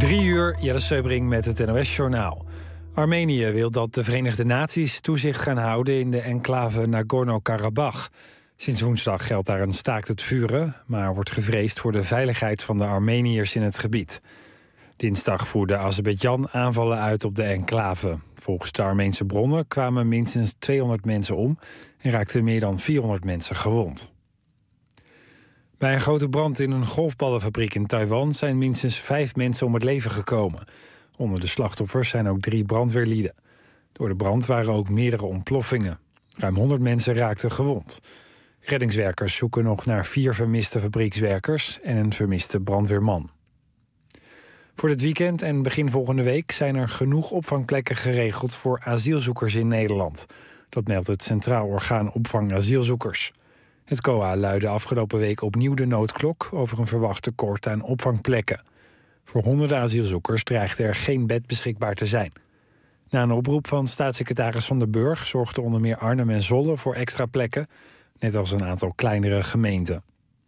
3:00, Jelle Seubring met het NOS-journaal. Armenië wil dat de Verenigde Naties toezicht gaan houden in de enclave Nagorno-Karabach. Sinds woensdag geldt daar een staakt het vuren, maar wordt gevreesd voor de veiligheid van de Armeniërs in het gebied. Dinsdag voerde Azerbeidzjan aanvallen uit op de enclave. Volgens de Armeense bronnen kwamen minstens 200 mensen om en raakten meer dan 400 mensen gewond. Bij een grote brand in een golfballenfabriek in Taiwan zijn minstens 5 mensen om het leven gekomen. Onder de slachtoffers zijn ook 3 brandweerlieden. Door de brand waren ook meerdere ontploffingen. Ruim 100 mensen raakten gewond. Reddingswerkers zoeken nog naar 4 vermiste fabriekswerkers en een vermiste brandweerman. Voor dit weekend en begin volgende week zijn er genoeg opvangplekken geregeld voor asielzoekers in Nederland. Dat meldt het Centraal Orgaan Opvang Asielzoekers. Het COA luidde afgelopen week opnieuw de noodklok over een verwacht tekort aan opvangplekken. Voor honderden asielzoekers dreigt er geen bed beschikbaar te zijn. Na een oproep van staatssecretaris Van der Burg zorgden onder meer Arnhem en Zwolle voor extra plekken, net als een aantal kleinere gemeenten.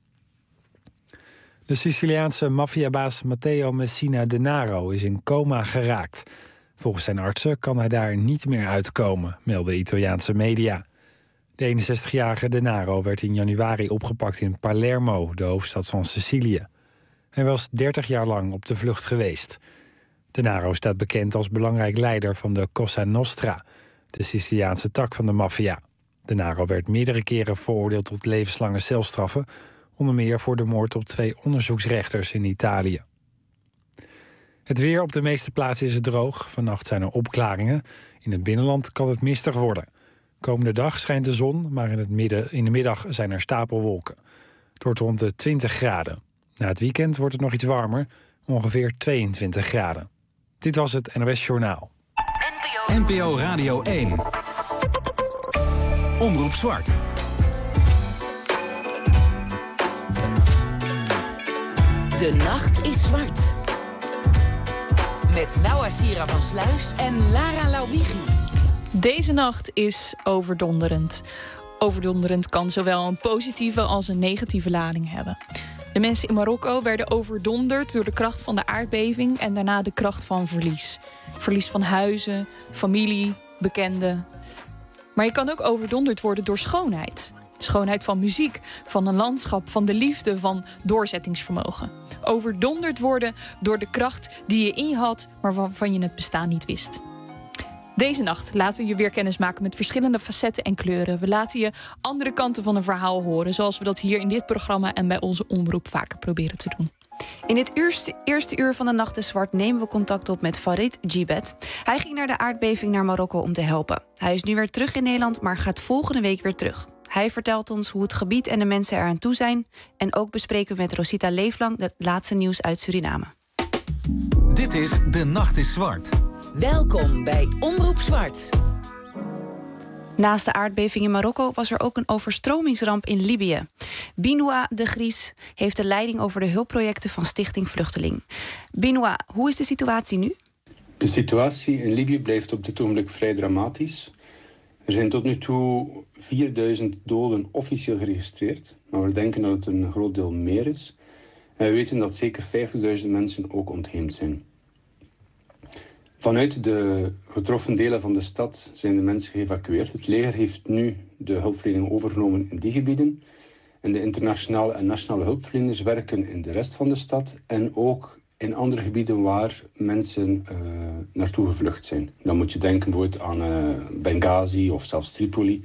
De Siciliaanse maffiabaas Matteo Messina Denaro is in coma geraakt. Volgens zijn artsen kan hij daar niet meer uitkomen, melden Italiaanse media. De 61-jarige Denaro werd in januari opgepakt in Palermo, de hoofdstad van Sicilië. Hij was 30 jaar lang op de vlucht geweest. Denaro staat bekend als belangrijk leider van de Cosa Nostra, de Siciliaanse tak van de maffia. Denaro werd meerdere keren veroordeeld tot levenslange celstraffen, onder meer voor de moord op 2 onderzoeksrechters in Italië. Het weer: op de meeste plaatsen is het droog. Vannacht zijn er opklaringen. In het binnenland kan het mistig worden. Komende dag schijnt de zon, maar in de middag zijn er stapelwolken. Het wordt rond de 20 graden. Na het weekend wordt het nog iets warmer, ongeveer 22 graden. Dit was het NOS Journaal. NPO Radio 1. Omroep Zwart. De nacht is zwart. Met Noua Sira van Sluis en Lara Lawigi. Deze nacht is overdonderend. Overdonderend kan zowel een positieve als een negatieve lading hebben. De mensen in Marokko werden overdonderd door de kracht van de aardbeving en daarna de kracht van verlies. Verlies van huizen, familie, bekenden. Maar je kan ook overdonderd worden door schoonheid. Schoonheid van muziek, van een landschap, van de liefde, van doorzettingsvermogen. Overdonderd worden door de kracht die je in je had, maar waarvan je het bestaan niet wist. Deze nacht laten we je weer kennis maken met verschillende facetten en kleuren. We laten je andere kanten van een verhaal horen, zoals we dat hier in dit programma en bij onze omroep vaker proberen te doen. In dit eerste uur van de Nacht is Zwart nemen we contact op met Farid Djibet. Hij ging naar de aardbeving naar Marokko om te helpen. Hij is nu weer terug in Nederland, maar gaat volgende week weer terug. Hij vertelt ons hoe het gebied en de mensen eraan toe zijn. En ook bespreken we met Rosita Leeflang het laatste nieuws uit Suriname. Dit is De Nacht is Zwart. Welkom bij Omroep Zwart. Naast de aardbeving in Marokko was er ook een overstromingsramp in Libië. Binoua de Gries heeft de leiding over de hulpprojecten van Stichting Vluchteling. Binoua, hoe is de situatie nu? De situatie in Libië blijft op dit ogenblik vrij dramatisch. Er zijn tot nu toe 4000 doden officieel geregistreerd, maar we denken dat het een groot deel meer is. En we weten dat zeker 50.000 mensen ook ontheemd zijn. Vanuit de getroffen delen van de stad zijn de mensen geëvacueerd. Het leger heeft nu de hulpverlening overgenomen in die gebieden. En de internationale en nationale hulpverleners werken in de rest van de stad en ook in andere gebieden waar mensen naartoe gevlucht zijn. Dan moet je denken bijvoorbeeld aan Benghazi of zelfs Tripoli.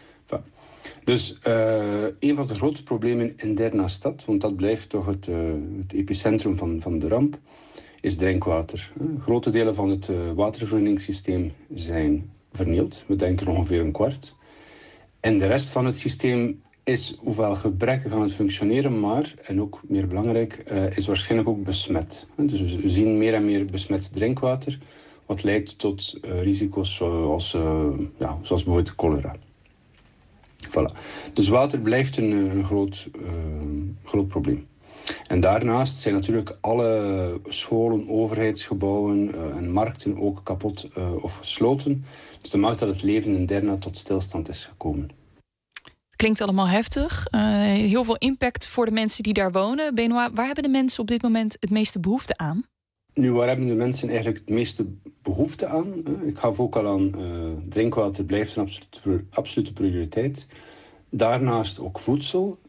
Dus een van de grote problemen in Derna-stad, want dat blijft toch het epicentrum van de ramp, is drinkwater. Grote delen van het watervoorzieningssysteem zijn vernield. We denken ongeveer een kwart. En de rest van het systeem is ofwel gebrekkig aan het functioneren, maar, en ook meer belangrijk, is waarschijnlijk ook besmet. Dus we zien meer en meer besmet drinkwater, wat leidt tot risico's zoals bijvoorbeeld cholera. Voilà. Dus water blijft een groot probleem. En daarnaast zijn natuurlijk alle scholen, overheidsgebouwen en markten ook kapot of gesloten. Dus dat maakt dat het leven in Derna tot stilstand is gekomen. Klinkt allemaal heftig. Heel veel impact voor de mensen die daar wonen. Benoît, waar hebben de mensen op dit moment het meeste behoefte aan? Nu, waar hebben de mensen eigenlijk het meeste behoefte aan? Ik gaf ook al aan, drinkwater blijft een absolute prioriteit. Daarnaast ook voedsel.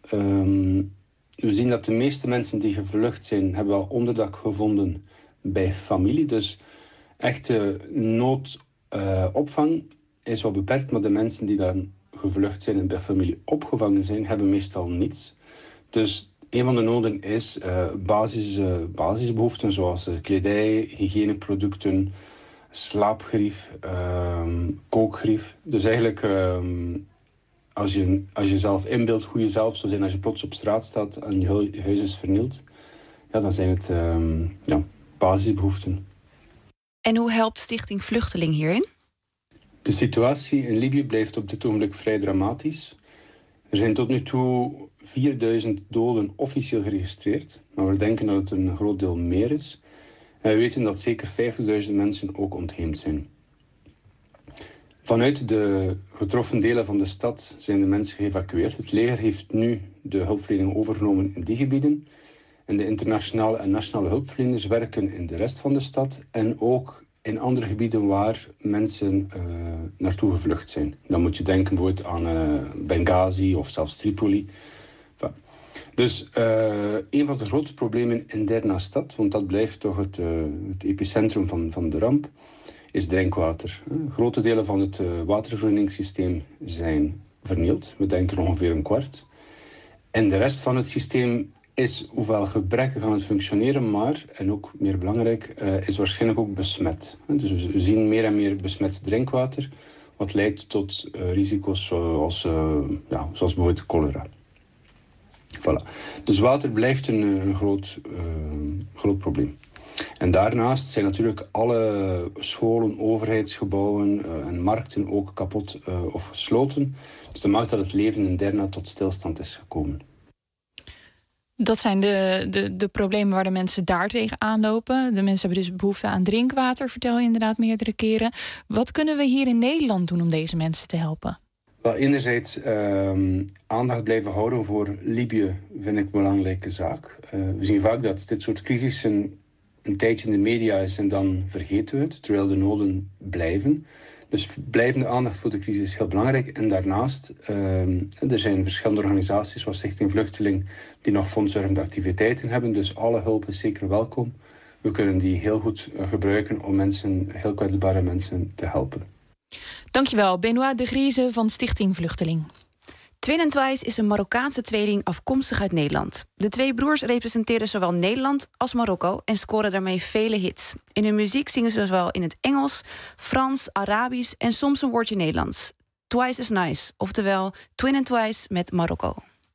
We zien dat de meeste mensen die gevlucht zijn, hebben wel onderdak gevonden bij familie. Dus echte noodopvang is wel beperkt, maar de mensen die dan gevlucht zijn en bij familie opgevangen zijn, hebben meestal niets. Dus een van de noden is basisbehoeften zoals kledij, hygiëneproducten, slaapgrief, kookgrief. Dus eigenlijk, als je jezelf inbeeldt hoe je zelf zou zijn als je plots op straat staat en je huis is vernield, ja, dan zijn het basisbehoeften. En hoe helpt Stichting Vluchteling hierin? De situatie in Libië blijft op dit ogenblik vrij dramatisch. Er zijn tot nu toe 4000 doden officieel geregistreerd, maar we denken dat het een groot deel meer is. En we weten dat zeker 50.000 mensen ook ontheemd zijn. Vanuit de getroffen delen van de stad zijn de mensen geëvacueerd. Het leger heeft nu de hulpverlening overgenomen in die gebieden. En de internationale en nationale hulpverleners werken in de rest van de stad en ook in andere gebieden waar mensen naartoe gevlucht zijn. Dan moet je denken bijvoorbeeld aan Benghazi of zelfs Tripoli. Dus een van de grote problemen in Derna-stad, want dat blijft toch het epicentrum van de ramp, is drinkwater. Grote delen van het watervoorzieningssysteem zijn vernield. We denken ongeveer een kwart. En de rest van het systeem is hoewel gebrekkig aan het functioneren, maar, en ook meer belangrijk, is waarschijnlijk ook besmet. Dus we zien meer en meer besmet drinkwater, wat leidt tot risico's zoals bijvoorbeeld cholera. Voilà. Dus water blijft een groot probleem. En daarnaast zijn natuurlijk alle scholen, overheidsgebouwen en markten ook kapot of gesloten. Dus dat maakt dat het leven in Derna tot stilstand is gekomen. Dat zijn de problemen waar de mensen daar tegenaan lopen. De mensen hebben dus behoefte aan drinkwater, vertel je inderdaad meerdere keren. Wat kunnen we hier in Nederland doen om deze mensen te helpen? Wel, enerzijds aandacht blijven houden voor Libië vind ik een belangrijke zaak. We zien vaak dat dit soort crisissen een tijdje in de media is en dan vergeten we het, terwijl de noden blijven. Dus blijvende aandacht voor de crisis is heel belangrijk. En daarnaast, er zijn verschillende organisaties zoals Stichting Vluchteling die nog fondswervende activiteiten hebben. Dus alle hulp is zeker welkom. We kunnen die heel goed gebruiken om heel kwetsbare mensen te helpen. Dankjewel, Benoît de Grieze van Stichting Vluchteling. Twin & Twice is een Marokkaanse tweeling afkomstig uit Nederland. De twee broers representeren zowel Nederland als Marokko en scoren daarmee vele hits. In hun muziek zingen ze zowel in het Engels, Frans, Arabisch en soms een woordje Nederlands. Twice is nice, oftewel Twin & Twice met Marokko.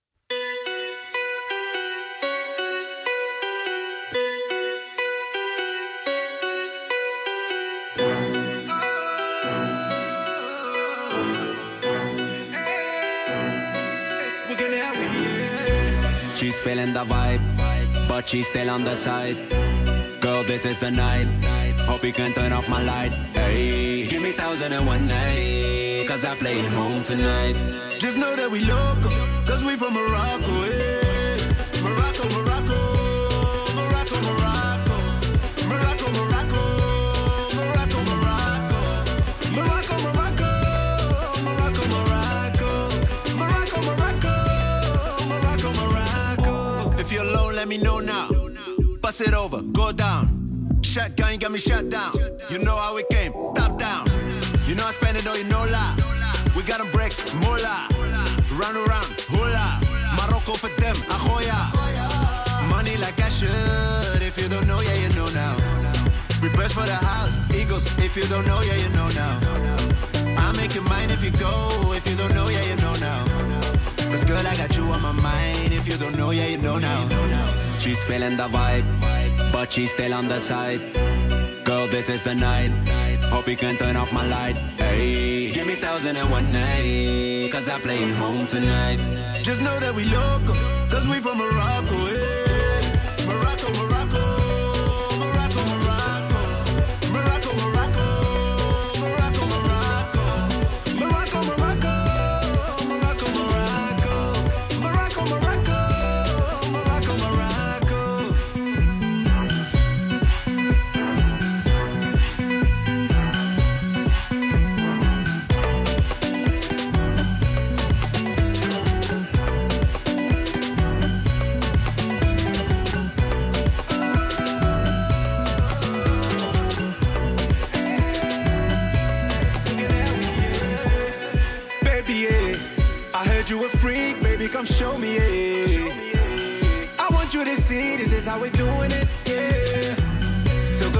She's feeling the vibe, but she's still on the side. Girl, this is the night. Hope you can turn off my light. Hey, give me 1001 night, cause I play it home tonight. Just know that we local, cause we from Morocco. Hey. Morocco, Morocco, Morocco, Morocco. Morocco, Morocco, Morocco, Morocco. Morocco, Morocco, Morocco, Morocco. Morocco, Morocco, Morocco, Morocco. If you're alone, let me know now. Pass it over, go down. Shotgun, you got me shut down. You know how it came, top down. You know I spend it, though, you know lie. We got them bricks, mola. Round around, hula. Morocco for them, Agoya. Money like I should. If you don't know, yeah, you know now. Prepare for the house, Eagles. If you don't know, yeah, you know now. I'll make you mine if you go. If you don't know, yeah, you know now. Cause girl, I got you on my mind. If you don't know, yeah, you know now. She's feeling the vibe, but she's still on the side. Girl, this is the night. Hope you can turn off my light. Hey, give me 1001 night, cause I play it home tonight. Just know that we local, cause we from Morocco. Hey. Morocco, Morocco, Morocco, Morocco. Morocco, Morocco, Morocco, Morocco. Morocco, Morocco, Morocco, Morocco. Morocco, Morocco, Morocco, Morocco.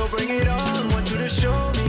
so bring it on. Want you to show me,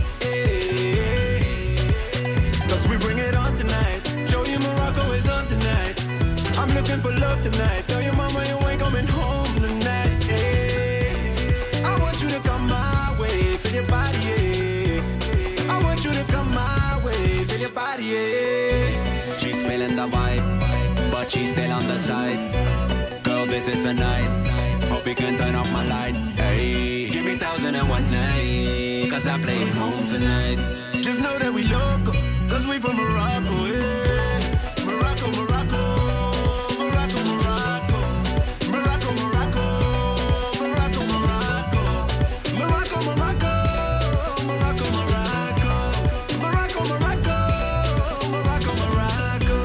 cause we bring it on tonight. Show you Morocco is on tonight. I'm looking for love tonight. Tell your mama you ain't coming home tonight. I want you to come my way, feel your body, I want you to come my way, feel your body, She's feeling the vibe, but she's still on the side. Girl, this is the night. Hope you can turn off my light. Hey, give me 1001 night, cause I play home tonight. Just know that we local, cause we from Morocco, Morocco, Morocco, Morocco, Morocco, Morocco, Morocco, Morocco, Morocco, Morocco, Morocco, Morocco, Morocco, Morocco, Morocco, Morocco.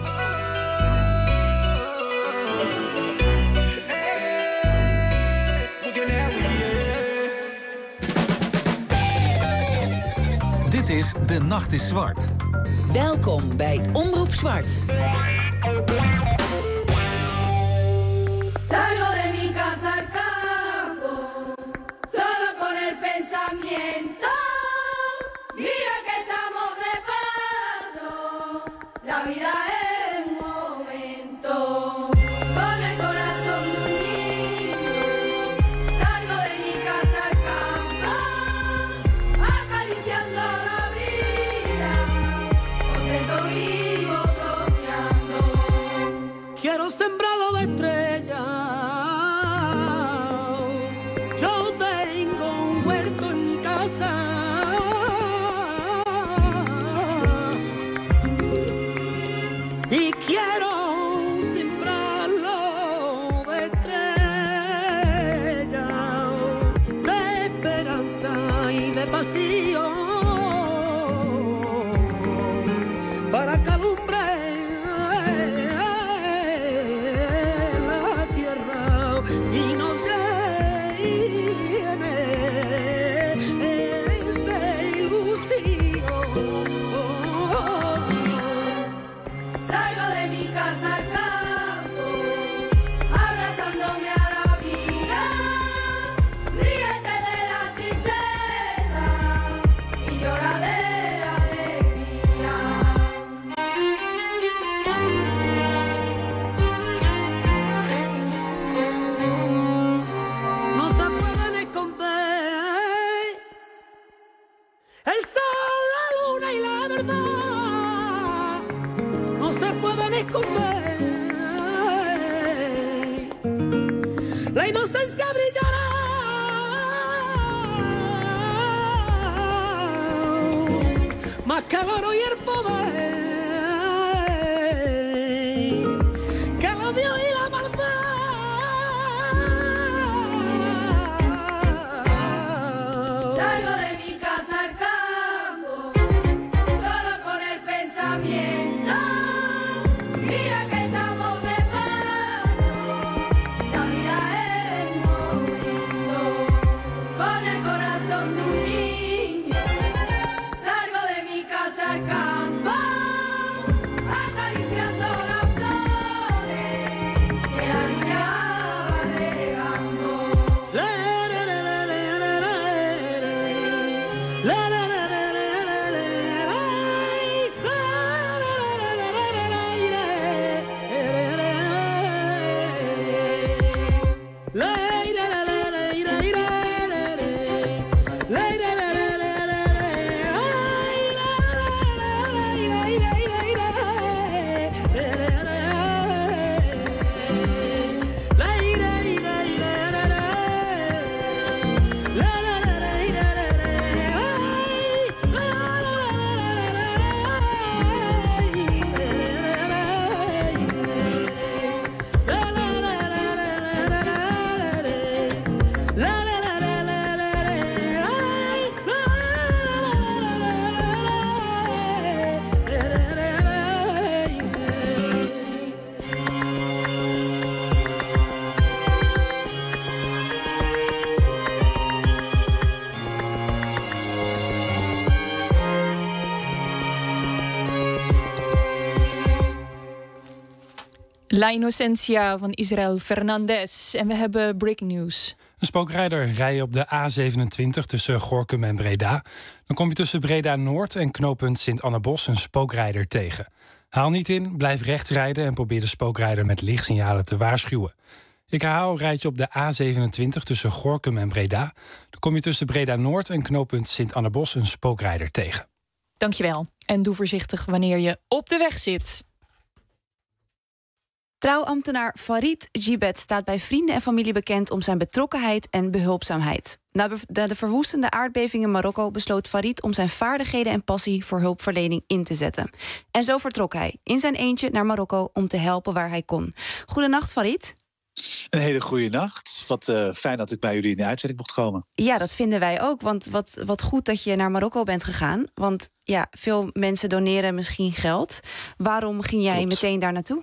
We can have it, yeah. Dit is De Nacht is Zwart. Welkom bij Omroep Zwart. Salgo de mi casa al campo, solo con el pensamiento. Mira que estamos de paso, la vida es un momento. Con el corazón de un niño, salgo de mi casa al campo, acariciando la vida, contento vivo soñando. Quiero sembrarlo de estrellas. Yo tengo un huerto en mi casa. Y quiero sembrarlo de estrellas, de esperanza y de pasión, para que alumbre la tierra y nos llene de ilusión. Salgo de mi casa al campo, abrazándome a la vida. Ríete de la tristeza y llora de la alegría. No se pueden esconder el sol, la luna y la verdad. No se pueden esconder. La inocencia brillará más que el oro y el poder, que el odio y la maldad. Salgo de mi casa al campo, solo con el pensamiento. Mira que estamos de paso, la vida es un momento. Con el corazón de un niño, salgo de mi casa al campo, acariciando las flores que la niña va regando. La La Inocencia van Israel Fernandez. En we hebben breaking news. Een spookrijder rijdt op de A27 tussen Gorinchem en Breda. Dan kom je tussen Breda Noord en knooppunt Sint-Annabos een spookrijder tegen. Haal niet in, blijf rechts rijden en probeer de spookrijder met lichtsignalen te waarschuwen. Ik herhaal, rijd je op de A27 tussen Gorinchem en Breda. Dan kom je tussen Breda Noord en knooppunt Sint-Annabos een spookrijder tegen. Dankjewel. En doe voorzichtig wanneer je op de weg zit. Trouwambtenaar Farid Jibet staat bij vrienden en familie bekend om zijn betrokkenheid en behulpzaamheid. Na de verwoestende aardbeving in Marokko besloot Farid om zijn vaardigheden en passie voor hulpverlening in te zetten. En zo vertrok hij in zijn eentje naar Marokko om te helpen waar hij kon. Goedenacht, Farid. Een hele goede nacht. Wat fijn dat ik bij jullie in de uitzending mocht komen. Ja, dat vinden wij ook. Want wat goed dat je naar Marokko bent gegaan. Want ja, veel mensen doneren misschien geld. Waarom ging jij meteen daar naartoe?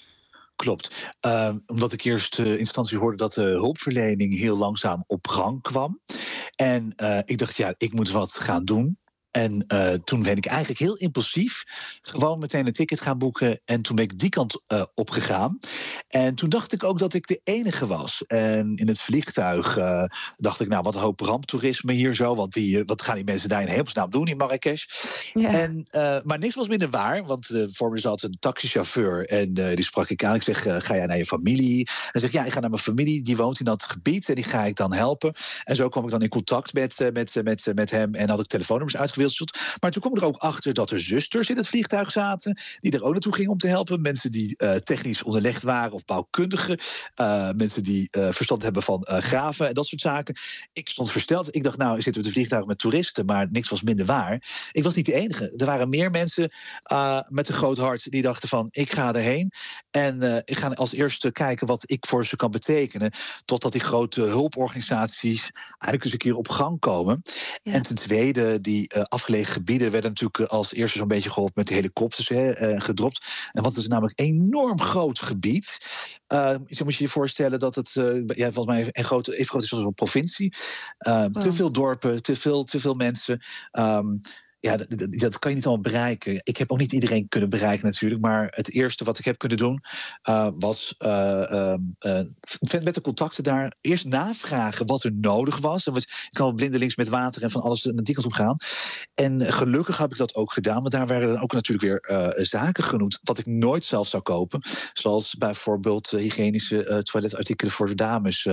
Klopt. Omdat ik eerst in instantie hoorde dat de hulpverlening heel langzaam op gang kwam. En ik dacht, ja, ik moet wat gaan doen. En toen ben ik eigenlijk heel impulsief gewoon meteen een ticket gaan boeken. En toen ben ik die kant opgegaan. En toen dacht ik ook dat ik de enige was. En in het vliegtuig dacht ik, nou, wat een hoop ramptoerisme hier zo. Want wat gaan die mensen daar in hemelsnaam doen in Marrakesh? Ja. Maar niks was minder waar. Want voor me zat een taxichauffeur. En die sprak ik aan. Ik zeg, ga jij naar je familie? Hij zegt, ja, ik ga naar mijn familie. Die woont in dat gebied. En die ga ik dan helpen. En zo kwam ik dan in contact met hem. En had ik telefoonnummers uitgewisseld. Maar toen kwam ik er ook achter dat er zusters in het vliegtuig zaten. Die er ook naartoe gingen om te helpen. Mensen die technisch onderlegd waren of bouwkundigen. Mensen die verstand hebben van graven en dat soort zaken. Ik stond versteld. Ik dacht, nou, ik zit op het vliegtuig met toeristen. Maar niks was minder waar. Ik was niet de enige. Er waren meer mensen met een groot hart die dachten van, ik ga erheen. En ik ga als eerste kijken wat ik voor ze kan betekenen. Totdat die grote hulporganisaties eigenlijk eens een keer op gang komen. Ja. En ten tweede, die afgelegen gebieden werden natuurlijk als eerste zo'n beetje geholpen met de helikopters gedropt. En wat is namelijk een enorm groot gebied. Zo moet je je voorstellen dat het volgens mij even groot is als een provincie. Te veel dorpen, te veel mensen. Ja, dat kan je niet allemaal bereiken. Ik heb ook niet iedereen kunnen bereiken natuurlijk. Maar het eerste wat ik heb kunnen doen was met de contacten daar eerst navragen wat er nodig was. En ik kan blindelings met water en van alles naar die kant op gaan. En gelukkig heb ik dat ook gedaan. Maar daar werden dan ook natuurlijk weer zaken genoemd wat ik nooit zelf zou kopen. Zoals bijvoorbeeld hygiënische toiletartikelen voor de dames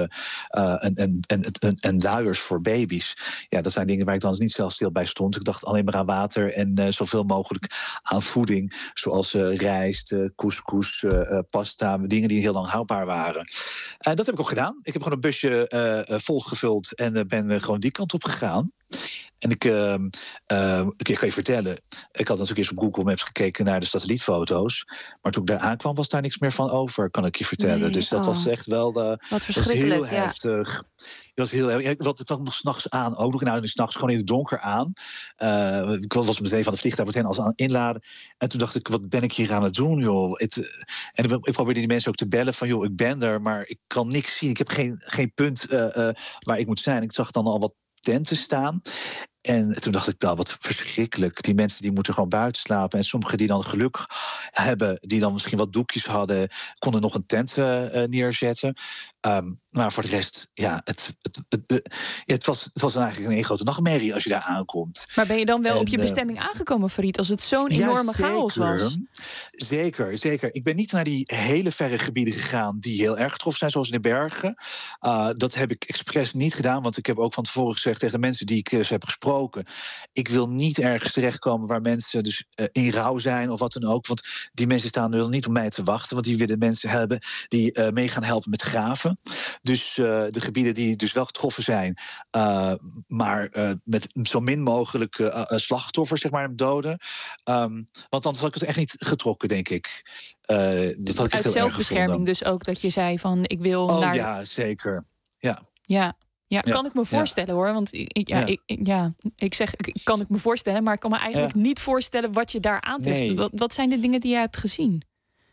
en luiers voor baby's. Ja, dat zijn dingen waar ik dan niet zelf stil bij stond. Ik dacht alleen maar aan water en zoveel mogelijk aan voeding. Zoals rijst, couscous, pasta. Dingen die heel lang houdbaar waren. Dat heb ik ook gedaan. Ik heb gewoon een busje volgevuld en ben gewoon die kant op gegaan. En ik kan je vertellen, ik had natuurlijk eerst op Google Maps gekeken naar de satellietfoto's. Maar toen ik daar aankwam, was daar niks meer van over, kan ik je vertellen. Nee, dus dat was echt wel wat verschrikkelijk, was heel heftig. Het was heel heftig. Ik kwam nog 's nachts aan, ook nog nou, 's nachts gewoon in het donker aan. Ik was meteen van de vliegtuig meteen als aan het inladen. En toen dacht ik, wat ben ik hier aan het doen, joh? En ik probeerde die mensen ook te bellen van, joh, ik ben er, maar ik kan niks zien. Ik heb geen punt waar ik moet zijn. Ik zag dan al wat tenten staan. En toen dacht ik, nou, wat verschrikkelijk. Die mensen die moeten gewoon buiten slapen. En sommigen die dan geluk hebben, die dan misschien wat doekjes hadden, konden nog een tent neerzetten. Maar voor de rest, ja, het was eigenlijk een grote nachtmerrie als je daar aankomt. Maar ben je dan wel op je bestemming aangekomen, Farid, als het zo'n enorme chaos was? Zeker. Ik ben niet naar die hele verre gebieden gegaan die heel erg getroffen zijn, zoals in de bergen. Dat heb ik expres niet gedaan, want ik heb ook van tevoren gezegd tegen de mensen die ik heb gesproken, ik wil niet ergens terechtkomen waar mensen dus in rouw zijn of wat dan ook. Want die mensen staan nu niet op mij te wachten, want die willen mensen hebben die mee gaan helpen met graven. Dus de gebieden die dus wel getroffen zijn, maar met zo min mogelijk slachtoffers, zeg maar, doden. Want anders had ik het echt niet getrokken, denk ik. Dat had ik uit zelfbescherming dus ook, dat je zei van, ik wil naar... Ja, zeker. Ja, kan ik me voorstellen, hoor. Want ik zeg, kan ik me voorstellen, maar ik kan me eigenlijk niet voorstellen wat je daar aantreft. Nee. Wat zijn de dingen die je hebt gezien?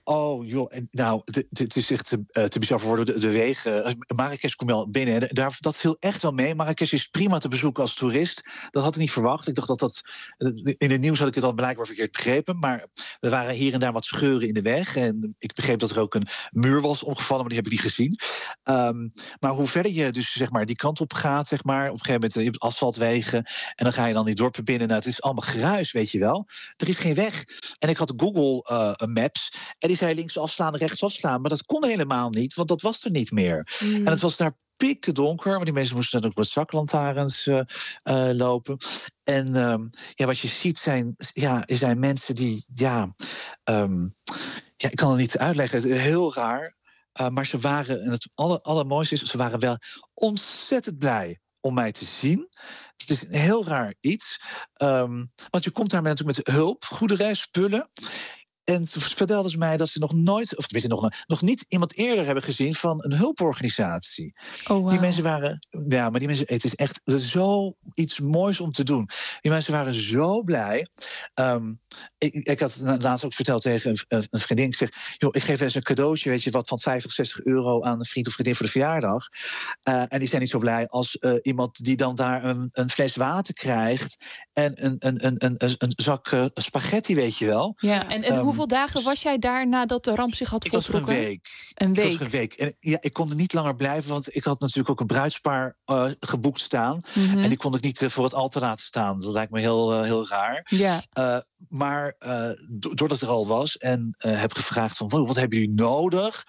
Oh, joh. Nou, het is echt te bizar voor woorden. De wegen. Marrakesh kom je al binnen. En dat viel echt wel mee. Marrakesh is prima te bezoeken als toerist. Dat had ik niet verwacht. Ik dacht dat in het nieuws had ik het al blijkbaar verkeerd begrepen. Maar er waren hier en daar wat scheuren in de weg. En ik begreep dat er ook een muur was omgevallen, maar die heb ik niet gezien. Maar hoe verder je dus zeg maar die kant op gaat, zeg maar, op een gegeven moment je hebt asfaltwegen. En dan ga je dan die dorpen binnen. Nou, het is allemaal geruis, weet je wel. Er is geen weg. En ik had Google Maps. En die zei links afslaan, rechts afslaan. Maar dat kon helemaal niet, want dat was er niet meer. En het was daar pikken donker. Maar die mensen moesten dan ook met zaklantaarns lopen. En wat je ziet zijn mensen die... ik kan het niet uitleggen. Heel raar. Maar ze waren, en het allermooiste is, ze waren wel ontzettend blij om mij te zien. Het is een heel raar iets. Want je komt daar natuurlijk met hulp, goederen, spullen. En toen vertelden ze mij dat ze nog nooit, of tenminste nog niet iemand eerder hebben gezien van een hulporganisatie. Oh, wow. Die mensen waren, maar die mensen, het is echt zoiets moois om te doen. Die mensen waren zo blij. Ik had het laatst ook verteld tegen een vriendin. Ik zeg, joh, ik geef wel eens een cadeautje, weet je, wat van 50, 60 euro aan een vriend of vriendin voor de verjaardag. En die zijn niet zo blij als iemand die dan daar een fles water krijgt en een zak spaghetti, weet je wel. Ja, en hoeveel dagen was jij daar nadat de ramp zich had voltrokken? Ik was er een week. En ik kon er niet langer blijven, want ik had natuurlijk ook een bruidspaar geboekt staan. Mm-hmm. En die kon ik niet voor het altaar laten staan. Dat lijkt me heel raar. Ja. Maar doordat ik er al was en heb gevraagd van, wat hebben jullie nodig?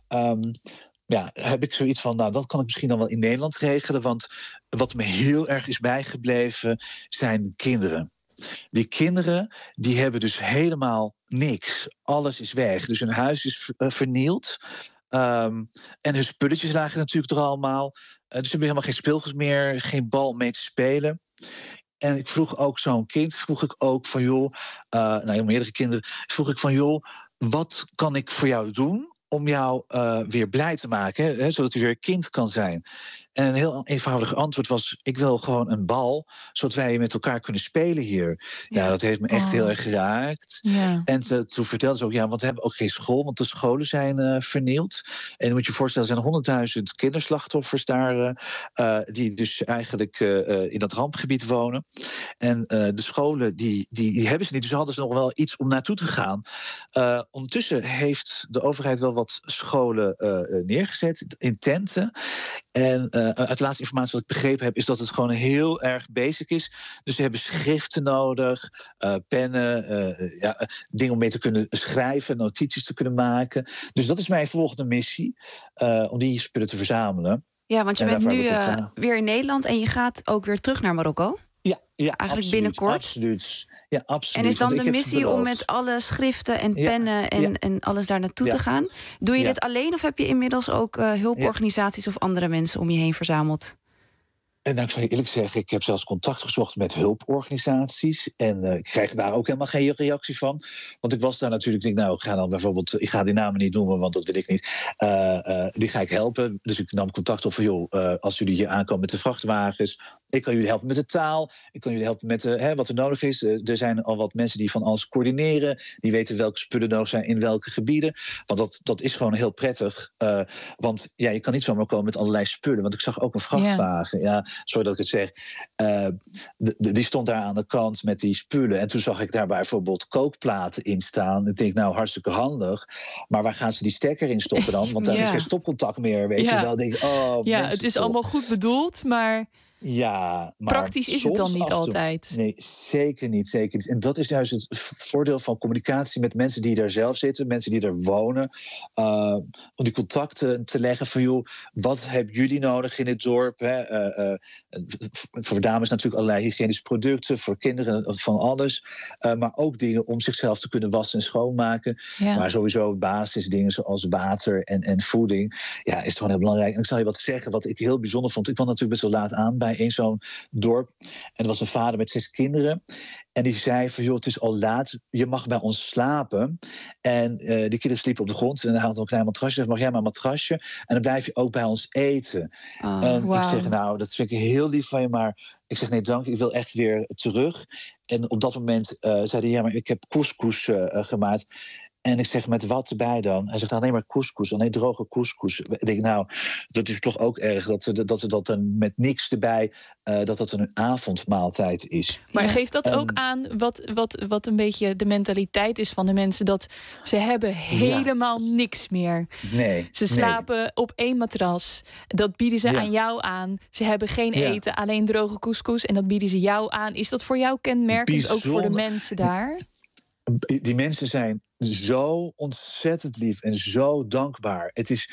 Heb ik zoiets van, nou, dat kan ik misschien dan wel in Nederland regelen. Want wat me heel erg is bijgebleven zijn kinderen. Die kinderen, die hebben dus helemaal niks. Alles is weg. Dus hun huis is vernield. En hun spulletjes lagen natuurlijk er allemaal. Dus ze hebben helemaal geen speelgoed meer, geen bal mee te spelen. En ik vroeg ook zo'n kind, van joh, meerdere kinderen, vroeg ik van joh, wat kan ik voor jou doen om jou weer blij te maken, hè, zodat u weer kind kan zijn? En een heel eenvoudig antwoord was, ik wil gewoon een bal, zodat wij met elkaar kunnen spelen hier. Ja, dat heeft me echt heel erg geraakt. Ja. En toen vertelde ze ook, want we hebben ook geen school, want de scholen zijn vernield. En dan moet je je voorstellen, er zijn 100.000 kinderslachtoffers daar, die dus eigenlijk in dat rampgebied wonen. En de scholen, die hebben ze niet, dus hadden ze nog wel iets om naartoe te gaan. Ondertussen heeft de overheid wel wat scholen neergezet in tenten. En uit de laatste informatie wat ik begrepen heb, is dat het gewoon heel erg basic is. Dus ze hebben schriften nodig, pennen, dingen om mee te kunnen schrijven, notities te kunnen maken. Dus dat is mijn volgende missie, om die spullen te verzamelen. Ja, want je bent nu weer in Nederland en je gaat ook weer terug naar Marokko. Ja, eigenlijk absoluut, binnenkort. Absoluut. Ja, absoluut. En is dan de missie om met alle schriften en pennen en alles daar naartoe te gaan? Doe je dit alleen of heb je inmiddels ook hulporganisaties of andere mensen om je heen verzameld? En ik zal je eerlijk zeggen, ik heb zelfs contact gezocht met hulporganisaties. En ik krijg daar ook helemaal geen reactie van. Want ik was daar natuurlijk, ik ga die namen niet noemen, want dat wil ik niet. Die ga ik helpen. Dus ik nam contact op van, joh, als jullie hier aankomen met de vrachtwagens, ik kan jullie helpen met de taal. Ik kan jullie helpen met wat er nodig is. Er zijn al wat mensen die van alles coördineren. Die weten welke spullen nodig zijn in welke gebieden. Want dat is gewoon heel prettig. Want je kan niet zomaar komen met allerlei spullen. Want ik zag ook een vrachtwagen. Ja, sorry dat ik het zeg. Die stond daar aan de kant met die spullen. En toen zag ik daar bijvoorbeeld kookplaten in staan. Ik denk, nou, hartstikke handig. Maar waar gaan ze die stekker in stoppen dan? Want daar is geen stopcontact meer, weet je wel. Denk, het is allemaal goed bedoeld, maar... Ja, maar praktisch is het dan niet altijd. Nee, zeker niet. En dat is juist het voordeel van communicatie met mensen die daar zelf zitten, mensen die daar wonen. Om die contacten te leggen van, joh, wat hebben jullie nodig in het dorp? Hè? Voor dames natuurlijk allerlei hygiënische producten, voor kinderen van alles. Maar ook dingen om zichzelf te kunnen wassen en schoonmaken. Ja. Maar sowieso basisdingen zoals water en voeding. Ja, is gewoon heel belangrijk. En ik zal je wat zeggen wat ik heel bijzonder vond. Ik kwam natuurlijk best wel laat aan bij in zo'n dorp. En er was een vader met 6 kinderen. En die zei van, joh, het is al laat. Je mag bij ons slapen. En die kinderen sliepen op de grond. En dan had een klein matrasje. Dus mag jij maar een matrasje. En dan blijf je ook bij ons eten. Ik zeg, nou, dat vind ik heel lief van je. Maar ik zeg, nee, dank. Ik wil echt weer terug. En op dat moment zei hij, ja, maar ik heb couscous gemaakt. En ik zeg, met wat erbij dan? Hij zegt, alleen maar couscous, alleen droge couscous. Ik denk, nou, dat is toch ook erg dat ze dat dan met niks erbij... dat een avondmaaltijd is. Maar geeft dat ook aan wat een beetje de mentaliteit is van de mensen... dat ze hebben helemaal niks meer. Nee. Ze slapen op 1 matras. Dat bieden ze aan jou aan. Ze hebben geen eten, alleen droge couscous. En dat bieden ze jou aan. Is dat voor jou kenmerkend, ook voor de mensen daar? Die mensen zijn zo ontzettend lief en zo dankbaar. Het is...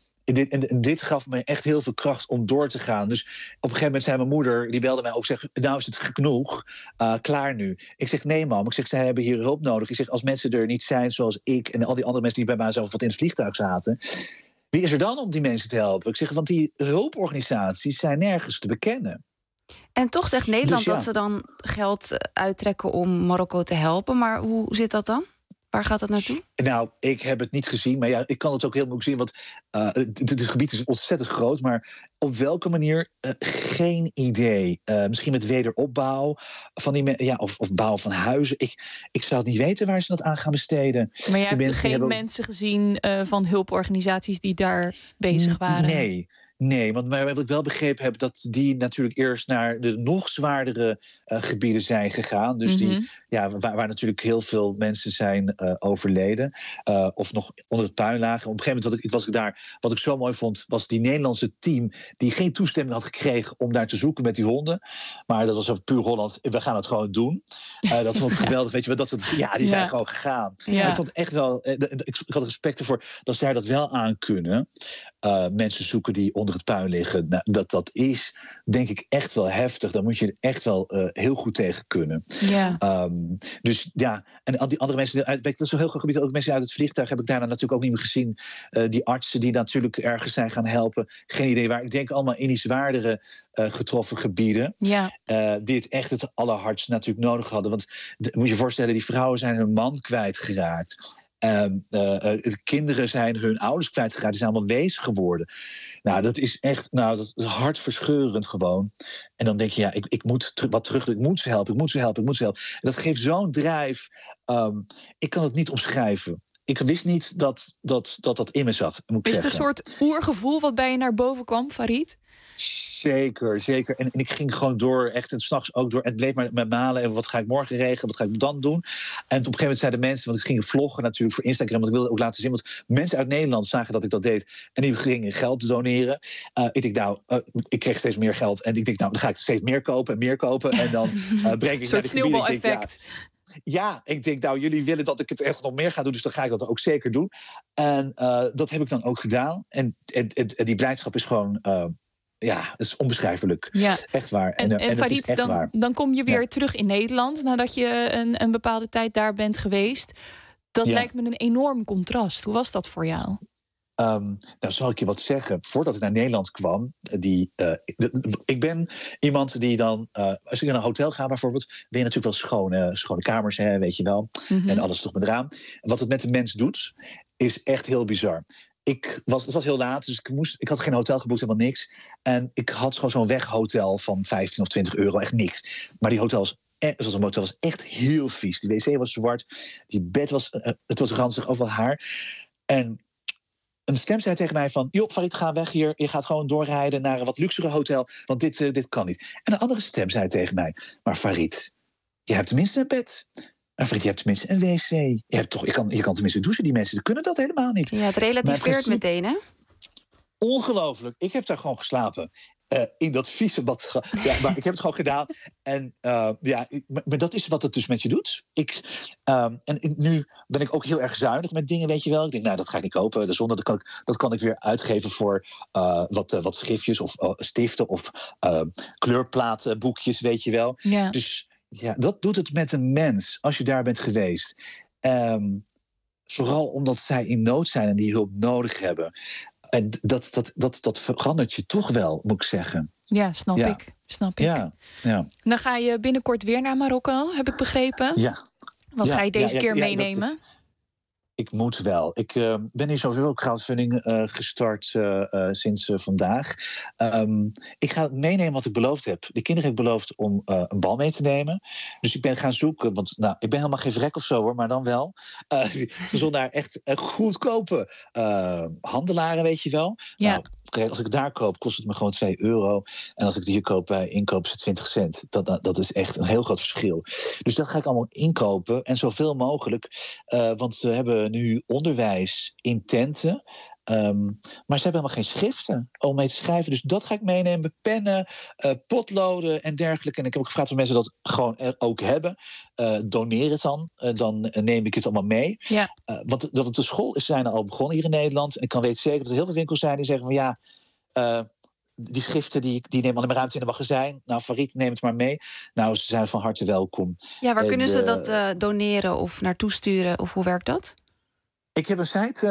Dit gaf me echt heel veel kracht om door te gaan. Dus op een gegeven moment zei mijn moeder, die belde mij ook, zegt, nou is het genoeg, klaar nu. Ik zeg, nee mam, ik zeg, zij hebben hier hulp nodig. Ik zeg, als mensen er niet zijn zoals ik en al die andere mensen die bij mij zo wat in het vliegtuig zaten, wie is er dan om die mensen te helpen? Ik zeg, want die hulporganisaties zijn nergens te bekennen. En toch zegt Nederland dat ze dan geld uittrekken om Marokko te helpen. Maar hoe zit dat dan? Waar gaat dat naartoe? Nou, ik heb het niet gezien, maar ik kan het ook heel moeilijk zien. Want het gebied is ontzettend groot, maar op welke manier? Geen idee. Misschien met wederopbouw van die of bouw van huizen. Ik zou het niet weten waar ze dat aan gaan besteden. Maar jij hebt geen mensen gezien van hulporganisaties die daar bezig waren? Nee, want wat ik wel begrepen heb, dat die natuurlijk eerst naar de nog zwaardere gebieden zijn gegaan. Dus waar natuurlijk heel veel mensen zijn overleden. Of nog onder het puin lagen. Op een gegeven moment was ik daar. Wat ik zo mooi vond, was die Nederlandse team die geen toestemming had gekregen om daar te zoeken met die honden. Maar dat was op puur Holland. We gaan het gewoon doen. Dat vond ik geweldig. Weet je, die zijn gewoon gegaan. Ja. Ik vond echt wel. Ik had respect ervoor dat zij dat wel aan kunnen. Mensen zoeken die onder het puin liggen. Nou, dat is, denk ik, echt wel heftig. Daar moet je er echt wel heel goed tegen kunnen. Ja. Dus ja, en al die andere mensen... Dat is een heel groot gebied. Ook mensen uit het vliegtuig heb ik daarna natuurlijk ook niet meer gezien. Die artsen die natuurlijk ergens zijn gaan helpen. Geen idee waar. Ik denk allemaal in die zwaardere getroffen gebieden. Ja. Die het echt het allerhardst natuurlijk nodig hadden. Want moet je je voorstellen, die vrouwen zijn hun man kwijtgeraakt. De kinderen zijn hun ouders kwijtgeraakt. Die zijn allemaal wees geworden. Nou, dat is echt dat is hartverscheurend gewoon. En dan denk je, ik moet wat terug doen. Ik moet ze helpen. En dat geeft zo'n drijf. Ik kan het niet omschrijven. Ik wist niet dat in me zat, moet ik zeggen. Is het een soort oergevoel wat bij je naar boven kwam, Farid? Zeker. En ik ging gewoon door, echt, en 's nachts ook door. En het bleef maar met malen. En wat ga ik morgen regelen? Wat ga ik dan doen? En op een gegeven moment zeiden mensen, want ik ging vloggen natuurlijk voor Instagram, want ik wilde ook laten zien. Want mensen uit Nederland zagen dat ik dat deed. En die gingen geld doneren. Ik denk, ik kreeg steeds meer geld. En ik denk, dan ga ik steeds meer kopen. En dan breng ik naar de sneeuwbaleffect. Ja, ik denk, jullie willen dat ik het echt nog meer ga doen, dus dan ga ik dat ook zeker doen. En dat heb ik dan ook gedaan. En die blijdschap is gewoon... het is onbeschrijfelijk. Ja. Echt waar. En Farid, dan kom je weer terug in Nederland nadat je een bepaalde tijd daar bent geweest. Dat lijkt me een enorm contrast. Hoe was dat voor jou? Nou, zal ik je wat zeggen. Voordat ik naar Nederland kwam, ik ben iemand die dan, als ik naar een hotel ga bijvoorbeeld, ben je natuurlijk wel schone kamers, weet je wel. Mm-hmm. En alles toch met raam. En wat het met de mens doet, is echt heel bizar. Het was heel laat, dus ik had geen hotel geboekt, helemaal niks. En ik had gewoon zo'n weghotel van 15 of 20 euro, echt niks. Maar die hotel was echt heel vies. Die wc was zwart, die bed het was ranzig, overal haar. En een stem zei tegen mij van, joh, Farid, ga weg hier. Je gaat gewoon doorrijden naar een wat luxere hotel, want dit kan niet. En een andere stem zei tegen mij, maar Farid, je hebt tenminste een bed. Maar Farid, je hebt tenminste een wc. Je kan tenminste douchen. Die mensen kunnen dat helemaal niet. Ja, het relativeert meteen, hè? Ongelooflijk. Ik heb daar gewoon geslapen. In dat vieze bad. Ja, maar ik heb het gewoon gedaan. En maar dat is wat het dus met je doet. En nu ben ik ook heel erg zuinig met dingen, weet je wel. Ik denk, dat ga ik niet kopen. De zonde, dat kan ik weer uitgeven voor wat schriftjes of stiften of kleurplatenboekjes, weet je wel. Ja. Dus ja, dat doet het met een mens als je daar bent geweest. Vooral omdat zij in nood zijn en die hulp nodig hebben. En dat verandert je toch wel, moet ik zeggen. Ja, snap ik. Ja. Dan ga je binnenkort weer naar Marokko, heb ik begrepen. Ja. Wat ga je deze keer meenemen? Ik moet wel. Ik ben hier sowieso crowdfunding gestart sinds vandaag. Ik ga meenemen wat ik beloofd heb. De kinderen heb ik beloofd om een bal mee te nemen. Dus ik ben gaan zoeken. Want ik ben helemaal geen vrek of zo hoor, maar dan wel. Gezond naar echt goedkope handelaren, weet je wel. Ja. Nou, als ik daar koop, kost het me gewoon €2. En als ik het hier koop bij inkoop, is het 20 cent. Dat is echt een heel groot verschil. Dus dat ga ik allemaal inkopen. En zoveel mogelijk. Want we hebben nu onderwijs in tenten. Maar ze hebben helemaal geen schriften om mee te schrijven. Dus dat ga ik meenemen. Pennen, potloden en dergelijke. En ik heb ook gevraagd of mensen dat gewoon ook hebben. Doneer het dan. Dan neem ik het allemaal mee. Ja. Want de school zijn al begonnen hier in Nederland. En ik kan weten zeker dat er heel veel winkels zijn die zeggen van ja... die schriften die nemen alleen maar ruimte in de magazijn. Nou, Farid, neem het maar mee. Nou, ze zijn van harte welkom. Ja, waar kunnen ze dat doneren of naartoe sturen? Of hoe werkt dat? Ik heb een site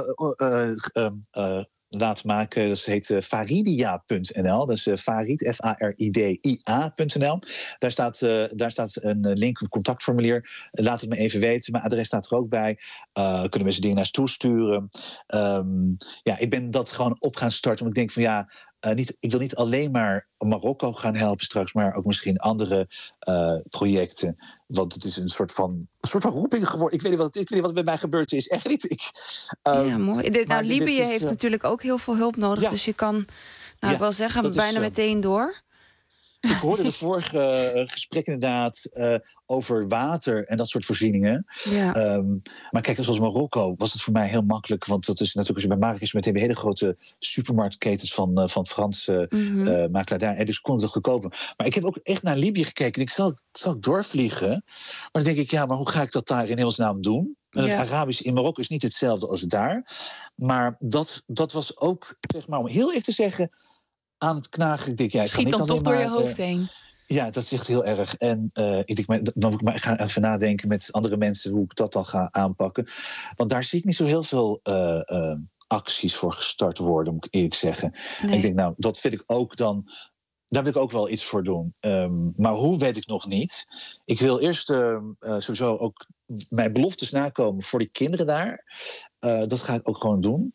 laten maken. Dat heet faridia.nl. Dat is Farid, F-A-R-I-D-I-A.nl. Daar staat een link, een contactformulier. Laat het me even weten. Mijn adres staat er ook bij. Kunnen mensen dingen naartoe sturen. Ik ben dat gewoon op gaan starten. Want ik denk van ja... ik wil niet alleen maar Marokko gaan helpen straks... maar ook misschien andere projecten. Want het is een soort van roeping geworden. Ik weet niet wat er bij mij gebeurd is. Echt niet. Ja, mooi. Libië heeft natuurlijk ook heel veel hulp nodig. Ja. Dus je kan, ik wil zeggen, bijna meteen door. Ik hoorde de vorige gesprek inderdaad over water en dat soort voorzieningen. Ja. Maar kijk, zoals Marokko was het voor mij heel makkelijk. Want dat is natuurlijk, als je bij Marrakesh meteen hele grote supermarktketens van Franse makelaar. En dus kon het goedkoper. Maar ik heb ook echt naar Libië gekeken. En zal ik doorvliegen? Maar dan denk ik, ja, maar hoe ga ik dat daar in hemelsnaam doen? En het Arabisch in Marokko is niet hetzelfde als daar. Maar dat was ook, zeg maar, om heel eerlijk te zeggen... aan het knagen. Ik denk, schiet dan toch door je hoofd heen. Ja, dat is echt heel erg. En ik denk, dan moet ik maar gaan even nadenken met andere mensen... hoe ik dat dan ga aanpakken. Want daar zie ik niet zo heel veel acties voor gestart worden, moet ik eerlijk zeggen. Nee. En ik denk, nou, dat vind ik ook dan... daar wil ik ook wel iets voor doen. Maar hoe, weet ik nog niet. Ik wil eerst sowieso ook mijn beloftes nakomen voor die kinderen daar. Dat ga ik ook gewoon doen.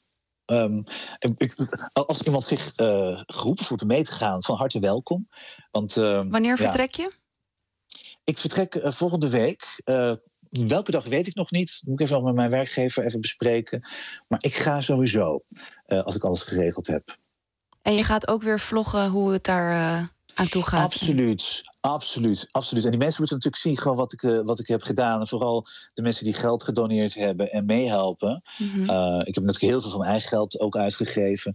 Als iemand zich geroepen voelt om mee te gaan, van harte welkom. Want, wanneer vertrek je? Ik vertrek volgende week. Welke dag weet ik nog niet. Moet ik even nog met mijn werkgever even bespreken. Maar ik ga sowieso, als ik alles geregeld heb. En je gaat ook weer vloggen hoe het daar aan toe gaat? Absoluut. En die mensen moeten natuurlijk zien gewoon wat ik heb gedaan. En vooral de mensen die geld gedoneerd hebben en meehelpen. Mm-hmm. Ik heb natuurlijk heel veel van mijn eigen geld ook uitgegeven.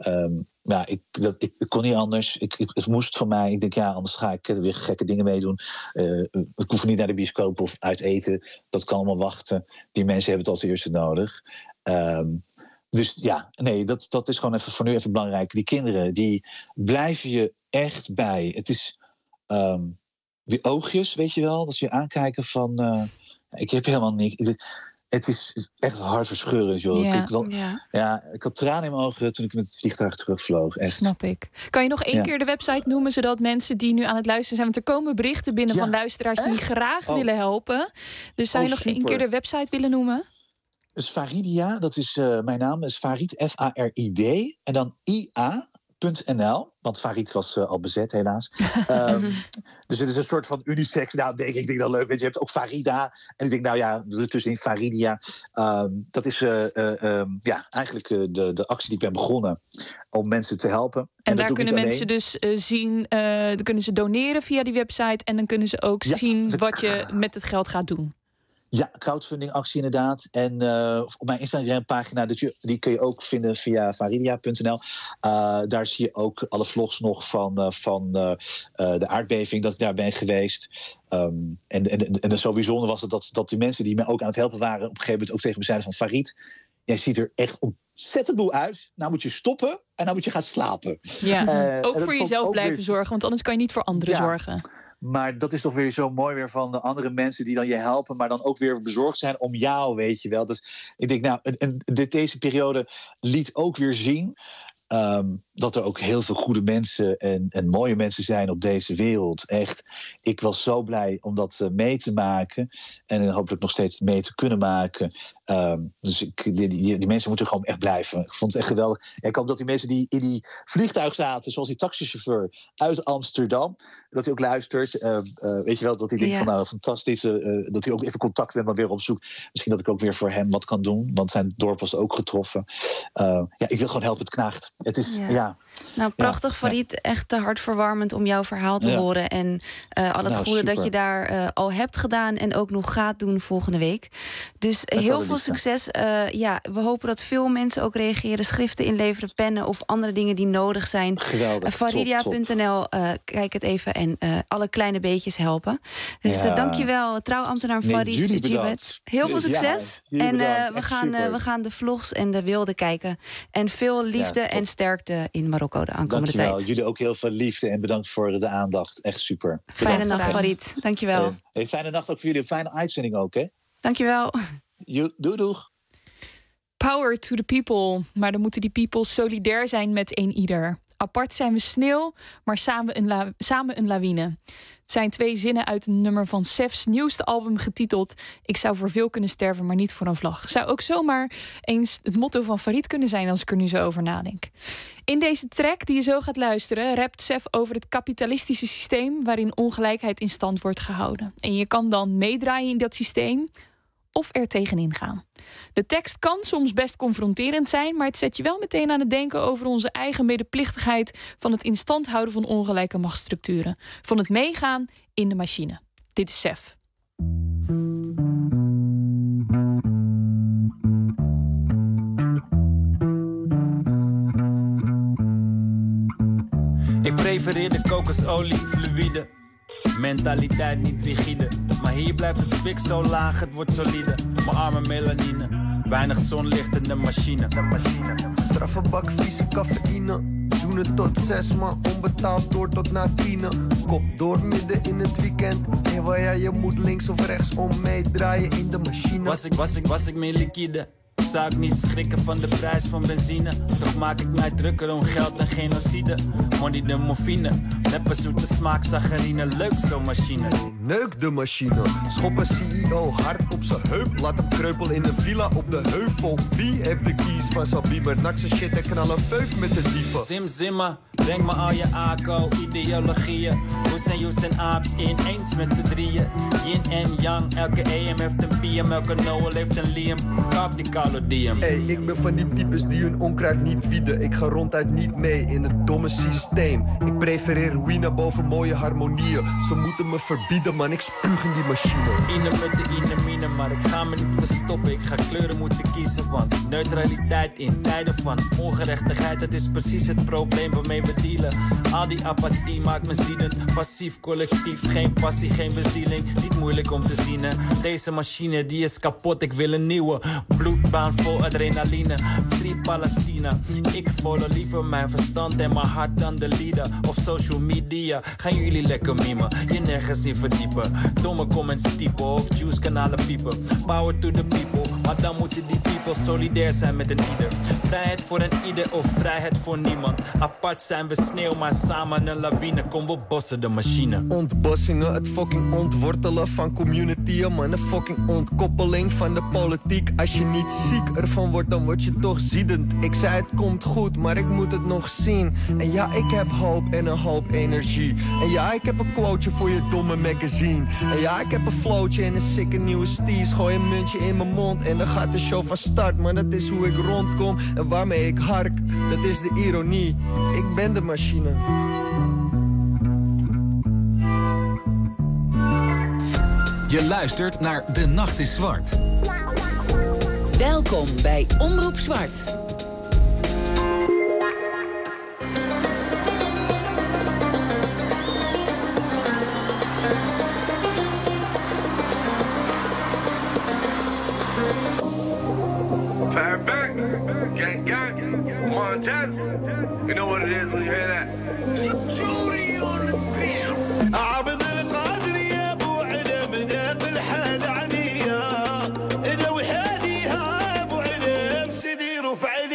Ik kon niet anders. Het moest van mij. Ik denk, ja, anders ga ik weer gekke dingen meedoen. Ik hoef niet naar de bioscoop of uit eten. Dat kan allemaal wachten. Die mensen hebben het als eerste nodig. Dus ja, nee, dat is gewoon even voor nu even belangrijk. Die kinderen, die blijven je echt bij. Het is die oogjes, weet je wel, dat ze je aankijken van... ik heb helemaal niks. Het is echt hartverscheurend, joh. Ik had tranen in mijn ogen toen ik met het vliegtuig terugvloog. Echt. Snap ik. Kan je nog één keer de website noemen, zodat mensen die nu aan het luisteren zijn... want er komen berichten binnen van luisteraars die graag willen helpen. Dus zou je nog één keer de website willen noemen? Dus Faridia, dat is mijn naam, is Farid, F-A-R-I-D, en dan I-A.nl, want Farid was al bezet, helaas. Dus het is een soort van unisex naam, denk ik. Ik denk dat leuk, want je hebt ook Farida. En ik denk, nou ja, tussenin Faridia. Dat is eigenlijk de actie die ik ben begonnen om mensen te helpen. En daar kunnen mensen dus zien, dan kunnen ze doneren via die website... en dan kunnen ze ook zien wat je met het geld gaat doen. Ja, crowdfunding actie inderdaad. En op mijn Instagram-pagina, die kun je ook vinden via faridia.nl. Daar zie je ook alle vlogs nog van de aardbeving, dat ik daar ben geweest. En zo bijzonder was het dat die mensen die me ook aan het helpen waren... op een gegeven moment ook tegen me zeiden van... Farid, jij ziet er echt ontzettend moe uit. Nou moet je stoppen en nou moet je gaan slapen. Ja, ook voor jezelf blijven zorgen, want anders kan je niet voor anderen zorgen. Maar dat is toch weer zo mooi weer van de andere mensen die dan je helpen... maar dan ook weer bezorgd zijn om jou, weet je wel. Dus ik denk, nou, deze periode liet ook weer zien... dat er ook heel veel goede mensen en mooie mensen zijn op deze wereld. Echt, ik was zo blij om dat mee te maken. En hopelijk nog steeds mee te kunnen maken. Dus die mensen moeten gewoon echt blijven. Ik vond het echt geweldig. En ik hoop dat die mensen die in die vliegtuig zaten, zoals die taxichauffeur uit Amsterdam, dat hij ook luistert. Weet je wel, dat hij denkt van nou, fantastisch. Dat hij ook even contact met me weer opzoekt. Misschien dat ik ook weer voor hem wat kan doen. Want zijn dorp was ook getroffen. Ik wil gewoon helpen, het knaagt. Het is, Nou, prachtig, Farid. Echt te hartverwarmend om jouw verhaal te horen. En al het goede super. dat je daar al hebt gedaan en ook nog gaat doen volgende week. Dus heel veel succes. We hopen dat veel mensen ook reageren. Schriften inleveren, pennen of andere dingen die nodig zijn. Geweldig. Faridia.nl, kijk het even en alle kleine beetjes helpen. Dus dankjewel, trouwambtenaar Farid. Jullie bedankt. Heel veel succes. En we gaan de vlogs en de wilde kijken. En veel liefde en sterkte in Marokko de aankomende tijd. Jullie ook heel veel liefde en bedankt voor de aandacht. Echt super. Fijne nacht, Farid. Dankjewel. Fijne nacht ook voor jullie. Fijne uitzending ook, hè? Dankjewel. Doeg. Power to the people. Maar dan moeten die people solidair zijn met een ieder. Apart zijn we sneeuw, maar samen een lawine. Het zijn 2 zinnen uit een nummer van Sef's nieuwste album getiteld Ik zou voor veel kunnen sterven, maar niet voor een vlag. Zou ook zomaar eens het motto van Farid kunnen zijn als ik er nu zo over nadenk. In deze track die je zo gaat luisteren rapt Sef over het kapitalistische systeem waarin ongelijkheid in stand wordt gehouden. En je kan dan meedraaien in dat systeem of er tegenin gaan. De tekst kan soms best confronterend zijn, maar het zet je wel meteen aan het denken over onze eigen medeplichtigheid van het in stand houden van ongelijke machtsstructuren. Van het meegaan in de machine. Dit is Sef. Ik prefereer de kokosolie fluïde. Mentaliteit niet rigide. Maar hier blijft het kwik zo laag, het wordt solide. Mijn arme melanine, weinig zonlicht in de machine. Straffe bak, vieze cafeïne. Zoenen tot 6, maar onbetaald door tot na 10. Kop door midden in het weekend. Ja, je moet links of rechts om meedraaien in de machine. Was ik meer liquide? Zou ik niet schrikken van de prijs van benzine? Toch maak ik mij drukker om geld en genocide. Money de morfine, neppe zoete smaak, saccharine. Leuk zo'n machine. Neuk de machine, schoppen CEO hard op zijn heup. Laat hem kreupel in een villa op de heuvel. Wie heeft de keys van zijn bieber? Nak zijn shit en knal een veuf met de dieven. Zimmer, breng me al je ACO-ideologieën. Hoes en Aap's ineens met z'n drieën. Yin en Yang, elke AM heeft een PM. Elke Noel heeft een Liam, kap die calodiem. Hey, ik ben van die types die hun onkruid niet wieden. Ik ga ronduit niet mee in het domme systeem. Ik prefereer ruïne boven mooie harmonieën. Ze moeten me verbieden, man, ik spuug in die machine. Ine met de inemine, maar ik ga me niet verstoppen. Ik ga kleuren moeten kiezen, want neutraliteit in tijden van ongerechtigheid. Dat is precies het probleem waarmee we dealen. Al die apathie maakt me ziedend. Passief, collectief, geen passie, geen bezieling. Niet moeilijk om te zien, hè. Deze machine die is kapot, ik wil een nieuwe. Bloedbaan vol adrenaline, Free Palestina. Ik volg liever mijn verstand en mijn hart dan de lieden. Of social media, gaan jullie lekker mimen. Je nergens in verdiepen. Domme comments typen of juice kanalen piepen. Power to the people, maar dan moeten die people solidair zijn met een ieder. Vrijheid voor een ieder of vrijheid voor niemand. Apart zijn we sneeuw, maar samen een lawine. Kom, we bossen de machine. Ontbossingen, het fucking ontwortelen van communitieën. Man, een fucking ontkoppeling van de politiek. Als je niet ziek ervan wordt, dan word je toch ziedend. Ik zei het komt goed, maar ik moet het nog zien. En ja, ik heb hoop en een hoop energie. En ja, ik heb een quoteje voor je domme magazine. En ja, ik heb een flowtje en een sikke nieuwe steez. Gooi een muntje in mijn mond en dan gaat de show van start. Maar dat is hoe ik rondkom en waarmee ik hark. Dat is de ironie, ik ben de machine. Je luistert naar De Nacht is Zwart. Welkom bij Omroep Zwart. Fire back, gang gang, Montana. You know what it is when you hear that. Judy on the beat. عبد القادر يا ابو علم ذاق الحال عنيا اذا وحاديها ابو علم سدير وفعيل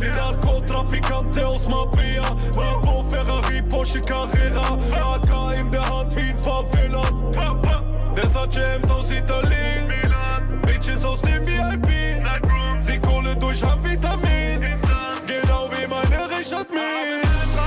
Narcotraficanten, Mafia. Lambo, Ferrari, Porsche, Carrera. AK in de hand, wie van Villas. Versace hemd aus Italien. Bitches aus dem VIP. Die Kohle durch Vitamin. Genau wie meine Richard Mille.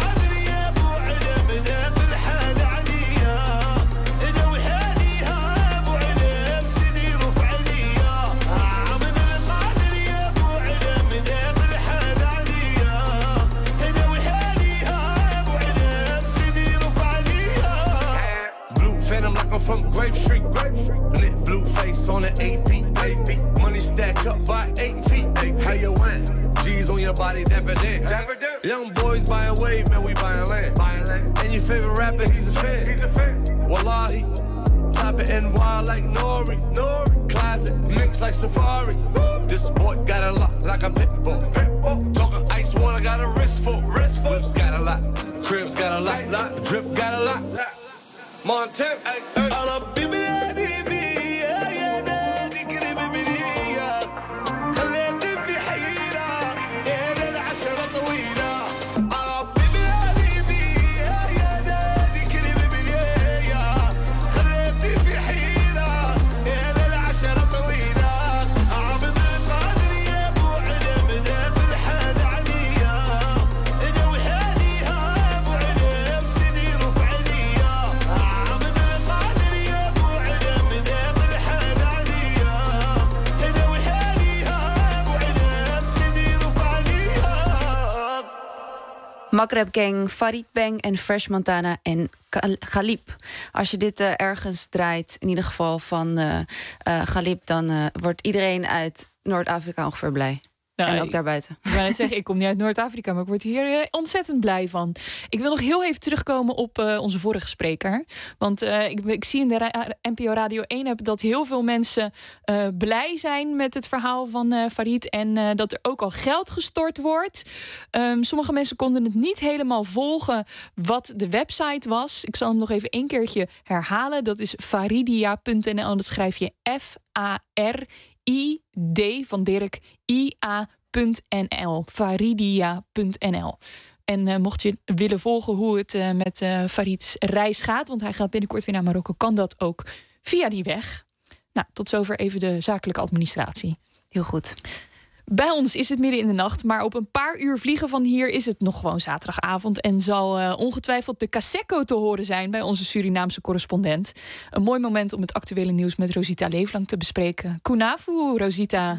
From Grape Street, lit blue face on an AP. Money stack up by 8 feet. How you win? G's on your body, dapper dan. Young boys buying wave, man, we buying land. And your favorite rapper, he's a fan. Wallahi, top it and wild like Nori. Classic, mix like Safari. This boy got a lot like a pit bull. Talking ice water, got a wrist full. Whips got a lot, cribs got a lot, drip got a lot. Montana, على ببلادي بيا يا نادي كريم بنية خليتني في حيرة يا العشرة طويلة على ببلادي بيا يا نادي كريم بنية خليتني في حيرة يا العشرة طويلة عابد القادر يا ابو علم ناقل الحال عليا انا وحاليها ابو علم سيدي رفعني Maghreb Gang, Farid Bang en Fresh Montana en Ghalib. Als je dit ergens draait, in ieder geval van Ghalib, dan wordt iedereen uit Noord-Afrika ongeveer blij. En ook daarbuiten. Ik wou net zeggen, ik kom niet uit Noord-Afrika, maar ik word hier ontzettend blij van. Ik wil nog heel even terugkomen op onze vorige spreker. Want ik zie in de NPO Radio 1 dat heel veel mensen blij zijn met het verhaal van Farid. En dat er ook al geld gestort wordt. Sommige mensen konden het niet helemaal volgen wat de website was. Ik zal hem nog even 1 keertje herhalen. Dat is faridia.nl. Dat schrijf je FARID van Dirk IA.nl. Faridia.nl. En mocht je willen volgen hoe het met Farid's reis gaat, want hij gaat binnenkort weer naar Marokko, kan dat ook via die weg. Nou, tot zover even de zakelijke administratie. Heel goed. Bij ons is het midden in de nacht, maar op een paar uur vliegen van hier is het nog gewoon zaterdagavond en zal ongetwijfeld de Kaseko te horen zijn bij onze Surinaamse correspondent. Een mooi moment om het actuele nieuws met Rosita Leeflang te bespreken. Kunafu, Rosita.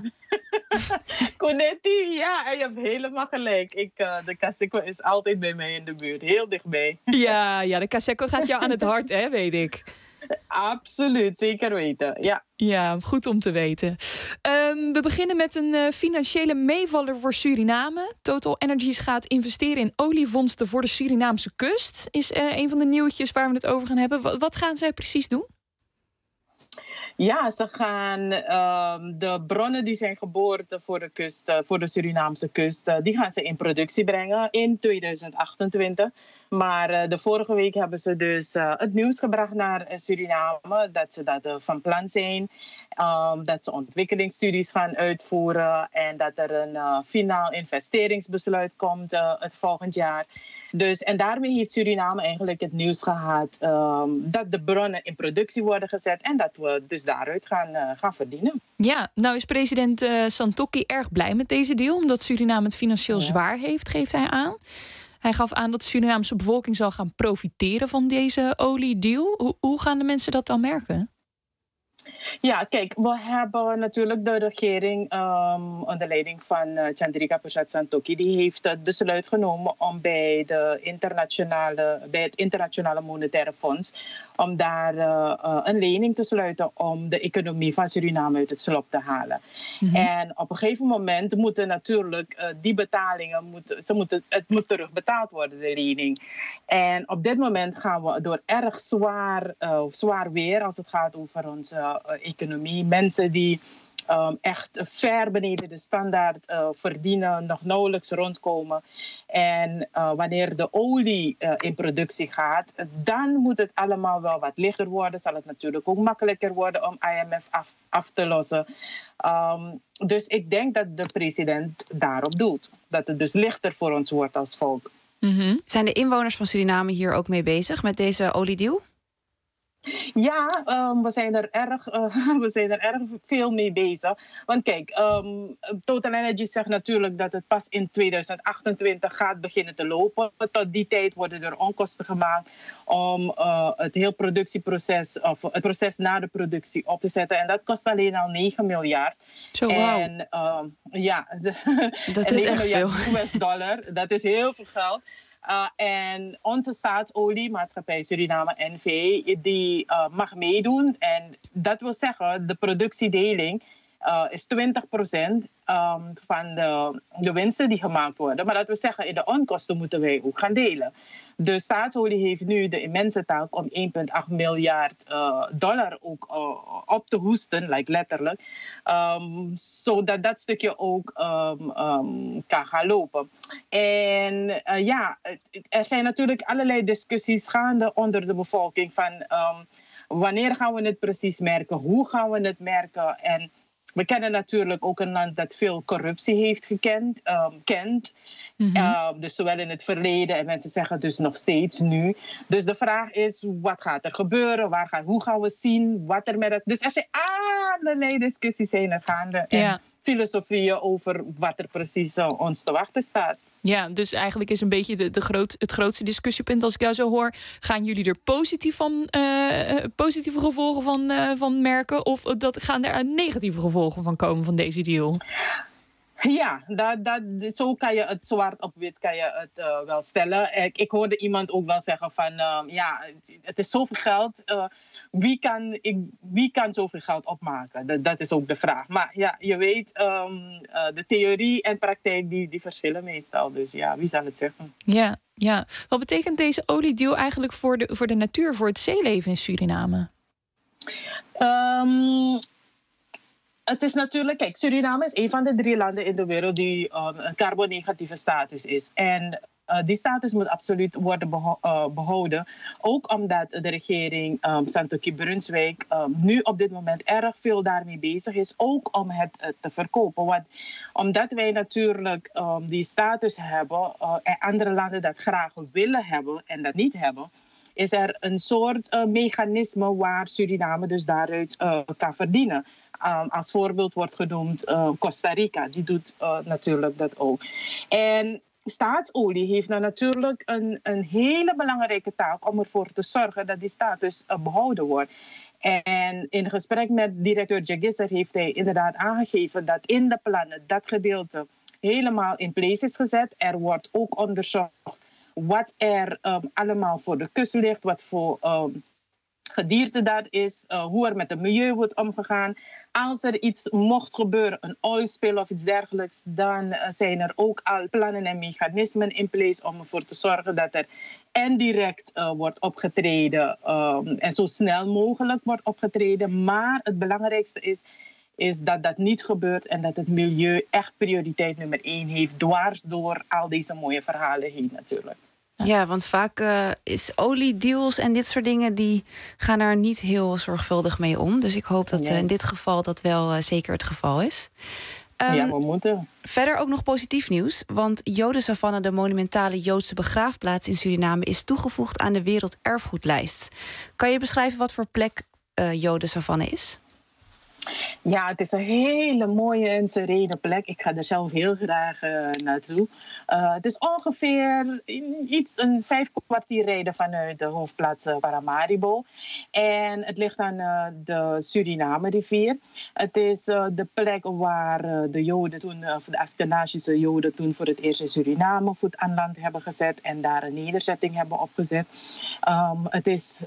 Konetti, ja, en je hebt helemaal gelijk. De Kaseko is altijd bij mij in de buurt, heel dichtbij. Ja, de Kaseko gaat jou aan het hart, hè, weet ik. Absoluut, zeker weten, ja. Ja, goed om te weten. We beginnen met een financiële meevaller voor Suriname. Total Energies gaat investeren in olievondsten voor de Surinaamse kust. Is een van de nieuwtjes waar we het over gaan hebben. Wat gaan zij precies doen? Ja, ze gaan de bronnen die zijn geboord voor de kust, voor de Surinaamse kust, die gaan ze in productie brengen in 2028. Maar de vorige week hebben ze dus het nieuws gebracht naar Suriname dat ze dat van plan zijn. Dat ze ontwikkelingsstudies gaan uitvoeren en dat er een finaal investeringsbesluit komt het volgend jaar. Dus, en daarmee heeft Suriname eigenlijk het nieuws gehad dat de bronnen in productie worden gezet en dat we dus daaruit gaan verdienen. Ja, nou is president Santokki erg blij met deze deal, omdat Suriname het financieel zwaar heeft, geeft hij aan. Hij gaf aan dat de Surinaamse bevolking zal gaan profiteren van deze oliedeal. Hoe gaan de mensen dat dan merken? Ja, kijk, we hebben natuurlijk de regering onder leiding van Chandrika Persat Santokki. Die heeft het besluit genomen om bij het Internationale Monetaire Fonds om daar een lening te sluiten om de economie van Suriname uit het slop te halen. Mm-hmm. En op een gegeven moment moeten natuurlijk die betalingen, het moet terugbetaald worden, de lening. En op dit moment gaan we door erg zwaar weer als het gaat over onze economie. Mensen die echt ver beneden de standaard verdienen, nog nauwelijks rondkomen. En wanneer de olie in productie gaat, dan moet het allemaal wel wat lichter worden. Zal het natuurlijk ook makkelijker worden om IMF af te lossen. Dus ik denk dat de president daarop doelt. Dat het dus lichter voor ons wordt als volk. Mm-hmm. Zijn de inwoners van Suriname hier ook mee bezig met deze oliedeal? Ja, we zijn er erg veel mee bezig. Want kijk, Total Energy zegt natuurlijk dat het pas in 2028 gaat beginnen te lopen. Tot die tijd worden er onkosten gemaakt om het heel productieproces, of het proces na de productie op te zetten. En dat kost alleen al 9 miljard. Zo, wauw. En ja, dat is echt veel. $9 dat is heel veel geld. En onze staatsoliemaatschappij Suriname NV, die mag meedoen. En dat wil zeggen, de productiedeling is 20% van de winsten die gemaakt worden. Maar dat wil zeggen, in de onkosten moeten wij ook gaan delen. De staatsolie heeft nu de immense taak om $1,8 miljard ook op te hoesten, letterlijk. Zodat dat stukje ook kan gaan lopen. En ja, er zijn natuurlijk allerlei discussies gaande onder de bevolking van wanneer gaan we het precies merken, hoe gaan we het merken. En we kennen natuurlijk ook een land dat veel corruptie heeft kent. Mm-hmm. Dus zowel in het verleden en mensen zeggen dus nog steeds nu. Dus de vraag is, wat gaat er gebeuren? Hoe gaan we zien wat er met het... Dus er zijn allerlei discussies heen en gaande. Ja. En filosofieën over wat er precies ons te wachten staat. Ja, dus eigenlijk is een beetje het grootste discussiepunt, als ik jou zo hoor. Gaan jullie er positieve gevolgen van merken? Of gaan er negatieve gevolgen van komen van deze deal? Ja, zo kan je het zwart op wit wel stellen. Ik hoorde iemand ook wel zeggen van... het is zoveel geld. Wie kan zoveel geld opmaken? Dat is ook de vraag. Maar ja, je weet, de theorie en praktijk die verschillen meestal. Dus ja, wie zal het zeggen? Ja. Wat betekent deze oliedeal eigenlijk voor de natuur, voor het zeeleven in Suriname? Het is natuurlijk, kijk, Suriname is een van de 3 landen in de wereld die een carbonnegatieve status is. En die status moet absoluut worden behouden. Ook omdat de regering Santokki-Brunswijk nu op dit moment erg veel daarmee bezig is. Ook om het te verkopen. Want omdat wij natuurlijk die status hebben en andere landen dat graag willen hebben en dat niet hebben, is er een soort mechanisme waar Suriname dus daaruit kan verdienen. Als voorbeeld wordt genoemd Costa Rica. Die doet natuurlijk dat ook. En staatsolie heeft nou natuurlijk een hele belangrijke taak om ervoor te zorgen dat die status behouden wordt. En in gesprek met directeur Jagisser heeft hij inderdaad aangegeven dat in de plannen dat gedeelte helemaal in place is gezet. Er wordt ook onderzocht wat er allemaal voor de kust ligt, wat voor gedierte dat is, hoe er met het milieu wordt omgegaan. Als er iets mocht gebeuren, een oil spill of iets dergelijks, dan zijn er ook al plannen en mechanismen in place om ervoor te zorgen dat er en direct wordt opgetreden en zo snel mogelijk wordt opgetreden. Maar het belangrijkste is dat dat niet gebeurt en dat het milieu echt prioriteit nummer 1 heeft, dwars door al deze mooie verhalen heen natuurlijk. Ja, want vaak is oliedeals en dit soort dingen, die gaan er niet heel zorgvuldig mee om. Dus ik hoop dat in dit geval dat wel zeker het geval is. Ja, we moeten. Verder ook nog positief nieuws. Want Jodensavanne, de monumentale Joodse begraafplaats in Suriname, is toegevoegd aan de Werelderfgoedlijst. Kan je beschrijven wat voor plek Jodensavanne is? Ja, het is een hele mooie en serene plek. Ik ga er zelf heel graag naartoe. Het is ongeveer een 5 kwartier rijden vanuit de hoofdplaats Paramaribo. En het ligt aan de Suriname-rivier. Het is de plek waar de Joden toen, de Askenazische Joden toen voor het eerst in Suriname voet aan land hebben gezet en daar een nederzetting hebben opgezet. Het is...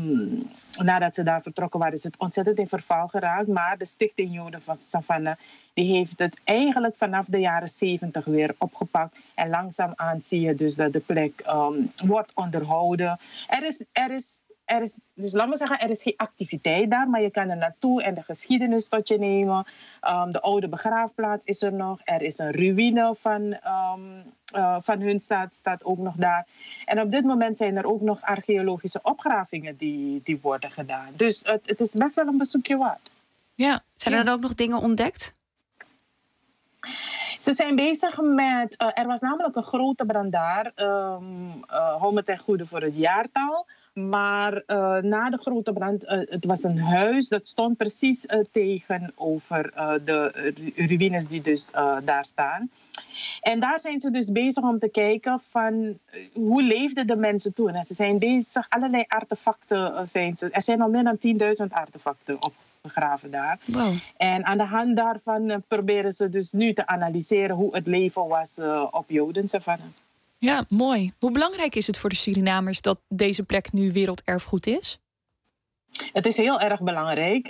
Nadat ze daar vertrokken waren, is het ontzettend in verval geraakt. Maar de Stichting Joden van Savanne, die heeft het eigenlijk vanaf de jaren 70 weer opgepakt. En langzaamaan zie je dus dat de plek wordt onderhouden. dus laten we zeggen, er is geen activiteit daar, maar je kan er naartoe en de geschiedenis tot je nemen. De oude begraafplaats is er nog. Er is een ruïne van hun staat ook nog daar. En op dit moment zijn er ook nog archeologische opgravingen die worden gedaan. Dus het is best wel een bezoekje waard. Ja. Zijn er dan ook nog dingen ontdekt? Ze zijn bezig met... er was namelijk een grote brand daar. Hou me ten goede voor het jaartal. Maar na de grote brand... het was een huis dat stond precies tegenover de ruïnes die dus daar staan. En daar zijn ze dus bezig om te kijken van... hoe leefden de mensen toen? En ze zijn bezig... allerlei artefacten er zijn al meer dan 10.000 artefacten opgegraven daar. Wow. En aan de hand daarvan proberen ze dus nu te analyseren hoe het leven was op Jodensavanne. Ja, mooi. Hoe belangrijk is het voor de Surinamers dat deze plek nu werelderfgoed is? Het is heel erg belangrijk.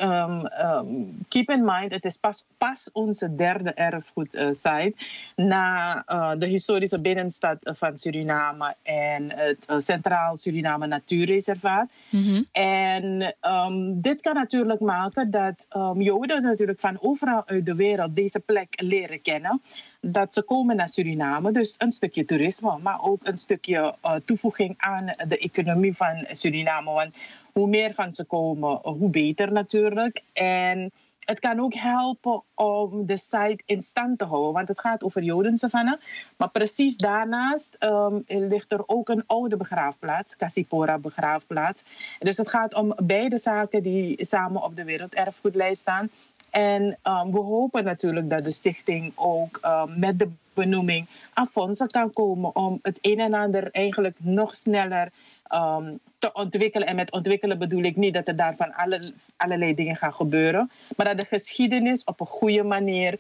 Keep in mind, het is pas onze derde erfgoedsite na de historische binnenstad van Suriname en het Centraal Suriname Natuurreservaat. Mm-hmm. En dit kan natuurlijk maken dat Joden natuurlijk van overal uit de wereld deze plek leren kennen. Dat ze komen naar Suriname. Dus een stukje toerisme, maar ook een stukje toevoeging aan de economie van Suriname. Want hoe meer van ze komen, hoe beter natuurlijk. En het kan ook helpen om de site in stand te houden. Want het gaat over Jodensavanne. Maar precies daarnaast ligt er ook een oude begraafplaats. Kasipora begraafplaats. Dus het gaat om beide zaken die samen op de werelderfgoedlijst staan. En we hopen natuurlijk dat de stichting ook met de benoeming aan fondsen kan komen om het een en ander eigenlijk nog sneller te ontwikkelen. En met ontwikkelen bedoel ik niet dat er daarvan allerlei dingen gaan gebeuren, maar dat de geschiedenis op een goede manier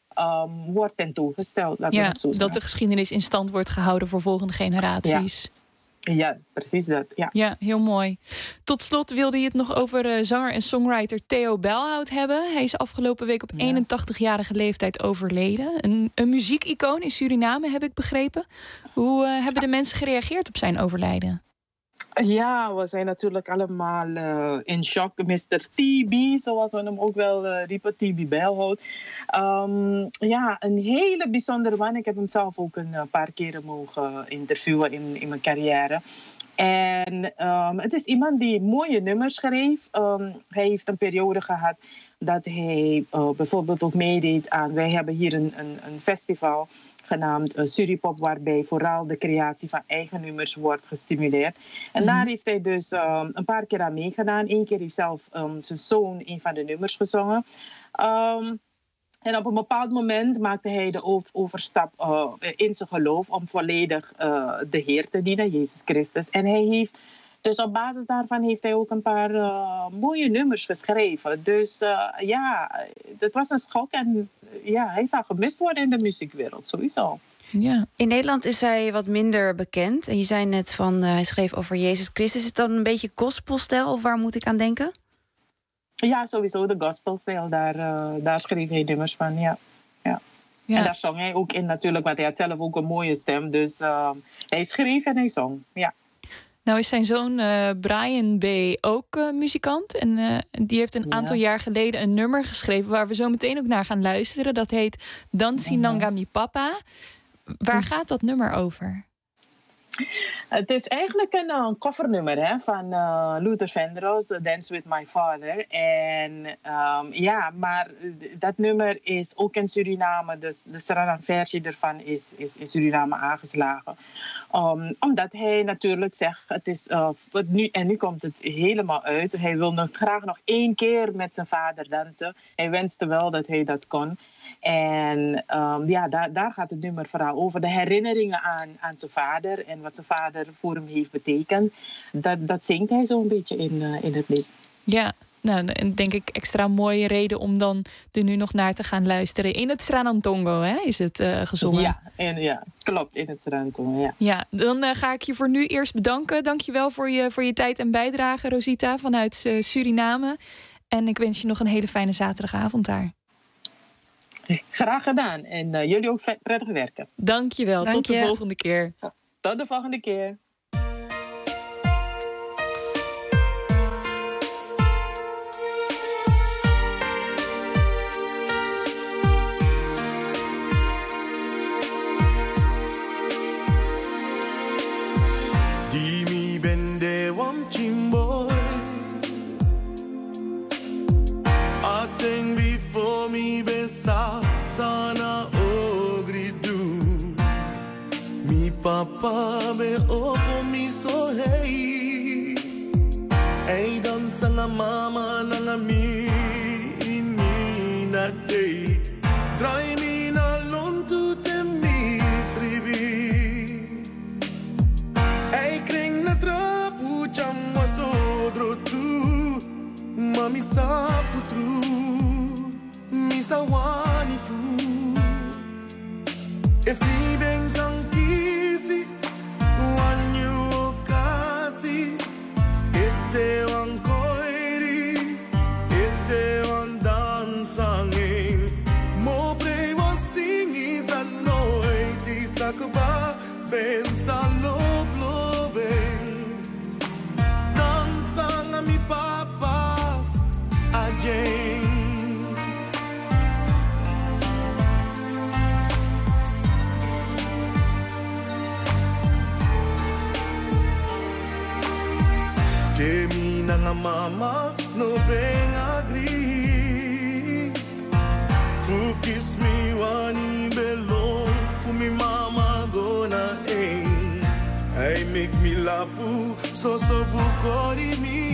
wordt tentoongesteld. Dat de geschiedenis in stand wordt gehouden voor volgende generaties. Ja, precies dat. Ja, heel mooi. Tot slot wilde je het nog over zanger en songwriter Theo Belhout hebben. Hij is afgelopen week op 81-jarige leeftijd overleden. Een muziekicoon in Suriname, heb ik begrepen. Hoe hebben de mensen gereageerd op zijn overlijden? Ja, we zijn natuurlijk allemaal in shock. Mr. TB, zoals we hem ook wel riepen, TB Belhout. Een hele bijzondere man. Ik heb hem zelf ook een paar keren mogen interviewen in mijn carrière. En het is iemand die mooie nummers schreef. Hij heeft een periode gehad dat hij bijvoorbeeld ook meedeed aan... Wij hebben hier een festival genaamd Suripop, waarbij vooral de creatie van eigen nummers wordt gestimuleerd. En daar heeft hij dus een paar keer aan meegedaan. Eén keer heeft zelf zijn zoon een van de nummers gezongen. En op een bepaald moment maakte hij de overstap in zijn geloof om volledig de Heer te dienen, Jezus Christus. En hij heeft... Dus op basis daarvan heeft hij ook een paar mooie nummers geschreven. Dus het was een schok. En hij zou gemist worden in de muziekwereld, sowieso. Ja. In Nederland is hij wat minder bekend. En je zei net van, hij schreef over Jezus Christus. Is het dan een beetje gospelstijl of waar moet ik aan denken? Ja, sowieso de gospelstijl. Daar schreef hij nummers van, ja. En daar zong hij ook in natuurlijk, want hij had zelf ook een mooie stem. Dus hij schreef en hij zong, ja. Nou is zijn zoon Brian B. ook muzikant. En die heeft een aantal jaar geleden een nummer geschreven... waar we zo meteen ook naar gaan luisteren. Dat heet Dansi Nangami Papa. Waar gaat dat nummer over? Het is eigenlijk een covernummer van Luther Vandross, Dance With My Father. En maar dat nummer is ook in Suriname, dus de Suriname-versie ervan is in Suriname aangeslagen. Omdat hij natuurlijk zegt, het is nu komt het helemaal uit. Hij wil graag nog 1 keer met zijn vader dansen. Hij wenste wel dat hij dat kon. En daar gaat het nummer vooral over. De herinneringen aan zijn vader en wat zijn vader voor hem heeft betekend. Dat zingt hij zo'n beetje in het lied. Ja, nou, en denk ik extra mooie reden om dan er nu nog naar te gaan luisteren. In het Sranantongo, hè, is het gezongen? Ja, klopt, in het Sranantongo, Ja, dan ga ik je voor nu eerst bedanken. Dank je wel voor je tijd en bijdrage, Rosita, vanuit Suriname. En ik wens je nog een hele fijne zaterdagavond daar. Graag gedaan. En jullie ook prettig werken. Dank je wel. Tot de volgende keer. Tot de volgende keer. Mapa be opo mi so hey. Hey dan sanga mama nanga mi na day. Draai mi na lontu te mi sribi. Hey kring na trapu chama sodro tu. Mami sa putru. Mi sa wani fu. If me ben kan kisi, wan you kasi, ite wan koiri, ite wan dansangin. Mo pre was singi sa noi di sakba ben sa lo ben. Dansang mi papa ajeng. Demi nanga mama no beng agree. To kiss me wani belong for me mama gonna end. I make me laugh so fu kori me.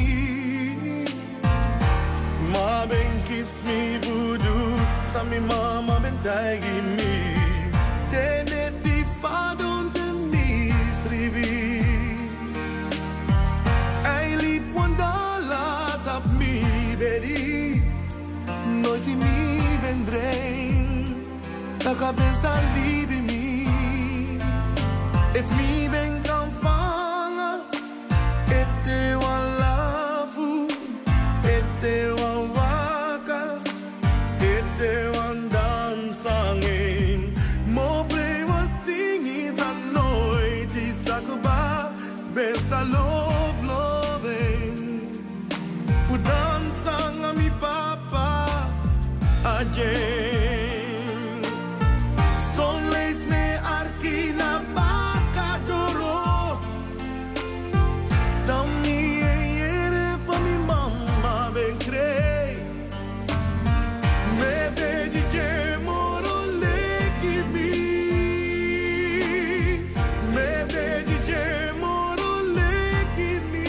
Ma beng kiss me voodoo sa me mama ben taigi me. Tene ti fa don't me sribi. Nooit in me ben drein, taka ben salibi mi. If me ben kan vangen, ete wan lafu, ete wan waka, ete wan dansangin. Mo pre wan singi sa nooit die sakuba, ben salop loben. Fu dansang a mi papa ajen. Son lees me arkina baka doro. Dan mi ere van mi mama ben krei. Me beji je moro leki mi. Me beji je moro leki mi.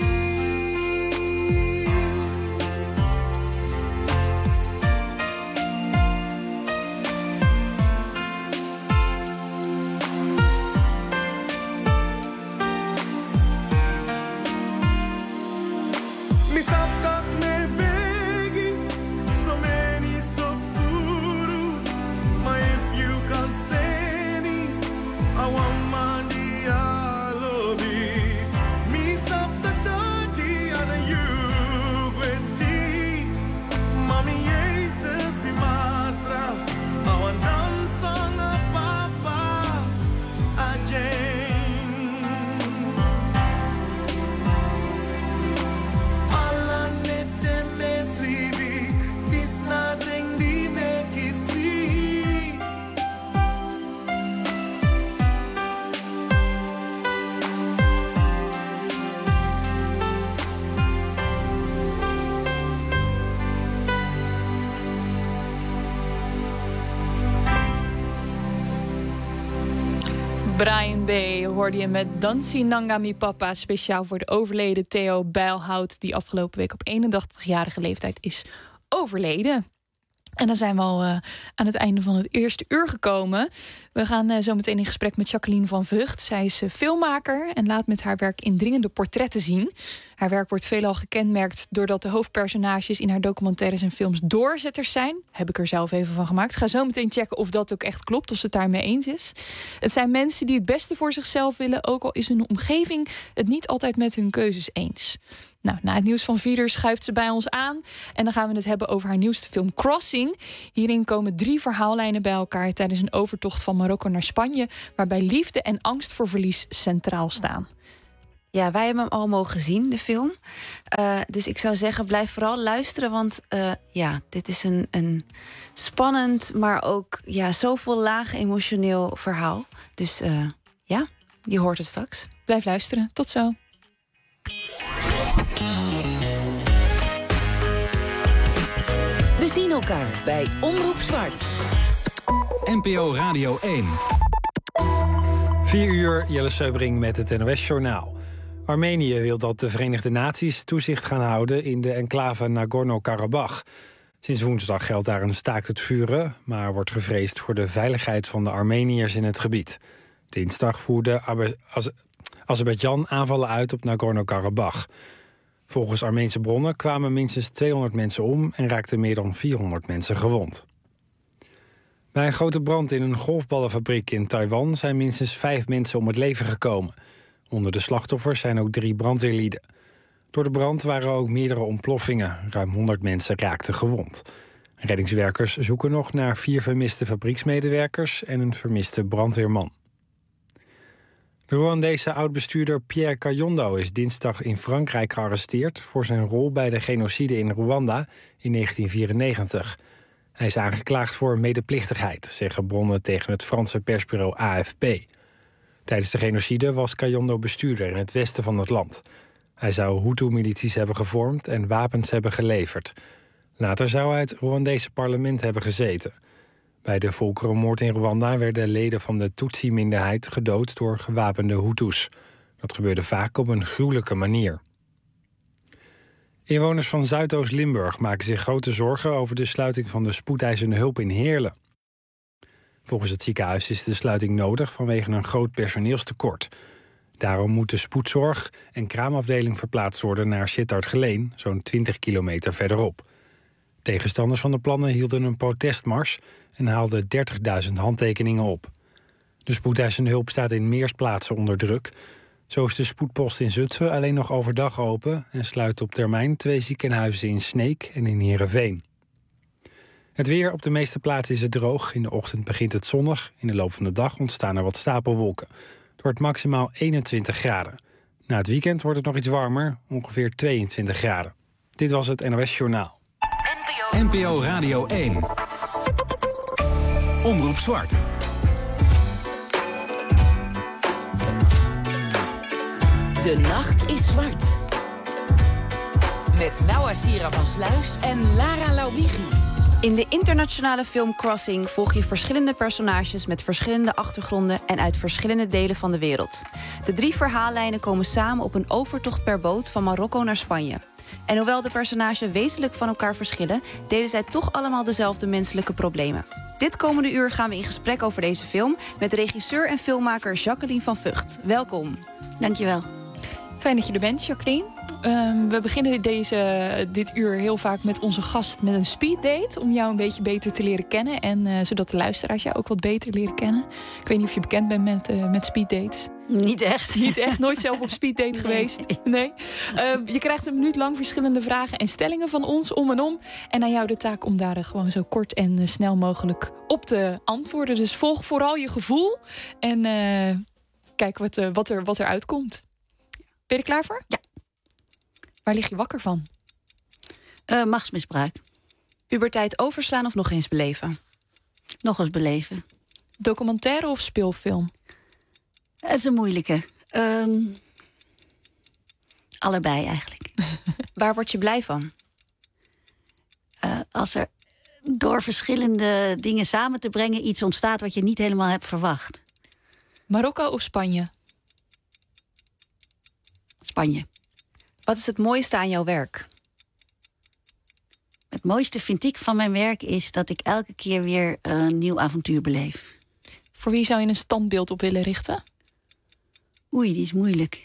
Brian B. hoorde je met Dansi Nangami Papa, speciaal voor de overleden Theo Bijlhout, die afgelopen week op 81-jarige leeftijd is overleden. En dan zijn we al aan het einde van het eerste uur gekomen. We gaan zo meteen in gesprek met Jacqueline van Vught. Zij is filmmaker en laat met haar werk indringende portretten zien. Haar werk wordt veelal gekenmerkt doordat de hoofdpersonages in haar documentaires en films doorzetters zijn. Heb ik er zelf even van gemaakt. Ik ga zo meteen checken of dat ook echt klopt, of ze het daarmee eens is. Het zijn mensen die het beste voor zichzelf willen, ook al is hun omgeving het niet altijd met hun keuzes eens. Nou, na het nieuws van 4 uur schuift ze bij ons aan. En dan gaan we het hebben over haar nieuwste film Crossing. Hierin komen 3 verhaallijnen bij elkaar tijdens een overtocht van Marokko naar Spanje, waarbij liefde en angst voor verlies centraal staan. Ja, wij hebben hem al mogen zien, de film. Dus ik zou zeggen, blijf vooral luisteren. Want dit is een spannend, maar ook zoveel laag emotioneel verhaal. Dus je hoort het straks. Blijf luisteren. Tot zo. We zien elkaar bij Omroep Zwart. NPO Radio 1. 4 uur, Jelle Seubring met het NOS-journaal. Armenië wil dat de Verenigde Naties toezicht gaan houden in de enclave Nagorno-Karabach. Sinds woensdag geldt daar een staakt het vuren, maar wordt gevreesd voor de veiligheid van de Armeniërs in het gebied. Dinsdag voerde Azerbeidzjan aanvallen uit op Nagorno-Karabach. Volgens Armeense bronnen kwamen minstens 200 mensen om en raakten meer dan 400 mensen gewond. Bij een grote brand in een golfballenfabriek in Taiwan zijn minstens 5 mensen om het leven gekomen. Onder de slachtoffers zijn ook 3 brandweerlieden. Door de brand waren ook meerdere ontploffingen. Ruim 100 mensen raakten gewond. Reddingswerkers zoeken nog naar 4 vermiste fabrieksmedewerkers en een vermiste brandweerman. De Rwandese oud-bestuurder Pierre Kayondo is dinsdag in Frankrijk gearresteerd voor zijn rol bij de genocide in Rwanda in 1994. Hij is aangeklaagd voor medeplichtigheid, zeggen bronnen tegen het Franse persbureau AFP. Tijdens de genocide was Kayondo bestuurder in het westen van het land. Hij zou Hutu-milities hebben gevormd en wapens hebben geleverd. Later zou hij het Rwandese parlement hebben gezeten. Bij de volkerenmoord in Rwanda werden leden van de Tutsi-minderheid gedood door gewapende Hutus. Dat gebeurde vaak op een gruwelijke manier. Inwoners van Zuidoost-Limburg maken zich grote zorgen over de sluiting van de spoedeisende hulp in Heerlen. Volgens het ziekenhuis is de sluiting nodig vanwege een groot personeelstekort. Daarom moet de spoedzorg en kraamafdeling verplaatst worden naar Sittard-Geleen, zo'n 20 kilometer verderop. Tegenstanders van de plannen hielden een protestmars en haalden 30.000 handtekeningen op. De spoedeisende hulp staat in Meersplaatsen onder druk. Zo is de spoedpost in Zutphen alleen nog overdag open en sluit op termijn 2 ziekenhuizen in Sneek en in Heerenveen. Het weer: op de meeste plaatsen is het droog. In de ochtend begint het zonnig. In de loop van de dag ontstaan er wat stapelwolken. Het wordt maximaal 21 graden. Na het weekend wordt het nog iets warmer, ongeveer 22 graden. Dit was het NOS Journaal. NPO Radio 1. Omroep Zwart. De nacht is zwart. Met Noah Sira van Sluis en Lara Lauwigi. In de internationale film Crossing volg je verschillende personages met verschillende achtergronden en uit verschillende delen van de wereld. De 3 verhaallijnen komen samen op een overtocht per boot van Marokko naar Spanje. En hoewel de personages wezenlijk van elkaar verschillen, delen zij toch allemaal dezelfde menselijke problemen. Dit komende uur gaan we in gesprek over deze film met regisseur en filmmaker Jacqueline van Vught. Welkom. Dankjewel. Fijn dat je er bent, Jacqueline. We beginnen dit uur heel vaak met onze gast met een speeddate, om jou een beetje beter te leren kennen en zodat de luisteraars jou ook wat beter leren kennen. Ik weet niet of je bekend bent met speeddates. Niet echt. Niet echt? Nooit zelf op speeddate geweest? Nee. Je krijgt een minuut lang verschillende vragen en stellingen van ons om en om. En aan jou de taak om daar gewoon zo kort en snel mogelijk op te antwoorden. Dus volg vooral je gevoel en kijk wat er uitkomt. Ben je er klaar voor? Ja. Waar lig je wakker van? Machtsmisbruik. Puberteit overslaan of nog eens beleven? Nog eens beleven. Documentaire of speelfilm? Dat is een moeilijke. Allebei eigenlijk. Waar word je blij van? Als er door verschillende dingen samen te brengen iets ontstaat wat je niet helemaal hebt verwacht. Marokko of Spanje? Spanje. Wat is het mooiste aan jouw werk? Het mooiste vind ik van mijn werk is dat ik elke keer weer een nieuw avontuur beleef. Voor wie zou je een standbeeld op willen richten? Oei, die is moeilijk.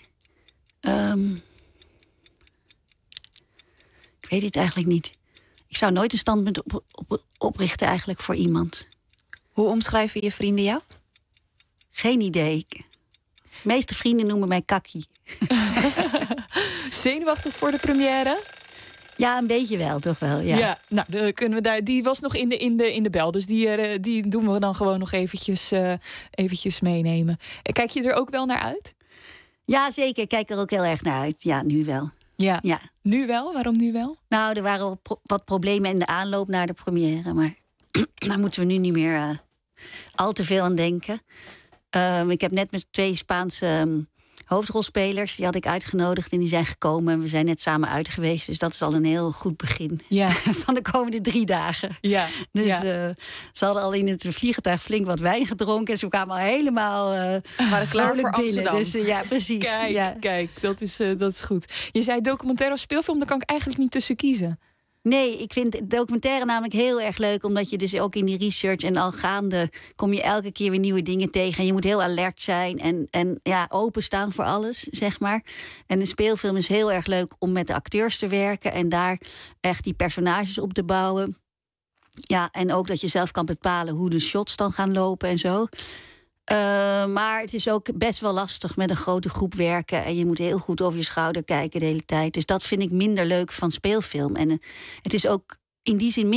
Ik weet het eigenlijk niet. Ik zou nooit een standbeeld oprichten eigenlijk voor iemand. Hoe omschrijven je vrienden jou? Geen idee. De meeste vrienden noemen mij Kakkie. Zenuwachtig voor de première? Ja, een beetje wel, toch wel. Ja, nou, kunnen we die was nog in de bel. Dus die doen we dan gewoon nog eventjes meenemen. Kijk je er ook wel naar uit? Ja, zeker. Ik kijk er ook heel erg naar uit. Ja, nu wel. Ja. Nu wel? Waarom nu wel? Nou, er waren wat problemen in de aanloop naar de première. Maar daar moeten we nu niet meer al te veel aan denken. Ik heb net met 2 Spaanse hoofdrolspelers. Die had ik uitgenodigd en die zijn gekomen. En we zijn net samen uit geweest. Dus dat is al een heel goed begin van de komende 3 dagen. Ja. Dus ze hadden al in het vliegtuig flink wat wijn gedronken. En ze kwamen al helemaal waren klaar voor binnen. Amsterdam. Dus ja, precies. Kijk, dat is goed. Je zei documentaire of speelfilm, daar kan ik eigenlijk niet tussen kiezen. Nee, ik vind documentaire namelijk heel erg leuk. Omdat je dus ook in die research en al gaande kom je elke keer weer nieuwe dingen tegen. En je moet heel alert zijn en openstaan voor alles, zeg maar. En een speelfilm is heel erg leuk om met de acteurs te werken. En daar echt die personages op te bouwen. Ja, en ook dat je zelf kan bepalen hoe de shots dan gaan lopen en zo. Maar het is ook best wel lastig met een grote groep werken. En je moet heel goed over je schouder kijken de hele tijd. Dus dat vind ik minder leuk van speelfilm. En het is ook in die zin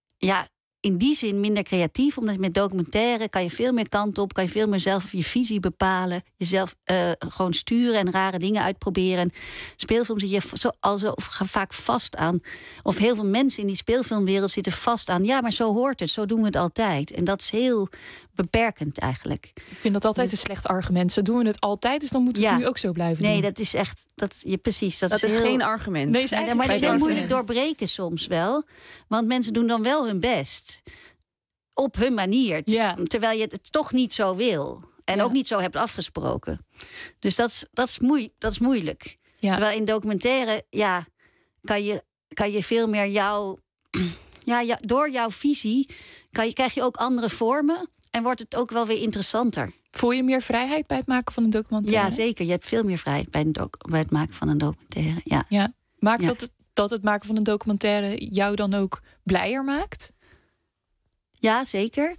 minder creatief. Omdat met documentaire kan je veel meer kant op. Kan je veel meer zelf je visie bepalen. Jezelf gewoon sturen en rare dingen uitproberen. Speelfilm zit je zo vaak vast aan. Of heel veel mensen in die speelfilmwereld zitten vast aan. Ja, maar zo hoort het. Zo doen we het altijd. En dat is heel beperkend eigenlijk. Ik vind dat altijd een slecht argument. Zo doen we het altijd, dus dan moeten we het nu ook zo blijven doen. Nee, dat is echt... precies. Dat is geen argument. Nee, maar het is heel moeilijk doorbreken soms wel. Want mensen doen dan wel hun best. Op hun manier. Terwijl je het toch niet zo wil. En ook niet zo hebt afgesproken. Dus dat is moeilijk. Ja. Terwijl in documentaire, kan je veel meer door jouw visie krijg je ook andere vormen. En wordt het ook wel weer interessanter. Voel je meer vrijheid bij het maken van een documentaire? Ja, zeker. Je hebt veel meer vrijheid bij het maken van een documentaire. Ja. Maakt dat het maken van een documentaire jou dan ook blijer maakt? Ja, zeker.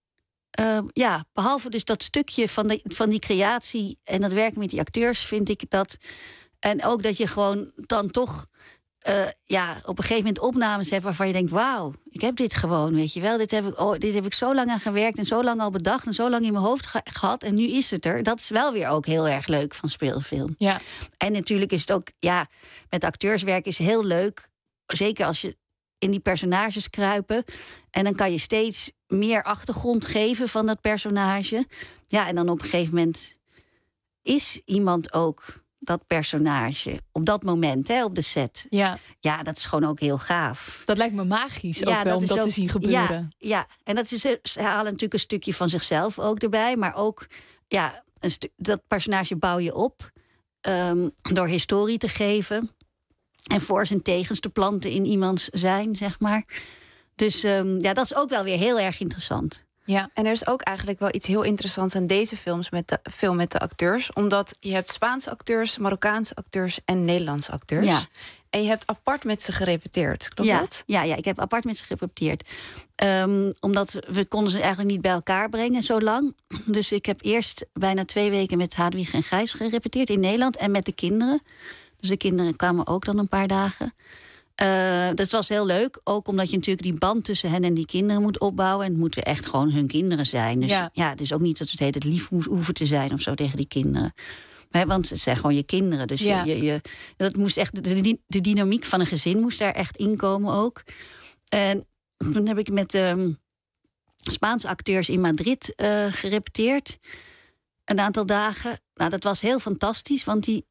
Behalve dus dat stukje van die creatie en dat werken met die acteurs vind ik dat. En ook dat je gewoon dan toch op een gegeven moment opnames hebt waarvan je denkt, wauw, ik heb dit gewoon, weet je wel. Dit heb ik zo lang aan gewerkt en zo lang al bedacht en zo lang in mijn hoofd gehad en nu is het er. Dat is wel weer ook heel erg leuk van speelfilm. Ja. En natuurlijk is het ook, met acteurs werken is heel leuk. Zeker als je in die personages kruipen. En dan kan je steeds meer achtergrond geven van dat personage. Ja, en dan op een gegeven moment is iemand ook dat personage op dat moment, op de set. Ja, dat is gewoon ook heel gaaf. Dat lijkt me magisch ook wel om dat te zien gebeuren. Ja, en dat ze halen natuurlijk een stukje van zichzelf ook erbij. Maar ook, dat personage bouw je op door historie te geven. En voor's en tegens te planten in iemands zijn, zeg maar. Dus dat is ook wel weer heel erg interessant. Ja, en er is ook eigenlijk wel iets heel interessants aan deze films met de acteurs. Omdat je hebt Spaanse acteurs, Marokkaanse acteurs en Nederlandse acteurs. Ja. En je hebt apart met ze gerepeteerd, klopt dat? Ja, ik heb apart met ze gerepeteerd. Omdat we konden ze eigenlijk niet bij elkaar brengen zo lang. Dus ik heb eerst bijna 2 weken met Hadwig en Gijs gerepeteerd in Nederland. En met de kinderen. Dus de kinderen kwamen ook dan een paar dagen. Dat was heel leuk. Ook omdat je natuurlijk die band tussen hen en die kinderen moet opbouwen. En het moeten echt gewoon hun kinderen zijn. Dus het is ook niet dat het lief hoeven te zijn of zo tegen die kinderen. Want het zijn gewoon je kinderen. Dus dat moest echt, de dynamiek van een gezin moest daar echt inkomen ook. En toen heb ik met Spaanse acteurs in Madrid gerepeteerd. Een aantal dagen. Nou, dat was heel fantastisch. Want die...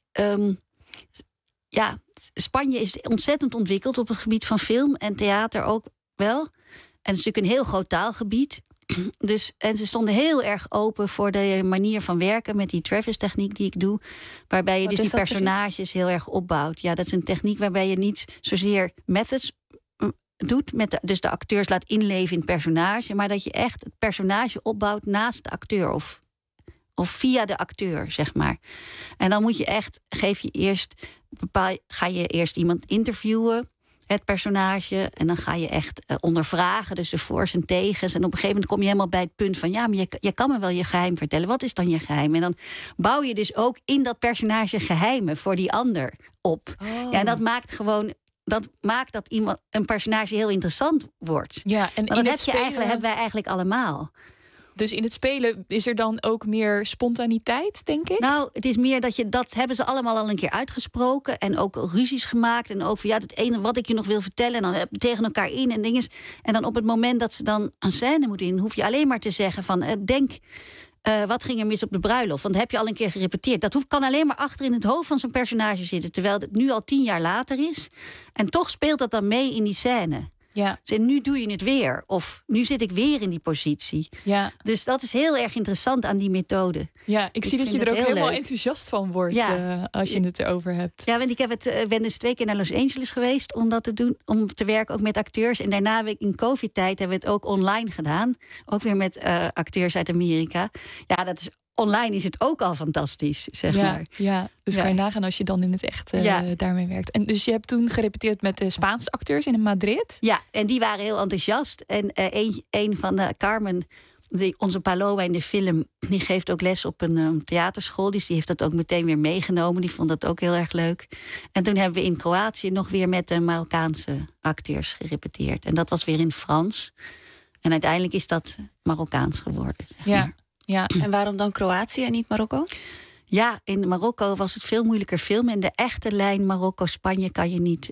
Spanje is ontzettend ontwikkeld op het gebied van film en theater ook wel. En het is natuurlijk een heel groot taalgebied. En ze stonden heel erg open voor de manier van werken met die Travis-techniek die ik doe. Waarbij je dus die personages heel erg opbouwt. Ja, dat is een techniek waarbij je niet zozeer methods doet. Dus de acteurs laat inleven in het personage. Maar dat je echt het personage opbouwt naast de acteur of via de acteur, zeg maar. En dan moet je ga je eerst iemand interviewen, het personage, en dan ga je echt ondervragen, dus de voor's en tegens. En op een gegeven moment kom je helemaal bij het punt van, maar je kan me wel je geheim vertellen. Wat is dan je geheim? En dan bouw je dus ook in dat personage geheimen voor die ander op. Oh. Ja, en dat maakt dat een personage heel interessant wordt. Ja, en dat hebben wij eigenlijk allemaal. Dus in het spelen is er dan ook meer spontaniteit, denk ik? Nou, het is meer dat hebben ze allemaal al een keer uitgesproken. En ook ruzies gemaakt. En ook van het ene wat ik je nog wil vertellen. En dan tegen elkaar in en dingen. En dan op het moment dat ze dan een scène moeten in, hoef je alleen maar te zeggen van denk wat ging er mis op de bruiloft? Want dat heb je al een keer gerepeteerd. Dat kan alleen maar achter in het hoofd van zo'n personage zitten. Terwijl het nu al 10 jaar later is. En toch speelt dat dan mee in die scène. Ja. Dus nu doe je het weer. Of nu zit ik weer in die positie. Ja. Dus dat is heel erg interessant aan die methode. Ja, ik zie dat je er ook helemaal enthousiast van wordt als je het erover hebt. Ja, want ik ben dus 2 keer naar Los Angeles geweest om dat te doen. Om te werken ook met acteurs. En daarna heb ik in COVID-tijd hebben we het ook online gedaan. Ook weer met acteurs uit Amerika. Ja, dat is... Online is het ook al fantastisch, zeg maar. Ja, dus kan je nagaan als je dan in het echt daarmee werkt. En dus je hebt toen gerepeteerd met de Spaanse acteurs in Madrid? Ja, en die waren heel enthousiast. En een van de Carmen, onze Paloma in de film... die geeft ook les op een theaterschool. Dus die heeft dat ook meteen weer meegenomen. Die vond dat ook heel erg leuk. En toen hebben we in Kroatië nog weer met de Marokkaanse acteurs gerepeteerd. En dat was weer in Frans. En uiteindelijk is dat Marokkaans geworden, zeg maar. Ja. En waarom dan Kroatië en niet Marokko? Ja, in Marokko was het veel moeilijker filmen. En de echte lijn Marokko-Spanje kan je niet...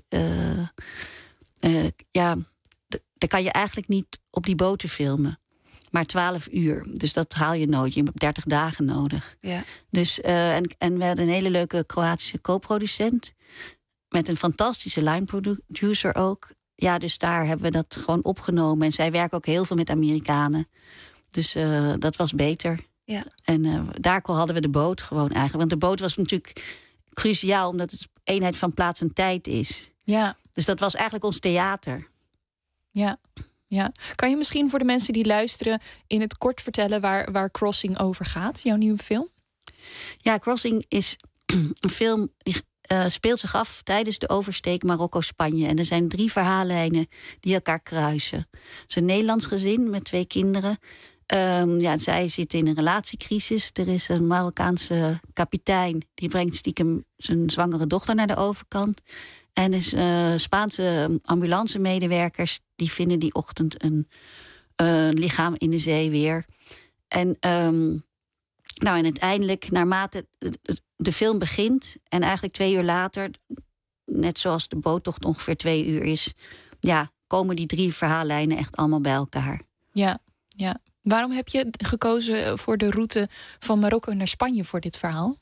daar kan je eigenlijk niet op die boten filmen. Maar 12 uur. Dus dat haal je nooit. Je hebt 30 dagen nodig. Ja. Dus, en we hadden een hele leuke Kroatische co-producent. Met een fantastische line producer ook. Ja, dus daar hebben we dat gewoon opgenomen. En zij werken ook heel veel met Amerikanen. Dus dat was beter. Ja. En daar hadden we de boot gewoon eigenlijk. Want de boot was natuurlijk cruciaal... omdat het eenheid van plaats en tijd is. Ja. Dus dat was eigenlijk ons theater. Ja. Kan je misschien voor de mensen die luisteren... in het kort vertellen waar Crossing over gaat? Jouw nieuwe film? Ja, Crossing is een film... die speelt zich af tijdens de oversteek Marokko-Spanje. En er zijn 3 verhaallijnen die elkaar kruisen. Het is een Nederlands gezin met 2 kinderen... zij zitten in een relatiecrisis. Er is een Marokkaanse kapitein... die brengt stiekem zijn zwangere dochter naar de overkant. En is Spaanse ambulancemedewerkers... die vinden die ochtend een lichaam in de zee weer. En uiteindelijk, naarmate de film begint... en eigenlijk 2 uur later... net zoals de boottocht ongeveer 2 uur is... komen die 3 verhaallijnen echt allemaal bij elkaar. Ja. Waarom heb je gekozen voor de route van Marokko naar Spanje voor dit verhaal?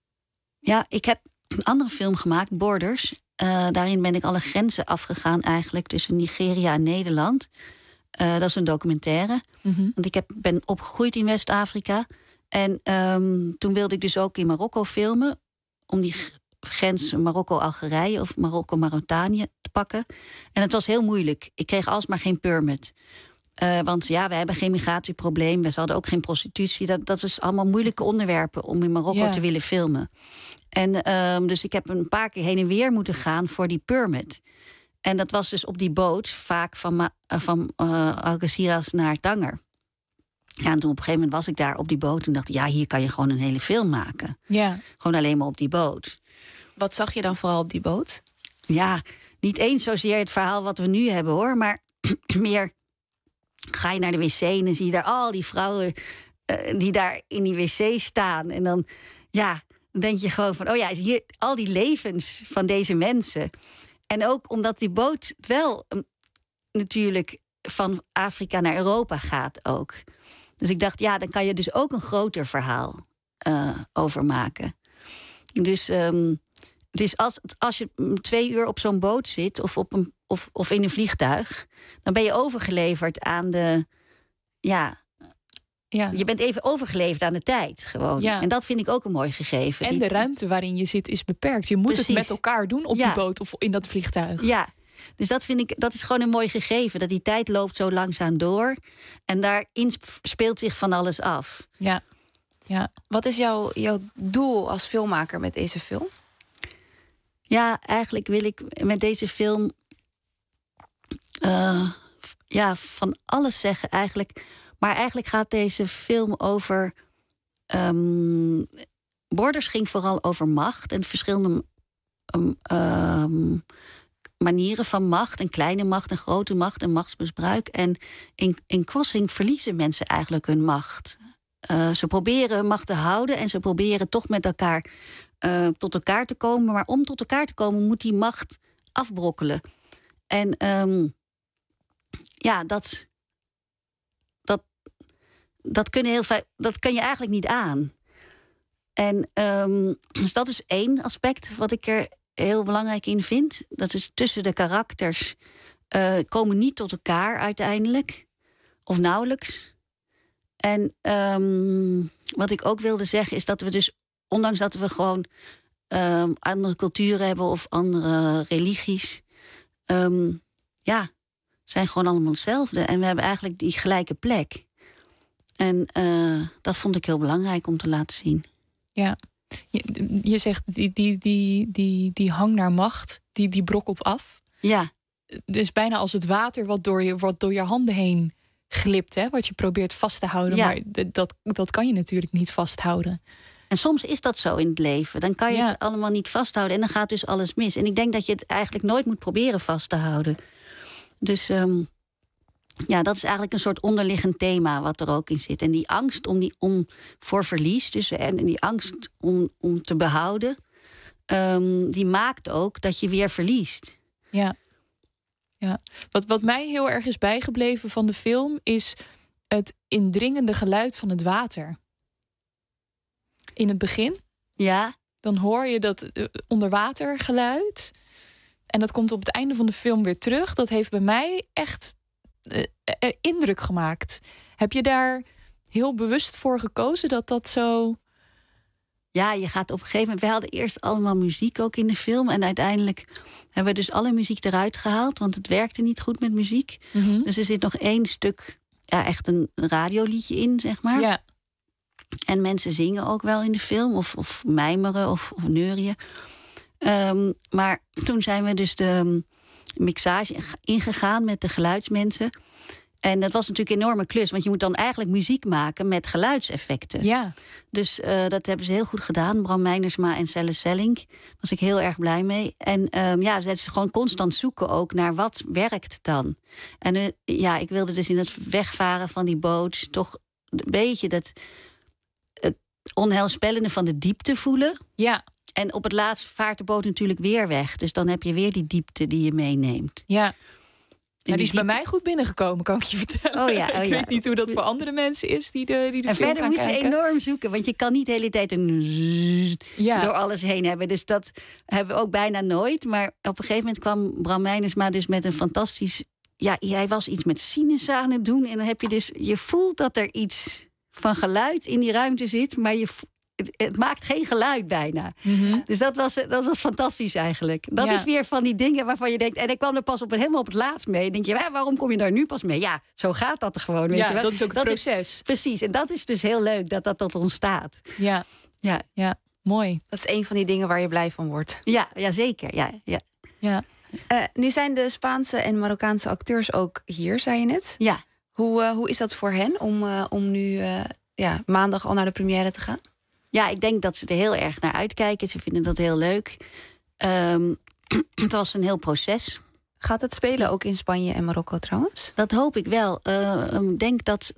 Ja, ik heb een andere film gemaakt, Borders. Daarin ben ik alle grenzen afgegaan eigenlijk tussen Nigeria en Nederland. Dat is een documentaire. Mm-hmm. Want ik ben opgegroeid in West-Afrika. En toen wilde ik dus ook in Marokko filmen... om die grens Marokko-Algerije of Marokko-Mauritanië te pakken. En het was heel moeilijk. Ik kreeg alsmaar geen permit. Want we hebben geen migratieprobleem. We hadden ook geen prostitutie. Dat is allemaal moeilijke onderwerpen om in Marokko te willen filmen. En dus ik heb een paar keer heen en weer moeten gaan voor die permit. En dat was dus op die boot, vaak van Algeciras naar Tanger. Ja, en toen op een gegeven moment was ik daar op die boot en dacht... hier kan je gewoon een hele film maken. Ja. Gewoon alleen maar op die boot. Wat zag je dan vooral op die boot? Ja, niet eens zozeer het verhaal wat we nu hebben, hoor. Maar meer... Ga je naar de wc en dan zie je daar al die vrouwen die daar in die wc staan. En dan denk je gewoon van, hier al die levens van deze mensen. En ook omdat die boot wel natuurlijk van Afrika naar Europa gaat ook. Dus ik dacht, dan kan je dus ook een groter verhaal over maken. Dus het is als je 2 uur op zo'n boot zit of in een vliegtuig... dan ben je overgeleverd aan de... Je bent even overgeleverd aan de tijd gewoon. Ja. En dat vind ik ook een mooi gegeven. En de ruimte waarin je zit is beperkt. Je moet het met elkaar doen op die boot of in dat vliegtuig. Ja, dus dat is gewoon een mooi gegeven. Dat die tijd loopt zo langzaam door. En daarin speelt zich van alles af. Ja. Wat is jouw doel als filmmaker met deze film? Ja, eigenlijk wil ik met deze film... van alles zeggen eigenlijk. Maar eigenlijk gaat deze film over... Borders ging vooral over macht en verschillende manieren van macht. En kleine macht en grote macht en machtsmisbruik. En in Crossing verliezen mensen eigenlijk hun macht. Ze proberen macht te houden en ze proberen toch met elkaar tot elkaar te komen. Maar om tot elkaar te komen moet die macht afbrokkelen. En dat kun je eigenlijk niet aan. En dus dat is één aspect wat ik er heel belangrijk in vind. Dat is tussen de karakters komen niet tot elkaar uiteindelijk. Of nauwelijks. En wat ik ook wilde zeggen is dat we dus, ondanks dat we gewoon andere culturen hebben of andere religies, zijn gewoon allemaal hetzelfde. En we hebben eigenlijk die gelijke plek. En dat vond ik heel belangrijk om te laten zien. Ja, je zegt die hang naar macht, die brokkelt af. Ja. Dus bijna als het water wat door je handen heen glipt, hè, wat je probeert vast te houden. Ja. Maar dat kan je natuurlijk niet vasthouden. En soms is dat zo in het leven. Dan kan je het allemaal niet vasthouden en dan gaat dus alles mis. En ik denk dat je het eigenlijk nooit moet proberen vast te houden. Dus dat is eigenlijk een soort onderliggend thema wat er ook in zit. En die angst voor verlies, dus, en die angst om te behouden, die maakt ook dat je weer verliest. Ja. Wat mij heel erg is bijgebleven van de film is het indringende geluid van het water. In het begin. Ja. Dan hoor je dat onderwatergeluid. En dat komt op het einde van de film weer terug. Dat heeft bij mij echt indruk gemaakt. Heb je daar heel bewust voor gekozen dat zo... Ja, je gaat op een gegeven moment... We hadden eerst allemaal muziek ook in de film. En uiteindelijk hebben we dus alle muziek eruit gehaald. Want het werkte niet goed met muziek. Mm-hmm. Dus er zit nog 1 stuk, echt een radioliedje in, zeg maar. Ja. En mensen zingen ook wel in de film. Of mijmeren of neurien. Maar toen zijn we dus de mixage ingegaan met de geluidsmensen. En dat was natuurlijk een enorme klus. Want je moet dan eigenlijk muziek maken met geluidseffecten. Ja. Dus dat hebben ze heel goed gedaan. Bram Meinersma en Celle Selling. Was ik heel erg blij mee. En ze gewoon constant zoeken ook naar wat werkt dan. En ik wilde dus in het wegvaren van die boot toch een beetje het onheilspellende van de diepte voelen. Ja. En op het laatst vaart de boot natuurlijk weer weg. Dus dan heb je weer die diepte die je meeneemt. Ja. Die is bij mij goed binnengekomen, kan ik je vertellen. Oh ja, ik weet niet hoe dat voor andere mensen is die de film gaan kijken. En verder moesten we enorm zoeken. Want je kan niet de hele tijd door alles heen hebben. Dus dat hebben we ook bijna nooit. Maar op een gegeven moment kwam Bram Meinersma dus met een fantastisch... Ja, hij was iets met sinussen aan het doen. En dan heb je dus... Je voelt dat er iets van geluid in die ruimte zit. Maar het maakt geen geluid bijna. Mm-hmm. Dus dat was fantastisch eigenlijk. Dat is weer van die dingen waarvan je denkt... En ik kwam er pas helemaal op het laatst mee. Dan denk je, waarom kom je daar nu pas mee? Ja, zo gaat dat er gewoon. Weet je wel? Dat is ook het proces. Precies, en dat is dus heel leuk dat tot ontstaat. Ja, mooi. Dat is een van die dingen waar je blij van wordt. Ja, zeker. Ja. Nu zijn de Spaanse en Marokkaanse acteurs ook hier, zei je net. Ja. Hoe is dat voor hen om nu maandag al naar de première te gaan? Ja, ik denk dat ze er heel erg naar uitkijken. Ze vinden dat heel leuk. Het was een heel proces. Gaat het spelen ook in Spanje en Marokko trouwens? Dat hoop ik wel. Ik denk dat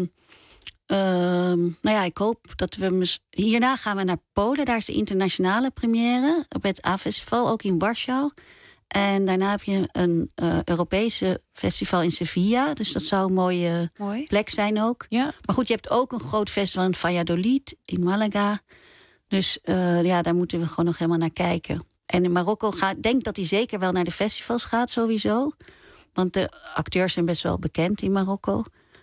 ik hoop dat we... Hierna gaan we naar Polen. Daar is de internationale première op het A-festival, ook in Warschau. En daarna heb je een Europese festival in Sevilla. Dus dat zou een mooie plek zijn ook. Ja. Maar goed, je hebt ook een groot festival in Valladolid, in Malaga. Dus daar moeten we gewoon nog helemaal naar kijken. En in Marokko denk dat hij zeker wel naar de festivals gaat, sowieso. Want de acteurs zijn best wel bekend in Marokko.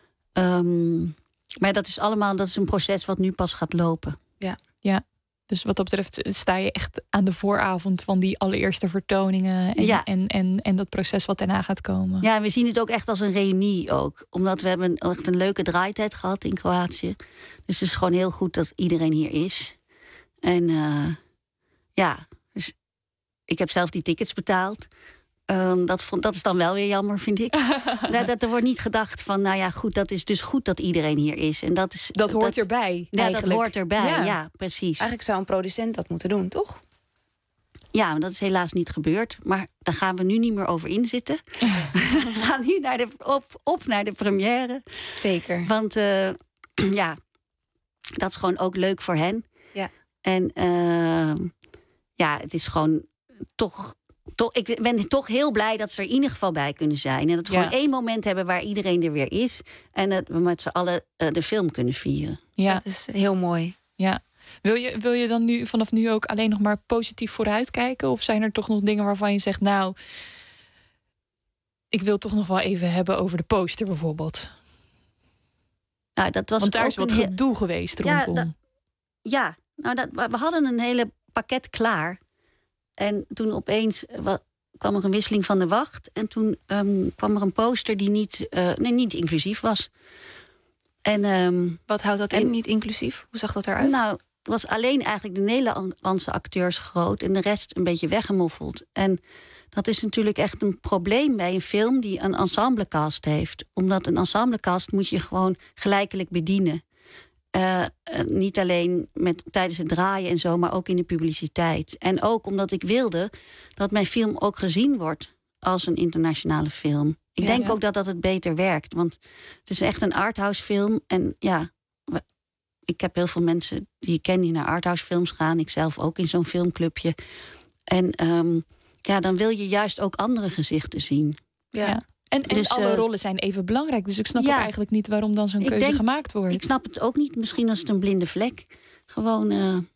Maar dat is een proces wat nu pas gaat lopen. Ja. Dus wat dat betreft sta je echt aan de vooravond van die allereerste vertoningen. En dat proces wat daarna gaat komen. Ja, we zien het ook echt als een reunie ook. Omdat we hebben echt een leuke draaitijd gehad in Kroatië. Dus het is gewoon heel goed dat iedereen hier is. En dus ik heb zelf die tickets betaald. Dat is dan wel weer jammer, vind ik. dat er wordt niet gedacht van, dat is dus goed dat iedereen hier is. En dat hoort erbij. Ja, dat hoort erbij, ja, precies. Eigenlijk zou een producent dat moeten doen, toch? Ja, maar dat is helaas niet gebeurd. Maar daar gaan we nu niet meer over inzitten. We gaan nu naar de première. Zeker. Want dat is gewoon ook leuk voor hen. Ja. En het is gewoon toch Ik ben toch heel blij dat ze er in ieder geval bij kunnen zijn. En dat we gewoon 1 moment hebben waar iedereen er weer is. En dat we met z'n allen de film kunnen vieren. Ja, dat is heel mooi. Ja. Wil je dan vanaf nu ook alleen nog maar positief vooruitkijken? Of zijn er toch nog dingen waarvan je zegt... nou, ik wil toch nog wel even hebben over de poster bijvoorbeeld? Nou, dat was want daar ook is wat gedoe geweest rondom. We hadden een hele pakket klaar. En toen opeens kwam er een wisseling van de wacht. En toen kwam er een poster die niet inclusief was. En, wat houdt dat in, niet inclusief? Hoe zag dat eruit? Nou, het was alleen eigenlijk de Nederlandse acteurs groot... en de rest een beetje weggemoffeld. En dat is natuurlijk echt een probleem bij een film... die een ensemblecast heeft. Omdat een ensemblecast moet je gewoon gelijkelijk bedienen. Niet alleen tijdens het draaien en zo, maar ook in de publiciteit. En ook omdat ik wilde dat mijn film ook gezien wordt als een internationale film. Ik denk ook dat het beter werkt. Want het is echt een arthouse film. En ja, ik heb heel veel mensen die ik ken die naar arthouse films gaan. Ik zelf ook in zo'n filmclubje. En dan wil je juist ook andere gezichten zien. Ja. En dus, alle rollen zijn even belangrijk. Dus ik snap ook eigenlijk niet waarom dan zo'n keuze gemaakt wordt. Ik snap het ook niet. Misschien was het een blinde vlek. Gewoon,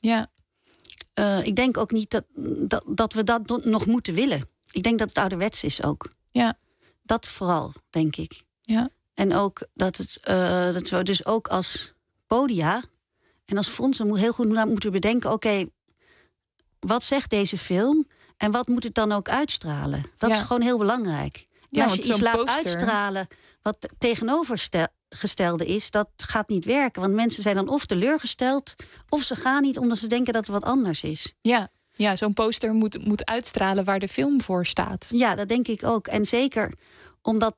ik denk ook niet dat we dat nog moeten willen. Ik denk dat het ouderwets is ook. Ja. Dat vooral, denk ik. Ja. En ook dat we dus ook als podia en als fondsen heel goed moeten bedenken... oké, wat zegt deze film en wat moet het dan ook uitstralen? Dat is gewoon heel belangrijk. En als je iets laat uitstralen wat tegenovergestelde is... dat gaat niet werken. Want mensen zijn dan of teleurgesteld... of ze gaan niet omdat ze denken dat er wat anders is. Ja, zo'n poster moet uitstralen waar de film voor staat. Ja, dat denk ik ook. En zeker omdat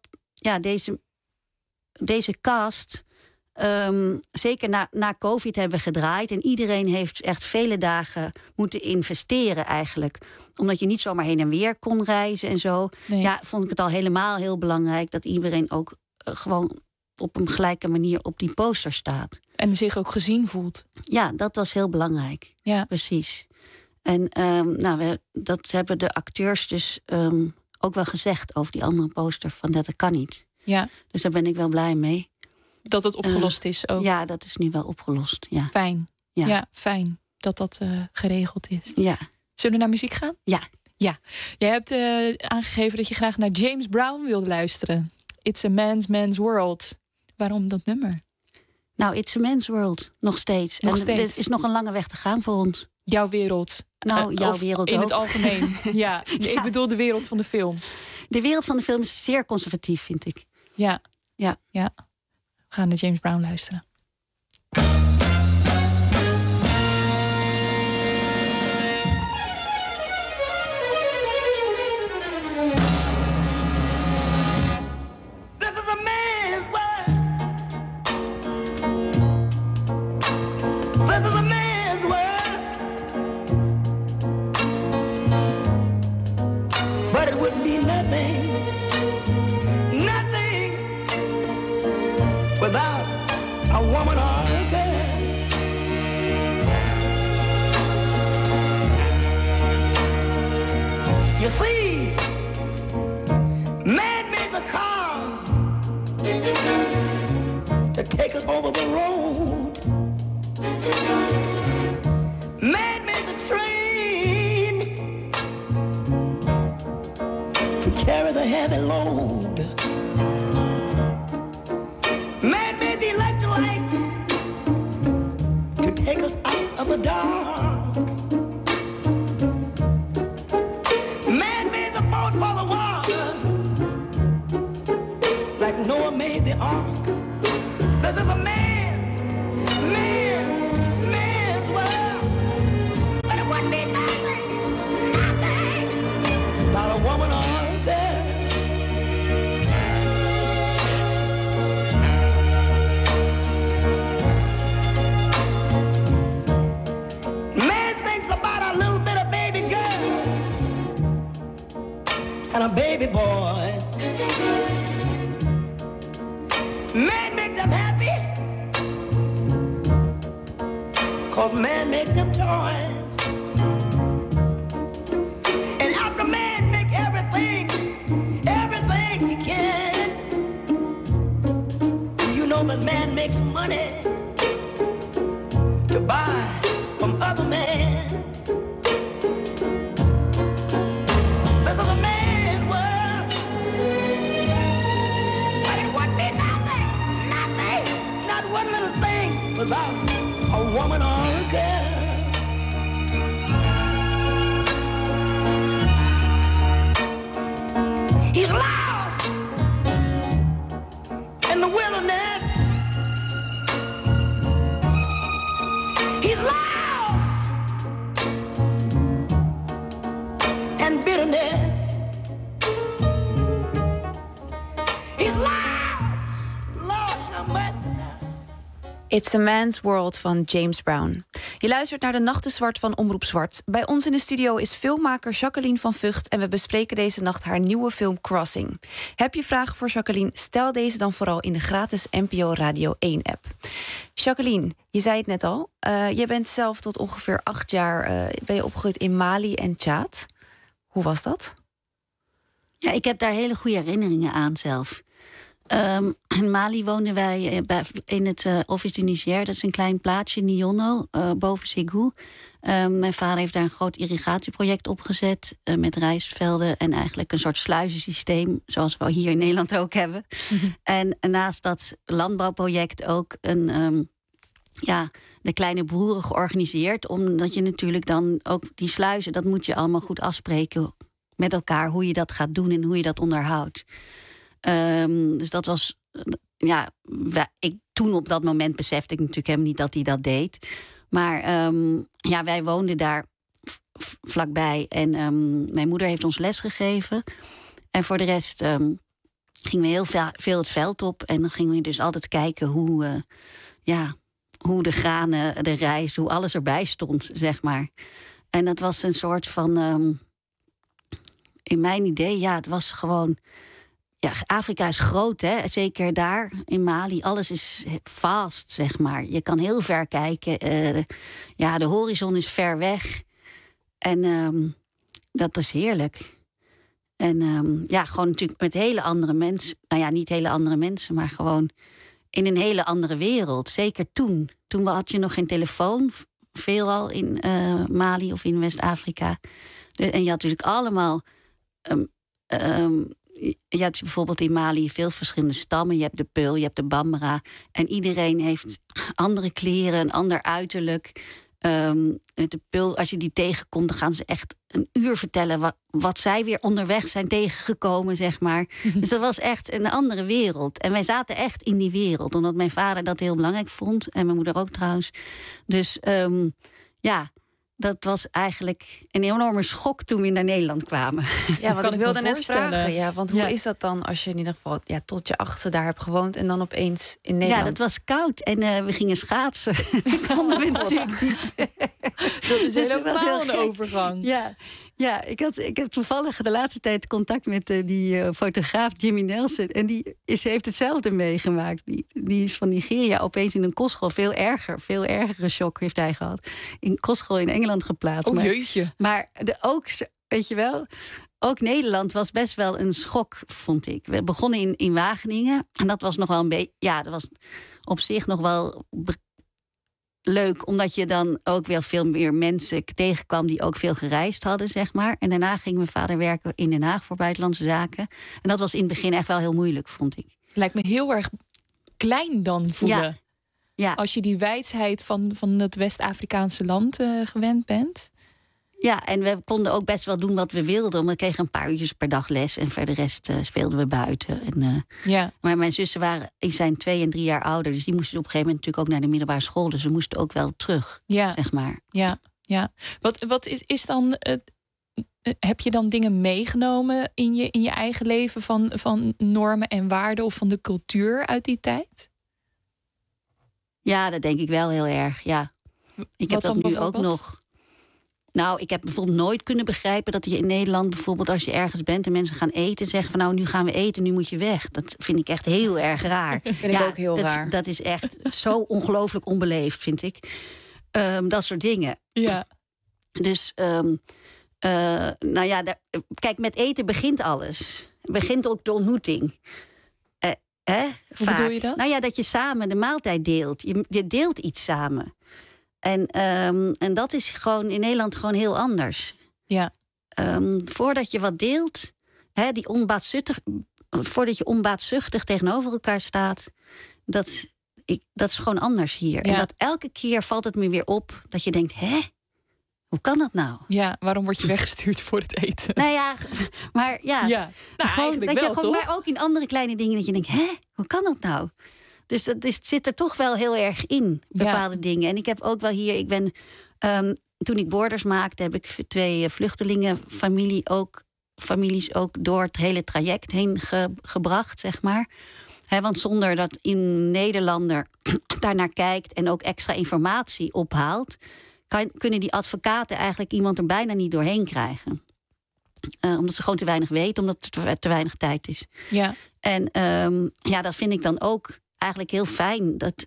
deze cast... zeker na COVID hebben we gedraaid. En iedereen heeft echt vele dagen moeten investeren eigenlijk. Omdat je niet zomaar heen en weer kon reizen en zo. Nee. Ja, vond ik het al helemaal heel belangrijk... dat iedereen ook gewoon op een gelijke manier op die poster staat. En zich ook gezien voelt. Ja, dat was heel belangrijk. Ja. Precies. En dat hebben de acteurs dus ook wel gezegd... over die andere poster, van dat kan niet. Ja. Dus daar ben ik wel blij mee. Dat het opgelost is ook. Ja, dat is nu wel opgelost. Ja. Fijn. Ja, fijn dat geregeld is. Ja. Zullen we naar muziek gaan? Ja. Jij hebt aangegeven dat je graag naar James Brown wilde luisteren. It's a man's world. Waarom dat nummer? Nou, it's a man's world. Nog steeds. Er is nog een lange weg te gaan voor ons. Jouw wereld. Nou, jouw wereld in ook. Het algemeen. Ja. Ik bedoel de wereld van de film. De wereld van de film is zeer conservatief, vind ik. Ja. We gaan naar James Brown luisteren. This is a man's world. This is a man's world. But it wouldn't be nothing without a woman or a girl. You see, man made the cars to take us over the road. Man made the train to carry the heavy load. Man made the electric light to take us out of the dark. Man made the boat for the water, like Noah made the ark. This is a man's world. But it wouldn't be nothing without a woman or a girl. And a baby boys. Man make them happy, 'cause man make them toys. And after man It's a Man's World van James Brown. Je luistert naar De Nacht is Zwart van Omroep Zwart. Bij ons in de studio is filmmaker Jacqueline van Vught en we bespreken deze nacht haar nieuwe film Crossing. Heb je vragen voor Jacqueline? Stel deze dan vooral in de gratis NPO Radio 1-app. Jacqueline, je zei het net al. Je bent zelf tot ongeveer 8 jaar ben je opgegroeid in Mali en Tjaad. Hoe was dat? Ja, ik heb daar hele goede herinneringen aan zelf. In Mali woonden wij in het Office du Niger. Dat is een klein plaatsje, Nionno, boven Ségou. Mijn vader heeft daar een groot irrigatieproject opgezet met rijstvelden en eigenlijk een soort sluizensysteem, zoals we hier in Nederland ook hebben. Mm-hmm. En naast dat landbouwproject ook de kleine broeren georganiseerd, omdat je natuurlijk dan ook die sluizen, dat moet je allemaal goed afspreken met elkaar, hoe je dat gaat doen en hoe je dat onderhoudt. Dus dat was, toen op dat moment besefte ik natuurlijk helemaal niet dat hij dat deed. Maar wij woonden daar vlakbij en mijn moeder heeft ons les gegeven. En voor de rest gingen we heel veel het veld op. En dan gingen we dus altijd kijken hoe de granen, de rijst, hoe alles erbij stond, zeg maar. En dat was een soort van, in mijn idee, het was gewoon... Ja, Afrika is groot, hè? Zeker daar in Mali. Alles is vast, zeg maar. Je kan heel ver kijken. De horizon is ver weg. En dat is heerlijk. En gewoon natuurlijk met hele andere mensen. Nou ja, niet hele andere mensen, maar gewoon in een hele andere wereld. Zeker toen. Toen had je nog geen telefoon, veelal in Mali of in West-Afrika. En je had natuurlijk allemaal... Je hebt bijvoorbeeld in Mali veel verschillende stammen. Je hebt de Peul, je hebt de Bambara. En iedereen heeft andere kleren, een ander uiterlijk. Met de Peul, als je die tegenkomt, dan gaan ze echt een uur vertellen wat zij weer onderweg zijn tegengekomen, zeg maar. Dus dat was echt een andere wereld. En wij zaten echt in die wereld, omdat mijn vader dat heel belangrijk vond. En mijn moeder ook trouwens. Dus dat was eigenlijk een enorme schok toen we naar Nederland kwamen. Ja, want ik wilde net vragen. Ja, want hoe is dat dan als je in ieder geval tot je 8e daar hebt gewoond en dan opeens in Nederland? Ja, dat was koud en we gingen schaatsen. Dat konden we natuurlijk niet. Dat is helemaal een overgang. Ja, ik heb toevallig de laatste tijd contact met die fotograaf Jimmy Nelson. En die heeft hetzelfde meegemaakt. Die is van Nigeria opeens in een kostschool. Veel ergere shock heeft hij gehad. In kostschool in Engeland geplaatst. Oh, jeetje. Maar ook, weet je wel... Ook Nederland was best wel een schok, vond ik. We begonnen in Wageningen. En dat was nog wel een beetje... Ja, dat was op zich nog wel... leuk, omdat je dan ook wel veel meer mensen tegenkwam die ook veel gereisd hadden, zeg maar. En daarna ging mijn vader werken in Den Haag voor buitenlandse zaken. En dat was in het begin echt wel heel moeilijk, vond ik. Lijkt me heel erg klein dan voelen. Ja. Als je die wijsheid van het West-Afrikaanse land gewend bent. Ja, en we konden ook best wel doen wat we wilden. We kregen een paar uurtjes per dag les en voor de rest speelden we buiten. Maar mijn zussen zijn 2 en 3 jaar ouder. Dus die moesten op een gegeven moment natuurlijk ook naar de middelbare school. Dus we moesten ook wel terug, zeg maar. Ja. Wat is dan... heb je dan dingen meegenomen in je eigen leven van normen en waarden of van de cultuur uit die tijd? Ja, dat denk ik wel heel erg, ja. Ik heb dat nu ook nog... Nou, ik heb bijvoorbeeld nooit kunnen begrijpen dat je in Nederland bijvoorbeeld als je ergens bent en mensen gaan eten, zeggen van nou, nu gaan we eten, nu moet je weg. Dat vind ik echt heel erg raar. Vind ik ook heel raar. Dat is echt zo ongelooflijk onbeleefd, vind ik. Dat soort dingen. Ja. Dus, kijk, met eten begint alles. Begint ook de ontmoeting. Hoe bedoel je dat? Nou ja, dat je samen de maaltijd deelt. Je deelt iets samen. En dat is gewoon in Nederland gewoon heel anders. Ja. Voordat je wat deelt, voordat je onbaatzuchtig tegenover elkaar staat, dat is gewoon anders hier. Ja. En dat elke keer valt het me weer op dat je denkt, hoe kan dat nou? Ja, waarom word je weggestuurd voor het eten? Nou ja, maar ja. Nou, eigenlijk wel, toch? Maar ook in andere kleine dingen dat je denkt, hoe kan dat nou? Dus dat zit er toch wel heel erg in, bepaalde dingen. En ik heb ook wel hier... toen ik Borders maakte, heb ik 2 vluchtelingenfamilies ook door het hele traject heen gebracht, zeg maar. Want zonder dat een Nederlander daarnaar kijkt en ook extra informatie ophaalt, kunnen die advocaten eigenlijk iemand er bijna niet doorheen krijgen. Omdat ze gewoon te weinig weten, omdat er te weinig tijd is. Ja. En dat vind ik dan ook eigenlijk heel fijn. Dat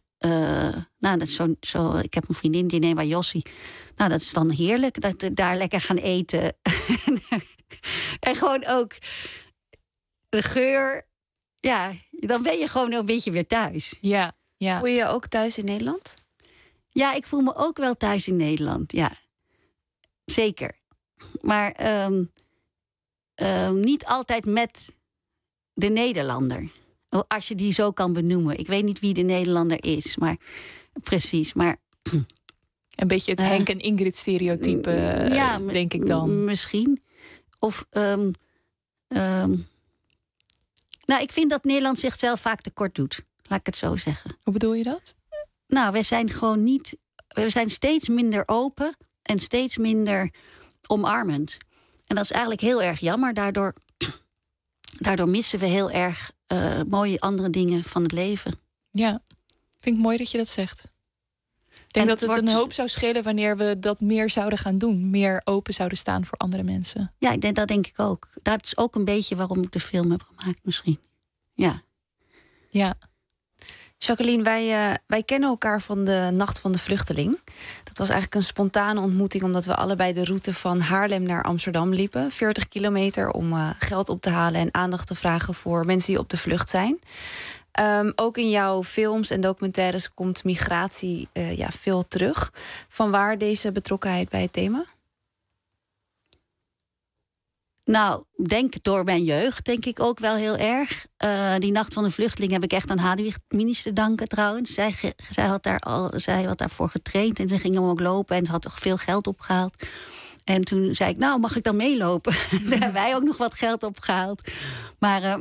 ik heb een vriendin, die neemt bij Jossie. Nou, dat is dan heerlijk, dat we daar lekker gaan eten. En gewoon ook de geur. Ja, dan ben je gewoon een beetje weer thuis. Ja. Voel je je ook thuis in Nederland? Ja, ik voel me ook wel thuis in Nederland, ja. Zeker. Maar niet altijd met de Nederlander. Als je die zo kan benoemen. Ik weet niet wie de Nederlander is, maar precies. Maar een beetje het Henk en Ingrid stereotype, denk ik dan. Misschien. Of ik vind dat Nederland zichzelf vaak tekort doet. Laat ik het zo zeggen. Hoe bedoel je dat? Nou, we zijn steeds minder open en steeds minder omarmend. En dat is eigenlijk heel erg jammer. Daardoor missen we heel erg mooie andere dingen van het leven. Ja, vind ik mooi dat je dat zegt. Ik denk dat het een hoop zou schelen wanneer we dat meer zouden gaan doen. Meer open zouden staan voor andere mensen. Ja, dat denk ik ook. Dat is ook een beetje waarom ik de film heb gemaakt misschien. Ja. Jacqueline, wij kennen elkaar van de Nacht van de Vluchteling. Dat was eigenlijk een spontane ontmoeting, omdat we allebei de route van Haarlem naar Amsterdam liepen. 40 kilometer om geld op te halen en aandacht te vragen voor mensen die op de vlucht zijn. Ook in jouw films en documentaires komt migratie veel terug. Vanwaar deze betrokkenheid bij het thema? Nou, door mijn jeugd denk ik ook wel heel erg. Die Nacht van de Vluchteling heb ik echt aan Hadewig Minis te danken trouwens. Zij had daarvoor getraind en ze ging hem ook lopen en had toch veel geld opgehaald. En toen zei ik, nou, mag ik dan meelopen? Daar hebben wij ook nog wat geld opgehaald. Maar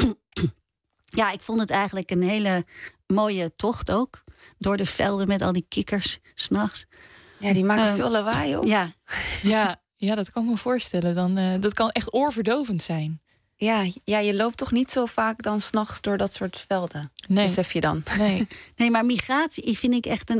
ik vond het eigenlijk een hele mooie tocht ook. Door de velden met al die kikkers 's nachts. Ja, die maken veel lawaai op. Ja, dat kan ik me voorstellen. Dat kan echt oorverdovend zijn. Ja, je loopt toch niet zo vaak dan 's nachts door dat soort velden? Nee. Besef je dan? Nee, maar migratie vind ik echt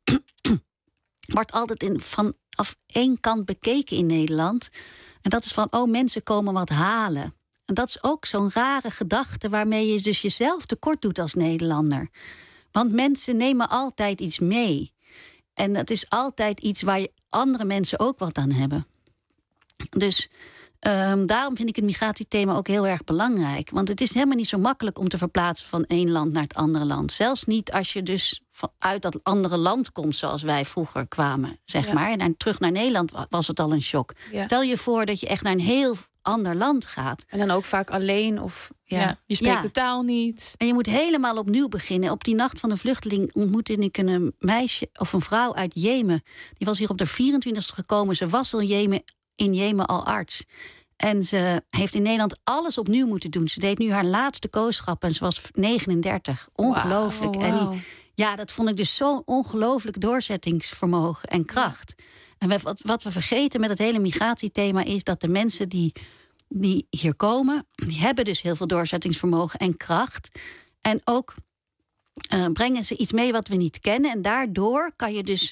wordt altijd vanaf één kant bekeken in Nederland. En dat is van, mensen komen wat halen. En dat is ook zo'n rare gedachte waarmee je dus jezelf tekort doet als Nederlander. Want mensen nemen altijd iets mee. En dat is altijd iets waar andere mensen ook wat aan hebben. Dus daarom vind ik het migratiethema ook heel erg belangrijk. Want het is helemaal niet zo makkelijk om te verplaatsen van één land naar het andere land. Zelfs niet als je dus uit dat andere land komt zoals wij vroeger kwamen, zeg maar. En dan terug naar Nederland was het al een shock. Ja. Stel je voor dat je echt naar een heel ander land gaat. En dan ook vaak alleen of... Ja, je spreekt de taal niet. En je moet helemaal opnieuw beginnen. Op die Nacht van de Vluchteling ontmoette ik een meisje of een vrouw uit Jemen. Die was hier op de 24e gekomen. Ze was al in Jemen al arts. En ze heeft in Nederland alles opnieuw moeten doen. Ze deed nu haar laatste kooschap en ze was 39. Ongelooflijk. Wow. En dat vond ik dus zo'n ongelooflijk doorzettingsvermogen en kracht. En wat we vergeten met het hele migratiethema is dat de mensen die hier komen, die hebben dus heel veel doorzettingsvermogen en kracht. En ook brengen ze iets mee wat we niet kennen. En daardoor kan je dus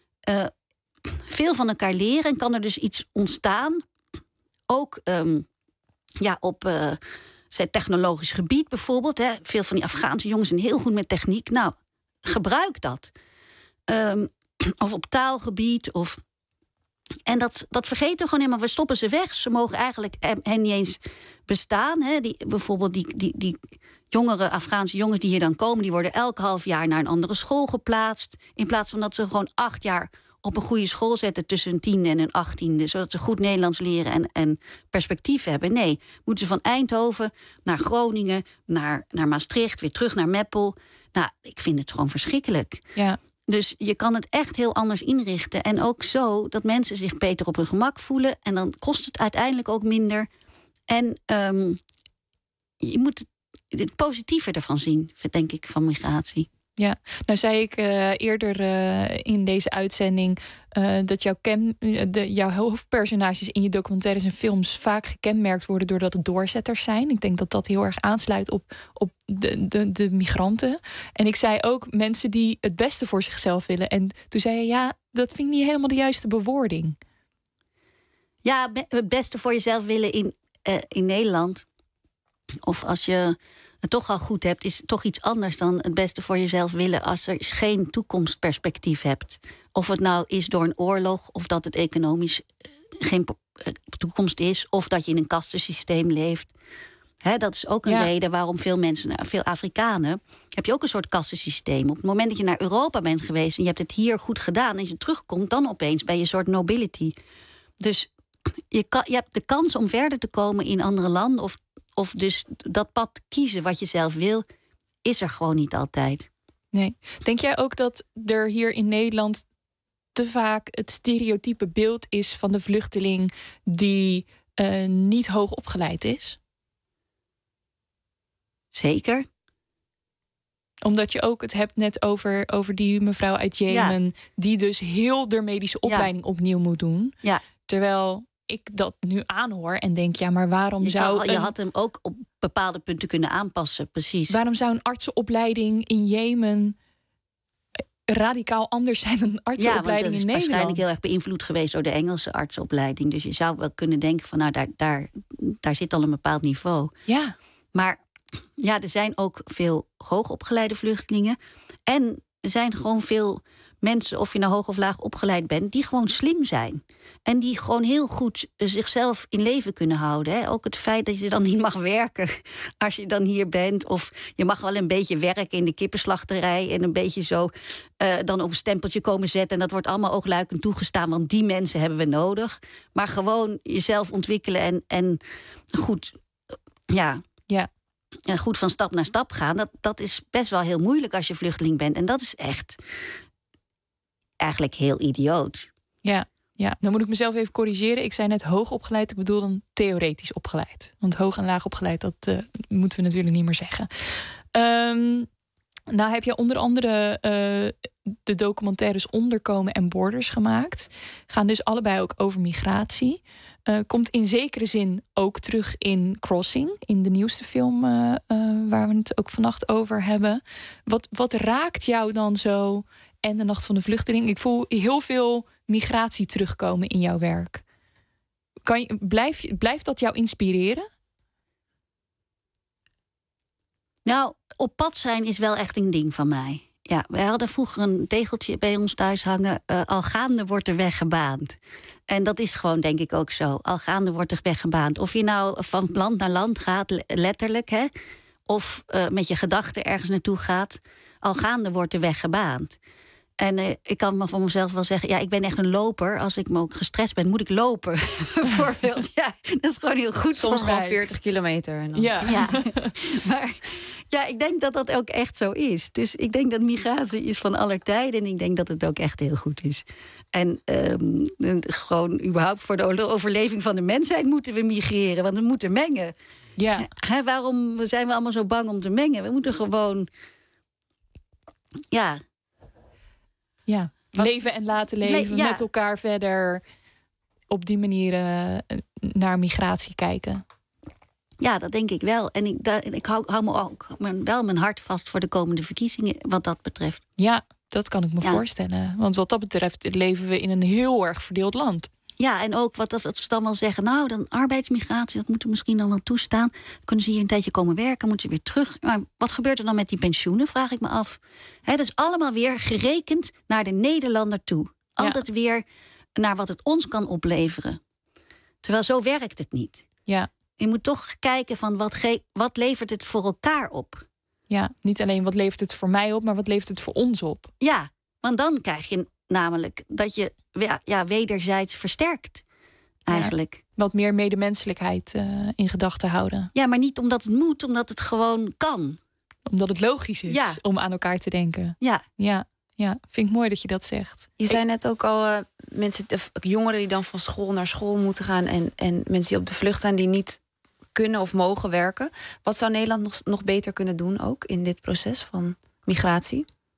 veel van elkaar leren en kan er dus iets ontstaan. Ook op technologisch gebied bijvoorbeeld. Hè. Veel van die Afghaanse jongens zijn heel goed met techniek. Nou, gebruik dat. Of op taalgebied. En dat vergeten we gewoon helemaal. We stoppen ze weg. Ze mogen eigenlijk hen niet eens bestaan. Hè. Bijvoorbeeld die jongere Afghaanse jongens die hier dan komen, die worden elk half jaar naar een andere school geplaatst. In plaats van dat ze gewoon 8 jaar op een goede school zetten tussen een 10e en een 18e... zodat ze goed Nederlands leren en perspectief hebben. Nee, moeten ze van Eindhoven naar Groningen, naar Maastricht, weer terug naar Meppel. Nou, ik vind het gewoon verschrikkelijk. Ja. Dus je kan het echt heel anders inrichten. En ook zo dat mensen zich beter op hun gemak voelen. En dan kost het uiteindelijk ook minder. En je moet het positieve ervan zien, denk ik, van migratie. Ja, nou zei ik eerder in deze uitzending dat jouw hoofdpersonages in je documentaires en films vaak gekenmerkt worden doordat het doorzetters zijn. Ik denk dat dat heel erg aansluit op de migranten. En ik zei ook mensen die het beste voor zichzelf willen. En toen zei je, ja, dat vind ik niet helemaal de juiste bewoording. Ja, het beste voor jezelf willen in Nederland. Of als je het toch al goed hebt, is toch iets anders dan het beste voor jezelf willen als er geen toekomstperspectief hebt. Of het nou is door een oorlog, of dat het economisch geen toekomst is, of dat je in een kastensysteem leeft. Dat is ook een reden waarom veel mensen, veel Afrikanen, heb je ook een soort kastensysteem. Op het moment dat je naar Europa bent geweest en je hebt het hier goed gedaan en je terugkomt, dan opeens ben je een soort nobility. Dus je hebt de kans om verder te komen in andere landen of dus dat pad kiezen wat je zelf wil, is er gewoon niet altijd. Nee. Denk jij ook dat er hier in Nederland te vaak het stereotype beeld is van de vluchteling die niet hoog opgeleid is? Zeker. Omdat je ook het hebt net over die mevrouw uit Jemen, die dus heel de medische opleiding opnieuw moet doen. Ja. Terwijl ik dat nu aanhoor en denk, ja, maar waarom je had hem ook op bepaalde punten kunnen aanpassen, precies. Waarom zou een artsenopleiding in Jemen radicaal anders zijn dan een artsenopleiding in Nederland? Ja, want dat is waarschijnlijk heel erg beïnvloed geweest door de Engelse artsenopleiding. Dus je zou wel kunnen denken van, nou, daar zit al een bepaald niveau. Ja. Maar ja, er zijn ook veel hoogopgeleide vluchtelingen. En er zijn gewoon veel mensen, of je nou hoog of laag opgeleid bent, die gewoon slim zijn. En die gewoon heel goed zichzelf in leven kunnen houden. Hè. Ook het feit dat je dan niet mag werken als je dan hier bent. Of je mag wel een beetje werken in de kippenslachterij en een beetje zo dan op een stempeltje komen zetten. En dat wordt allemaal oogluikend toegestaan, want die mensen hebben we nodig. Maar gewoon jezelf ontwikkelen en goed, en goed van stap naar stap gaan. Dat is best wel heel moeilijk als je vluchteling bent. En dat is echt eigenlijk heel idioot. Ja, dan moet ik mezelf even corrigeren. Ik zei net hoog opgeleid, ik bedoel dan theoretisch opgeleid. Want hoog en laag opgeleid, dat moeten we natuurlijk niet meer zeggen. Nou heb je onder andere de documentaires Onderkomen en Borders gemaakt. Gaan dus allebei ook over migratie. Komt in zekere zin ook terug in Crossing, in de nieuwste film waar we het ook vannacht over hebben. Wat raakt jou dan zo en De Nacht van de Vluchteling? Ik voel heel veel migratie terugkomen in jouw werk. Blijft dat jou inspireren? Nou, op pad zijn is wel echt een ding van mij. Ja, wij hadden vroeger een tegeltje bij ons thuis hangen. Al gaande wordt er weg gebaand. En dat is gewoon, denk ik, ook zo. Al gaande wordt er weg gebaand. Of je nou van land naar land gaat, letterlijk, hè, of met je gedachten ergens naartoe gaat. Al gaande wordt er weg gebaand. En ik kan me van mezelf wel zeggen, ja, ik ben echt een loper. Als ik me ook gestrest ben, moet ik lopen. Bijvoorbeeld. Ja, dat is gewoon heel goed soms voor mij. gewoon 40 kilometer. En dan... Ja. Maar ja, ik denk dat dat ook echt zo is. Dus ik denk dat migratie is van aller tijden. En ik denk dat het ook echt heel goed is. En gewoon überhaupt voor de overleving van de mensheid moeten we migreren. Want we moeten mengen. Ja. Waarom zijn we allemaal zo bang om te mengen? We moeten gewoon... Ja, leven en laten leven, met elkaar verder op die manier naar migratie kijken. Ja, dat denk ik wel. En ik hou me ook wel mijn hart vast voor de komende verkiezingen wat dat betreft. Ja, dat kan ik me voorstellen. Want wat dat betreft leven we in een heel erg verdeeld land. Ja, en ook wat ze dan wel zeggen, nou, dan arbeidsmigratie, dat moeten we misschien dan wel toestaan. Dan kunnen ze hier een tijdje komen werken, moeten ze weer terug. Maar wat gebeurt er dan met die pensioenen, vraag ik me af. Dat is allemaal weer gerekend naar de Nederlander toe. Altijd weer naar wat het ons kan opleveren. Terwijl zo werkt het niet. Ja. Je moet toch kijken van wat levert het voor elkaar op. Ja, niet alleen wat levert het voor mij op, maar wat levert het voor ons op. Ja, want dan krijg je namelijk dat je wederzijds versterkt. Eigenlijk. Ja, wat meer medemenselijkheid in gedachten houden. Ja, maar niet omdat het moet, omdat het gewoon kan. Omdat het logisch is om aan elkaar te denken. Ja, vind ik mooi dat je dat zegt. Je zei net ook al, jongeren die dan van school naar school moeten gaan en mensen die op de vlucht zijn die niet kunnen of mogen werken. Wat zou Nederland nog beter kunnen doen ook in dit proces van migratie?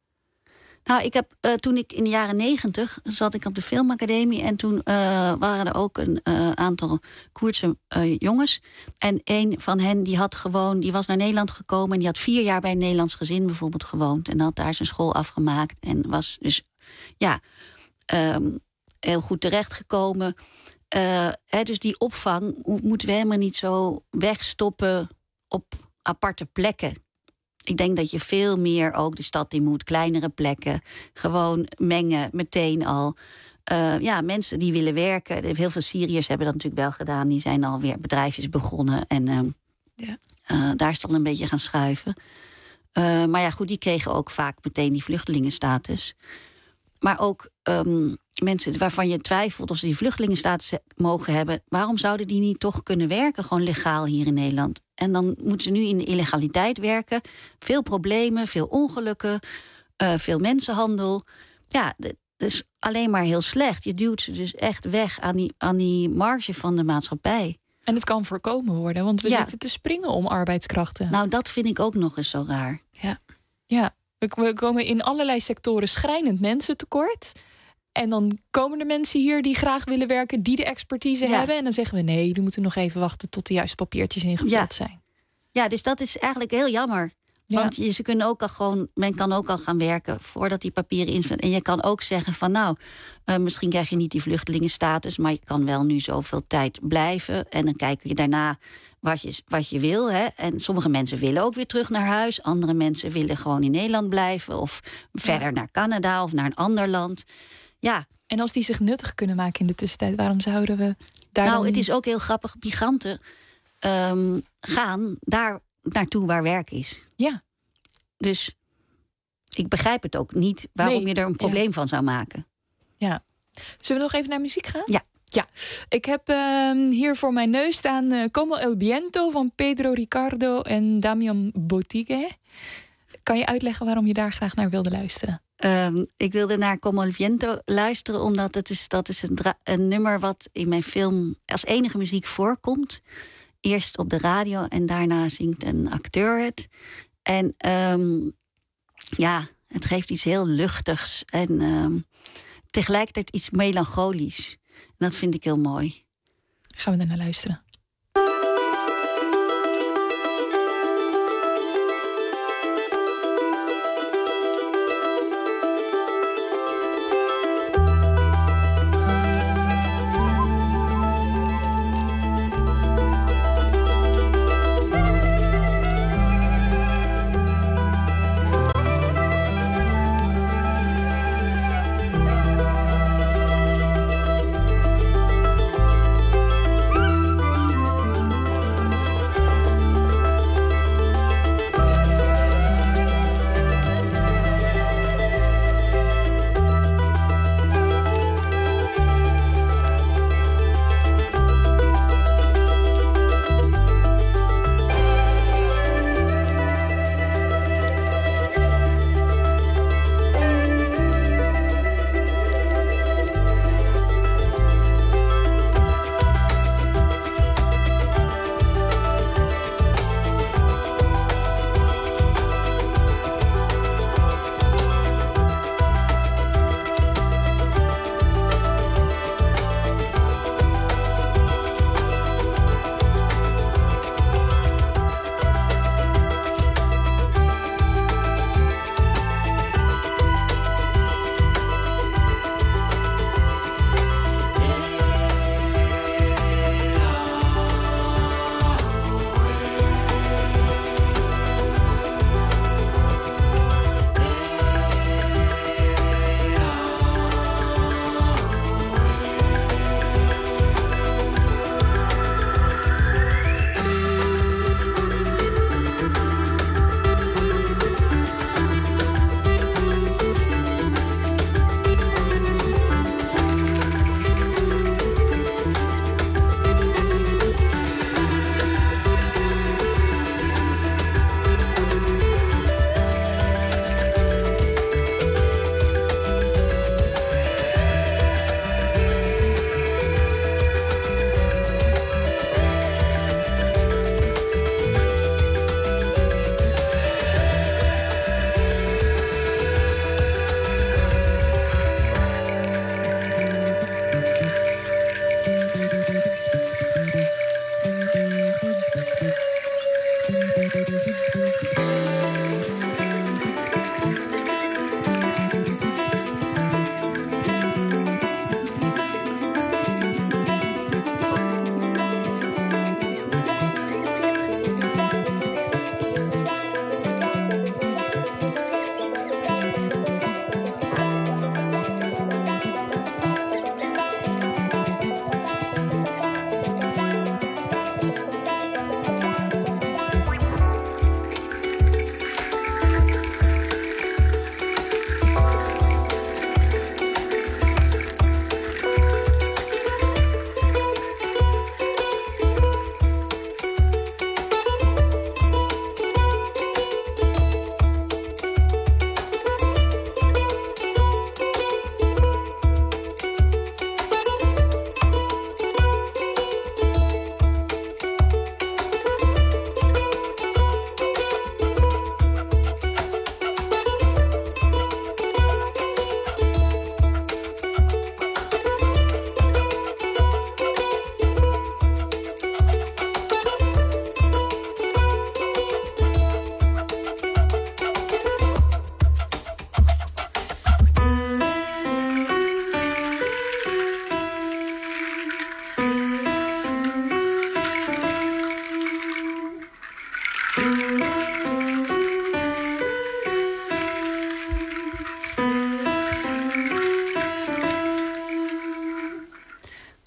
Nou, ik heb toen ik in de jaren 90 zat ik op de filmacademie. En toen waren er ook een aantal Koerdse jongens. En een van hen die was naar Nederland gekomen. En die had 4 jaar bij een Nederlands gezin bijvoorbeeld gewoond. En had daar zijn school afgemaakt. En was dus heel goed terechtgekomen. Dus die opvang moeten we helemaal niet zo wegstoppen op aparte plekken. Ik denk dat je veel meer ook de stad in moet. Kleinere plekken. Gewoon mengen meteen al. Mensen die willen werken. Heel veel Syriërs hebben dat natuurlijk wel gedaan. Die zijn alweer bedrijfjes begonnen. En daar is het al een beetje gaan schuiven. Maar ja, goed, die kregen ook vaak meteen die vluchtelingenstatus. Maar ook mensen waarvan je twijfelt of ze die vluchtelingenstatus mogen hebben. Waarom zouden die niet toch kunnen werken, gewoon legaal hier in Nederland? En dan moeten ze nu in de illegaliteit werken. Veel problemen, veel ongelukken, veel mensenhandel. Ja, dat is alleen maar heel slecht. Je duwt ze dus echt weg aan die marge van de maatschappij. En het kan voorkomen worden, want we zitten te springen om arbeidskrachten. Nou, dat vind ik ook nog eens zo raar. Ja. We komen in allerlei sectoren schrijnend mensen tekort. En dan komen er mensen hier die graag willen werken, die de expertise hebben. En dan zeggen we nee, jullie moeten nog even wachten tot de juiste papiertjes ingevuld zijn. Ja, dus dat is eigenlijk heel jammer. Want men kan ook al gaan werken voordat die papieren invullen. En je kan ook zeggen van misschien krijg je niet die vluchtelingenstatus, maar je kan wel nu zoveel tijd blijven. En dan kijken je daarna wat je wil. Hè. En sommige mensen willen ook weer terug naar huis. Andere mensen willen gewoon in Nederland blijven. Of verder naar Canada of naar een ander land. Ja. En als die zich nuttig kunnen maken in de tussentijd, waarom zouden we daar dan... het is ook heel grappig. Migranten gaan daar naartoe waar werk is. Ja. Dus ik begrijp het ook niet waarom je er een probleem van zou maken. Ja. Zullen we nog even naar muziek gaan? Ja. Ik heb hier voor mijn neus staan Como el Viento van Pedro Ricardo en Damian Botigue. Kan je uitleggen waarom je daar graag naar wilde luisteren? Ik wilde naar Como el Viento luisteren, omdat dat is een nummer wat in mijn film als enige muziek voorkomt. Eerst op de radio en daarna zingt een acteur het. En het geeft iets heel luchtigs en tegelijkertijd iets melancholisch. En dat vind ik heel mooi. Gaan we daarnaar luisteren.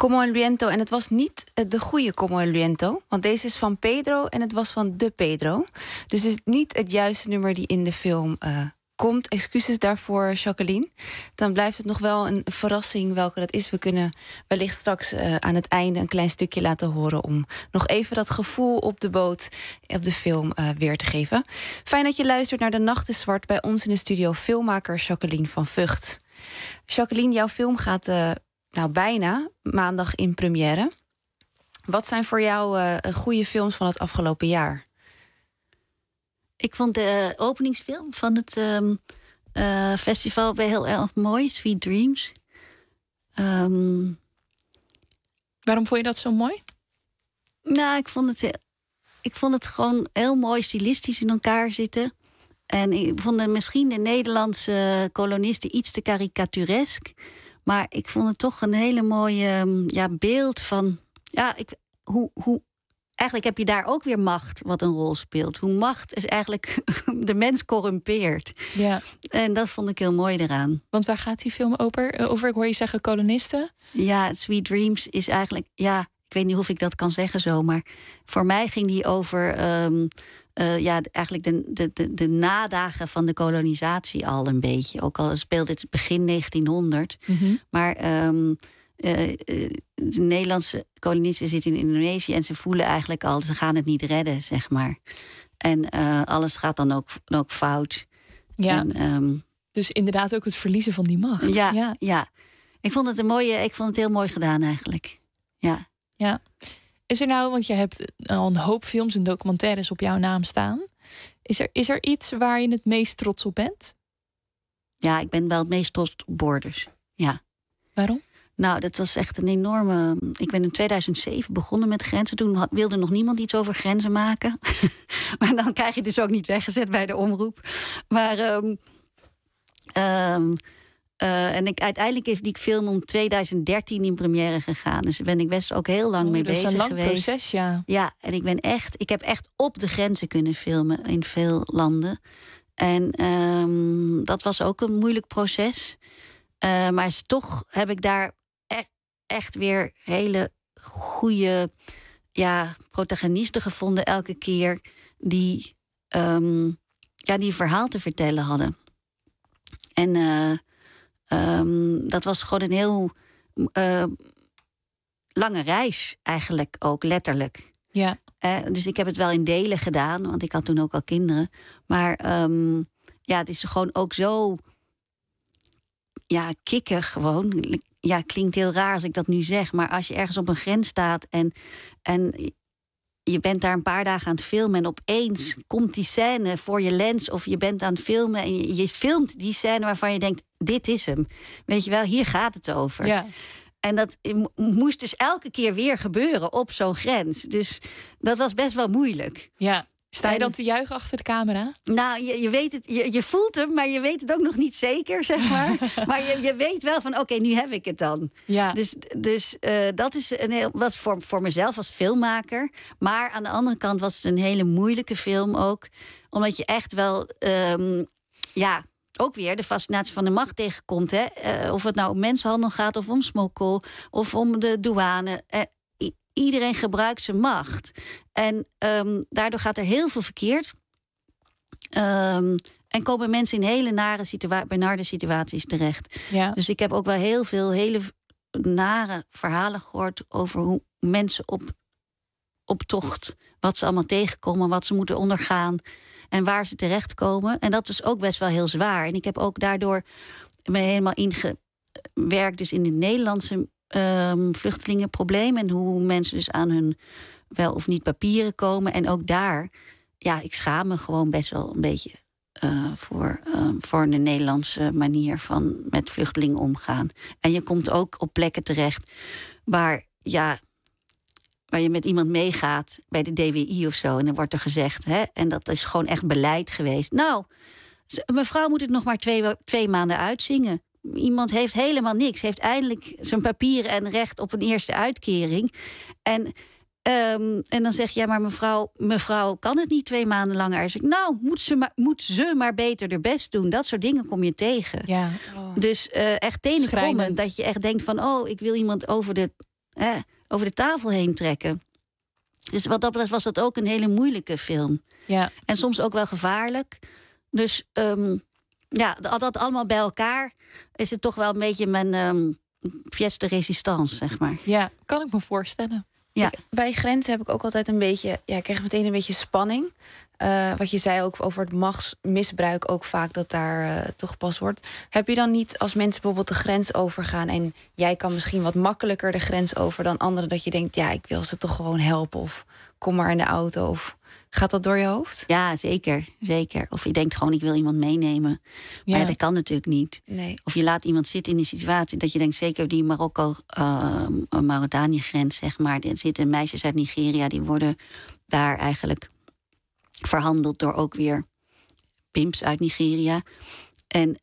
Como el Viento. En het was niet de goede Como el Viento. Want deze is van Pedro en het was van de Pedro. Dus het is niet het juiste nummer die in de film komt. Excuses daarvoor, Jacqueline. Dan blijft het nog wel een verrassing welke dat is. We kunnen wellicht straks aan het einde een klein stukje laten horen... om nog even dat gevoel op de boot, op de film weer te geven. Fijn dat je luistert naar De Nacht is Zwart. Bij ons in de studio filmmaker Jacqueline van Vught. Jacqueline, jouw film gaat bijna maandag in première. Wat zijn voor jou goede films van het afgelopen jaar? Ik vond de openingsfilm van het festival wel heel erg mooi. Sweet Dreams. Waarom vond je dat zo mooi? Nou, ik vond het gewoon heel mooi stilistisch in elkaar zitten. En ik vond misschien de Nederlandse kolonisten iets te karikaturesk. Maar ik vond het toch een hele mooie beeld van... Ja, hoe eigenlijk heb je daar ook weer macht wat een rol speelt. Hoe macht is eigenlijk de mens corrumpeert. Ja. En dat vond ik heel mooi eraan. Want waar gaat die film over? Ik hoor je zeggen kolonisten. Ja, Sweet Dreams is eigenlijk... Ja, ik weet niet of ik dat kan zeggen zo. Maar voor mij ging die over... eigenlijk de nadagen van de kolonisatie al een beetje. Ook al speelde het begin 1900. Mm-hmm. Maar... de Nederlandse kolonisten zitten in Indonesië... en ze voelen eigenlijk al, ze gaan het niet redden, zeg maar. En alles gaat dan ook fout. Ja, dus inderdaad ook het verliezen van die macht. Ja. Ik vond het heel mooi gedaan eigenlijk. Ja. Is er nou, want je hebt al een hoop films en documentaires op jouw naam staan. Is er iets waar je het meest trots op bent? Ja, ik ben wel het meest trots op Borders. Ja. Waarom? Nou, dat was echt een enorme... Ik ben in 2007 begonnen met grenzen. Toen wilde nog niemand iets over grenzen maken. Maar dan krijg je dus ook niet weggezet bij de omroep. Maar... uiteindelijk is die film om 2013 in première gegaan. Dus daar ben ik best ook heel lang mee bezig geweest. Dat is een lang proces, ja. Ja, en ik heb echt op de grenzen kunnen filmen in veel landen. En dat was ook een moeilijk proces. Maar toch heb ik daar echt weer hele goede protagonisten gevonden elke keer die een verhaal te vertellen hadden. En dat was gewoon een heel lange reis eigenlijk ook, letterlijk. Ja. Dus ik heb het wel in delen gedaan, want ik had toen ook al kinderen. Maar het is gewoon ook zo... Ja, kicken gewoon. Ja, klinkt heel raar als ik dat nu zeg. Maar als je ergens op een grens staat en je bent daar een paar dagen aan het filmen... en opeens komt die scène voor je lens... of je bent aan het filmen en je filmt die scène waarvan je denkt... dit is hem. Weet je wel, hier gaat het over. Ja. En dat moest dus elke keer weer gebeuren op zo'n grens. Dus dat was best wel moeilijk. Ja. Sta je dan te juichen achter de camera? Nou, je weet het, je voelt hem, maar je weet het ook nog niet zeker, zeg maar. Maar je weet wel van, oké, nu heb ik het dan. Ja. Dus dat is was voor mezelf als filmmaker. Maar aan de andere kant was het een hele moeilijke film ook. Omdat je echt wel, ook weer de fascinatie van de macht tegenkomt. Hè? Of het nou om mensenhandel gaat, of om smokkel, of om de douane... Iedereen gebruikt zijn macht. En daardoor gaat er heel veel verkeerd. En komen mensen in hele benarde situaties terecht. Ja. Dus ik heb ook wel heel veel hele nare verhalen gehoord... over hoe mensen op tocht, wat ze allemaal tegenkomen... wat ze moeten ondergaan en waar ze terechtkomen. En dat is ook best wel heel zwaar. En ik heb ook daardoor me helemaal ingewerkt... dus in de Nederlandse... vluchtelingenprobleem en hoe mensen dus aan hun wel of niet papieren komen. En ook daar, ik schaam me gewoon best wel een beetje voor de Nederlandse manier van met vluchtelingen omgaan. En je komt ook op plekken terecht waar je met iemand meegaat bij de DWI of zo. En dan wordt er gezegd, en dat is gewoon echt beleid geweest. Nou, mevrouw moet het nog maar 2 maanden uitzingen. Iemand heeft helemaal niks. Heeft eindelijk zijn papieren en recht op een eerste uitkering. En dan zeg je, ja, maar mevrouw kan het niet 2 maanden langer. Dan zeg ik, nou, moet ze maar beter haar best doen. Dat soort dingen kom je tegen. Ja. Dus echt tenenkrommend. Dat je echt denkt van, ik wil iemand over de over de tafel heen trekken. Dus wat dat betreft was dat ook een hele moeilijke film. Ja. En soms ook wel gevaarlijk. Dus dat allemaal bij elkaar is het toch wel een beetje mijn pièce de résistance, zeg maar. Ja, kan ik me voorstellen. Ja. Bij Grenzen heb ik ook altijd een beetje... Ja, ik kreeg meteen een beetje spanning. Wat je zei ook over het machtsmisbruik... ook vaak dat daar toegepast wordt. Heb je dan niet, als mensen bijvoorbeeld de grens overgaan... en jij kan misschien wat makkelijker de grens over dan anderen... dat je denkt, ja, ik wil ze toch gewoon helpen... of kom maar in de auto, of gaat dat door je hoofd? Ja, zeker. Of je denkt gewoon, ik wil iemand meenemen. Maar ja, dat kan natuurlijk niet. Nee. Of je laat iemand zitten in die situatie... dat je denkt, zeker die Marokko-Mauritanië-grens, zeg maar... er zitten meisjes uit Nigeria, die worden daar eigenlijk... verhandeld door ook weer pimps uit Nigeria. En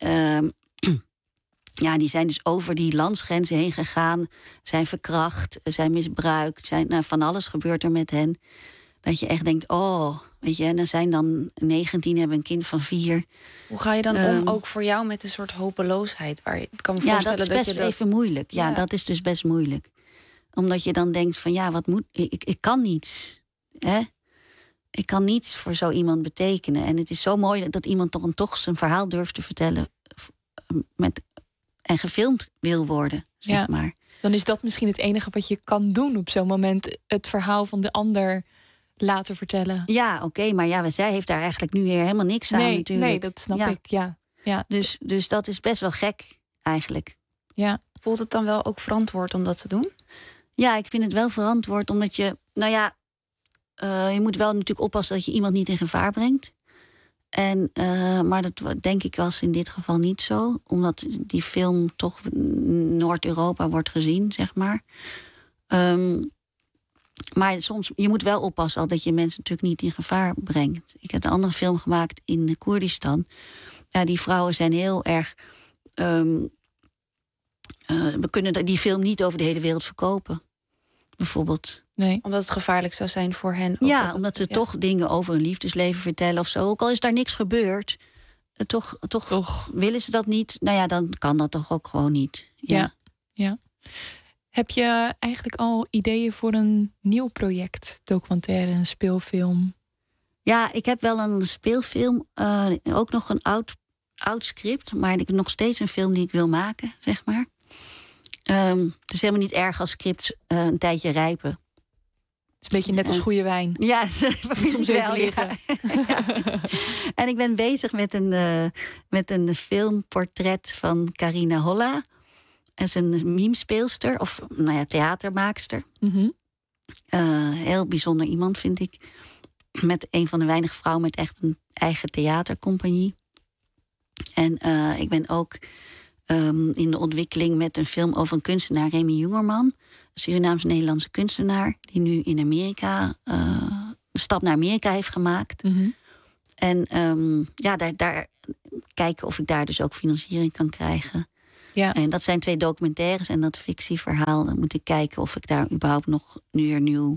die zijn dus over die landsgrenzen heen gegaan... zijn verkracht, zijn misbruikt... van alles gebeurt er met hen... dat je echt denkt, weet je... en dan zijn dan 19, hebben een kind van 4. Hoe ga je dan om, ook voor jou, met een soort hopeloosheid? Waar je kan me voorstellen dat is best even moeilijk. Ja, dat is dus best moeilijk. Omdat je dan denkt van, wat moet... Ik kan niets, hè? Ik kan niets voor zo iemand betekenen. En het is zo mooi dat iemand toch zijn verhaal durft te vertellen... en gefilmd wil worden, zeg maar. Dan is dat misschien het enige wat je kan doen op zo'n moment. Het verhaal van de ander laten vertellen. Ja, oké, maar zij heeft daar eigenlijk nu weer helemaal niks aan natuurlijk. Nee, dat snap ik, ja. Dus dat is best wel gek, eigenlijk. Ja. Voelt het dan wel ook verantwoord om dat te doen? Ja, ik vind het wel verantwoord, omdat je... je moet wel natuurlijk oppassen dat je iemand niet in gevaar brengt. Maar dat denk ik was in dit geval niet zo. Omdat die film toch Noord-Europa wordt gezien, zeg maar. Maar soms, je moet wel oppassen dat je mensen natuurlijk niet in gevaar brengt. Ik heb een andere film gemaakt in Koerdistan. Ja, die vrouwen zijn heel erg... we kunnen die film niet over de hele wereld verkopen. Bijvoorbeeld. Nee. Omdat het gevaarlijk zou zijn voor hen. Ja, omdat ze toch dingen over hun liefdesleven vertellen of zo. Ook al is daar niks gebeurd, toch willen ze dat niet. Nou ja, dan kan dat toch ook gewoon niet. Ja. Heb je eigenlijk al ideeën voor een nieuw project? Documentaire, een speelfilm? Ja, ik heb wel een speelfilm. Ook nog een oud script. Maar ik heb nog steeds een film die ik wil maken, zeg maar. Het is helemaal niet erg als scripts een tijdje rijpen. Het is een beetje net als goede wijn. Ja, soms even liggen. Ja. En ik ben bezig met een filmportret van Carina Holla. Dat is een memespeelster of theatermaakster. Mm-hmm. Heel bijzonder iemand, vind ik. Met een van de weinige vrouwen met echt een eigen theatercompagnie. En ik ben ook... in de ontwikkeling met een film over een kunstenaar, Remy Jungerman. Een Surinaams-Nederlandse kunstenaar... die nu in Amerika de stap naar Amerika heeft gemaakt. Mm-hmm. En daar kijken of ik daar dus ook financiering kan krijgen. Ja. En dat zijn 2 documentaires en dat fictieverhaal. Dan moet ik kijken of ik daar überhaupt nog nieuw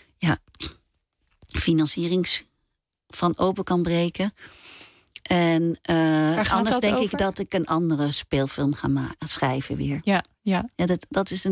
financierings van open kan breken. En anders denk ik dat ik een andere speelfilm ga schrijven weer. Ja, dat is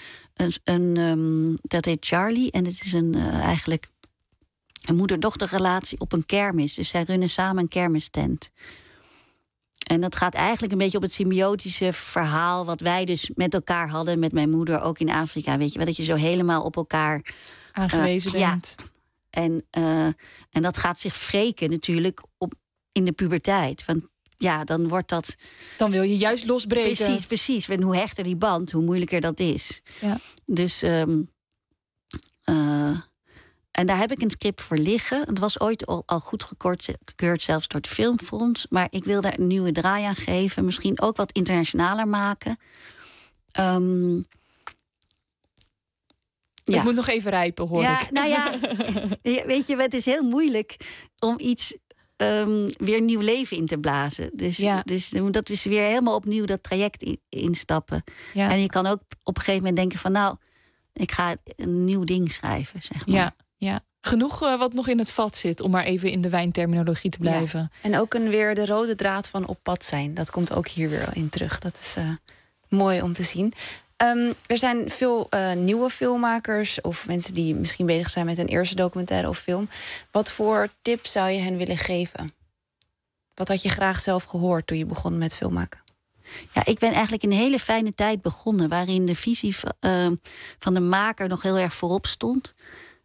dat heet Charlie. En het is eigenlijk een moeder-dochterrelatie op een kermis. Dus zij runnen samen een kermistent. En dat gaat eigenlijk een beetje op het symbiotische verhaal... wat wij dus met elkaar hadden, met mijn moeder, ook in Afrika. Weet je wel, dat je zo helemaal op elkaar... aangewezen bent. En dat gaat zich wreken natuurlijk in de puberteit. Want dan wordt dat... Dan wil je juist losbreken. Precies. En hoe hechter die band, hoe moeilijker dat is. Ja. Dus... en daar heb ik een script voor liggen. Het was ooit al goed gekeurd, zelfs door het Filmfonds. Maar ik wil daar een nieuwe draai aan geven. Misschien ook wat internationaler maken. Het moet nog even rijpen, hoor ik. Nou ja, weet je, het is heel moeilijk om iets weer nieuw leven in te blazen. Dus dat is weer helemaal opnieuw dat traject instappen. Ja. En je kan ook op een gegeven moment denken van... ik ga een nieuw ding schrijven, zeg maar. Ja. Genoeg wat nog in het vat zit, om maar even in de wijnterminologie te blijven. Ja. En ook weer de rode draad van op pad zijn. Dat komt ook hier weer in terug. Dat is mooi om te zien. Er zijn veel nieuwe filmmakers of mensen die misschien bezig zijn met een eerste documentaire of film. Wat voor tips zou je hen willen geven? Wat had je graag zelf gehoord toen je begon met filmmaken? Ja, ik ben eigenlijk in een hele fijne tijd begonnen, waarin de visie van de maker nog heel erg voorop stond.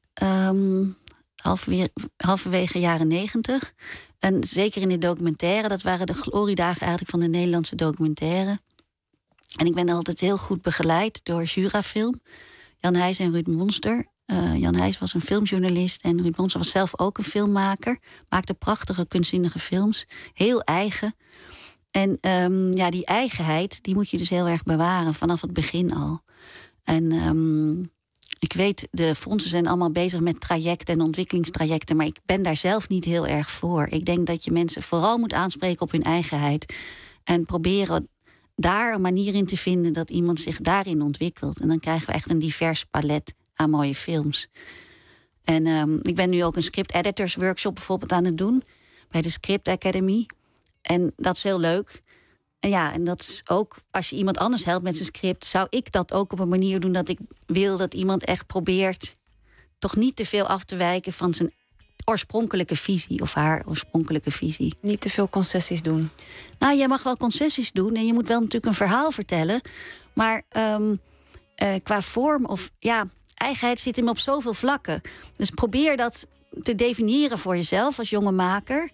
Halverwege jaren 90. En zeker in de documentaire, dat waren de gloriedagen eigenlijk van de Nederlandse documentaire. En ik ben altijd heel goed begeleid door Jurafilm, Jan Heijs en Ruud Monster. Jan Heijs was een filmjournalist en Ruud Monster was zelf ook een filmmaker. Maakte prachtige, kunstzinnige films. Heel eigen. En die eigenheid, die moet je dus heel erg bewaren vanaf het begin al. En ik weet, de fondsen zijn allemaal bezig met trajecten en ontwikkelingstrajecten, maar ik ben daar zelf niet heel erg voor. Ik denk dat je mensen vooral moet aanspreken op hun eigenheid en proberen daar een manier in te vinden dat iemand zich daarin ontwikkelt. En dan krijgen we echt een divers palet aan mooie films. En ik ben nu ook een script editors workshop bijvoorbeeld aan het doen bij de Script Academy. En dat is heel leuk. En dat is ook, als je iemand anders helpt met zijn script, zou ik dat ook op een manier doen dat ik wil dat iemand echt probeert toch niet te veel af te wijken van zijn oorspronkelijke visie of haar oorspronkelijke visie. Niet te veel concessies doen. Nou, jij mag wel concessies doen en je moet wel natuurlijk een verhaal vertellen. Maar qua vorm of eigenheid zit hem op zoveel vlakken. Dus probeer dat te definiëren voor jezelf als jonge maker.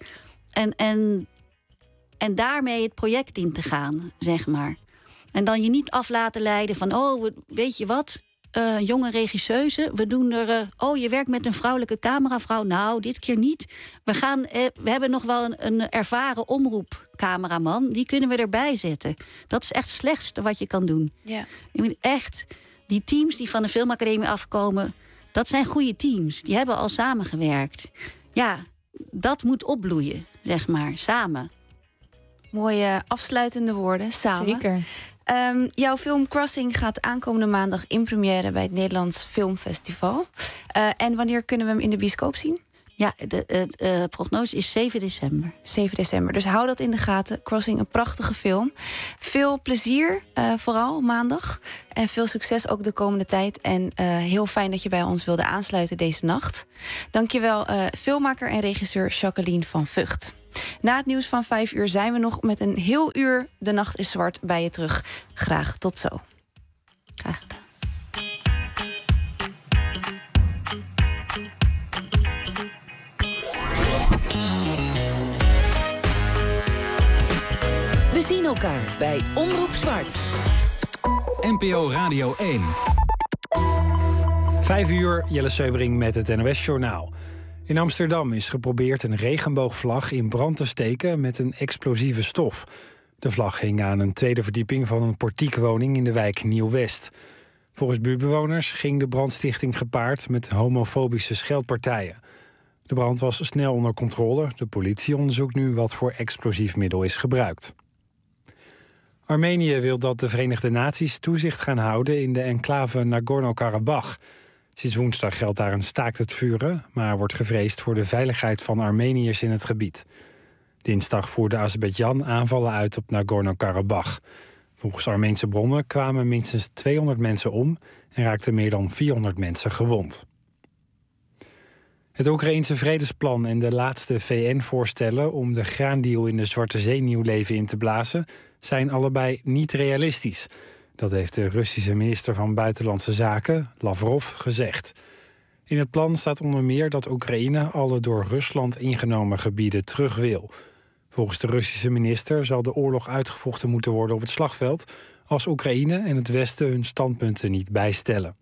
En daarmee het project in te gaan, zeg maar. En dan je niet af laten leiden van, weet je wat, jonge regisseuse, we doen er, je werkt met een vrouwelijke cameravrouw. Nou, dit keer niet. We hebben nog wel een ervaren omroepcameraman, die kunnen we erbij zetten. Dat is echt het slechtste wat je kan doen. Ja. Je moet echt, die teams die van de Filmacademie afkomen, dat zijn goede teams. Die hebben al samengewerkt. Ja, dat moet opbloeien, zeg maar, samen. Mooie afsluitende woorden, samen. Zeker. Jouw film Crossing gaat aankomende maandag in première bij het Nederlands Filmfestival. En wanneer kunnen we hem in de bioscoop zien? Ja, de prognose is 7 december. 7 december. Dus hou dat in de gaten. Crossing, een prachtige film. Veel plezier, vooral maandag. En veel succes ook de komende tijd. En heel fijn dat je bij ons wilde aansluiten deze nacht. Dankjewel, filmmaker en regisseur Jacqueline van Vught. Na het nieuws van 5 uur zijn we nog met een heel uur De Nacht is Zwart bij je terug. Graag tot zo. Graag gedaan. We zien elkaar bij Omroep Zwart. NPO Radio 1. 5 uur, Jelle Seubring met het NOS-journaal. In Amsterdam is geprobeerd een regenboogvlag in brand te steken met een explosieve stof. De vlag hing aan een tweede verdieping van een portiekwoning in de wijk Nieuw-West. Volgens buurtbewoners ging de brandstichting gepaard met homofobische scheldpartijen. De brand was snel onder controle. De politie onderzoekt nu wat voor explosief middel is gebruikt. Armenië wil dat de Verenigde Naties toezicht gaan houden in de enclave Nagorno-Karabach. Sinds woensdag geldt daar een staakt het vuren, maar wordt gevreesd voor de veiligheid van Armeniërs in het gebied. Dinsdag voerde Azerbeidzjan aanvallen uit op Nagorno-Karabach. Volgens Armeense bronnen kwamen minstens 200 mensen om en raakten meer dan 400 mensen gewond. Het Oekraïense vredesplan en de laatste VN-voorstellen om de graandeal in de Zwarte Zee nieuw leven in te blazen zijn allebei niet realistisch. Dat heeft de Russische minister van Buitenlandse Zaken, Lavrov, gezegd. In het plan staat onder meer dat Oekraïne alle door Rusland ingenomen gebieden terug wil. Volgens de Russische minister zal de oorlog uitgevochten moeten worden op het slagveld als Oekraïne en het Westen hun standpunten niet bijstellen.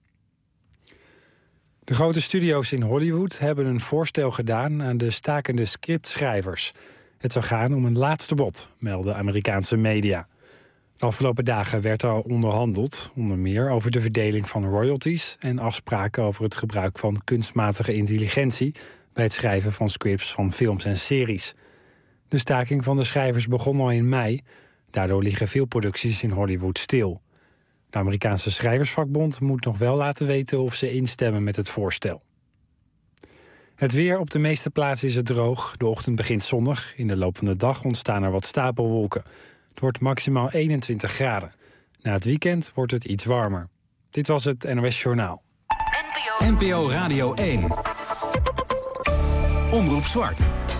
De grote studio's in Hollywood hebben een voorstel gedaan aan de stakende scriptschrijvers. Het zou gaan om een laatste bod, melden Amerikaanse media. De afgelopen dagen werd al onderhandeld, onder meer over de verdeling van royalties en afspraken over het gebruik van kunstmatige intelligentie bij het schrijven van scripts van films en series. De staking van de schrijvers begon al in mei. Daardoor liggen veel producties in Hollywood stil. De Amerikaanse schrijversvakbond moet nog wel laten weten of ze instemmen met het voorstel. Het weer: op de meeste plaatsen is het droog. De ochtend begint zonnig. In de loop van de dag ontstaan er wat stapelwolken. Het wordt maximaal 21 graden. Na het weekend wordt het iets warmer. Dit was het NOS Journaal. NPO Radio 1. Omroep Zwart.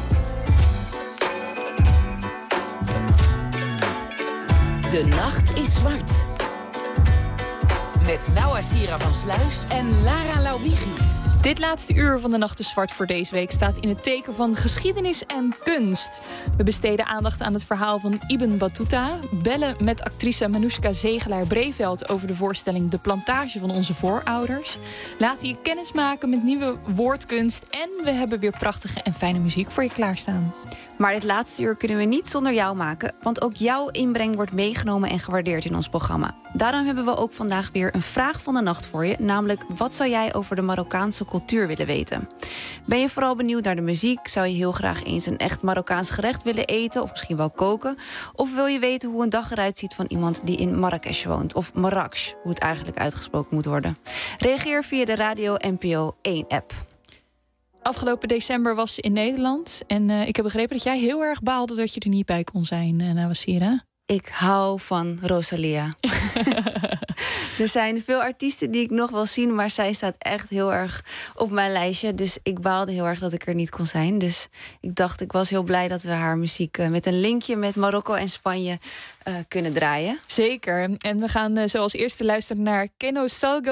De nacht is zwart. Met Noua Sira van Sluis en Lara Laubigi. Dit laatste uur van de Nacht is Zwart voor deze week staat in het teken van geschiedenis en kunst. We besteden aandacht aan het verhaal van Ibn Battuta, bellen met actrice Manoushka Zegelaar-Breveld over de voorstelling De Plantage van onze voorouders, laten je kennis maken met nieuwe woordkunst en we hebben weer prachtige en fijne muziek voor je klaarstaan. Maar dit laatste uur kunnen we niet zonder jou maken, want ook jouw inbreng wordt meegenomen en gewaardeerd in ons programma. Daarom hebben we ook vandaag weer een vraag van de nacht voor je, namelijk wat zou jij over de Marokkaanse cultuur willen weten? Ben je vooral benieuwd naar de muziek? Zou je heel graag eens een echt Marokkaans gerecht willen eten of misschien wel koken? Of wil je weten hoe een dag eruit ziet van iemand die in Marrakesh woont of Marrakech, hoe het eigenlijk uitgesproken moet worden? Reageer via de Radio NPO 1 app. Afgelopen december was ze in Nederland. En ik heb begrepen dat jij heel erg baalde dat je er niet bij kon zijn, Noua Sira. Ik hou van Rosalia. Er zijn veel artiesten die ik nog wil zien, maar zij staat echt heel erg op mijn lijstje. Dus ik baalde heel erg dat ik er niet kon zijn. Dus ik was heel blij dat we haar muziek met een linkje met Marokko en Spanje kunnen draaien. Zeker. En we gaan zoals eerste luisteren naar Keno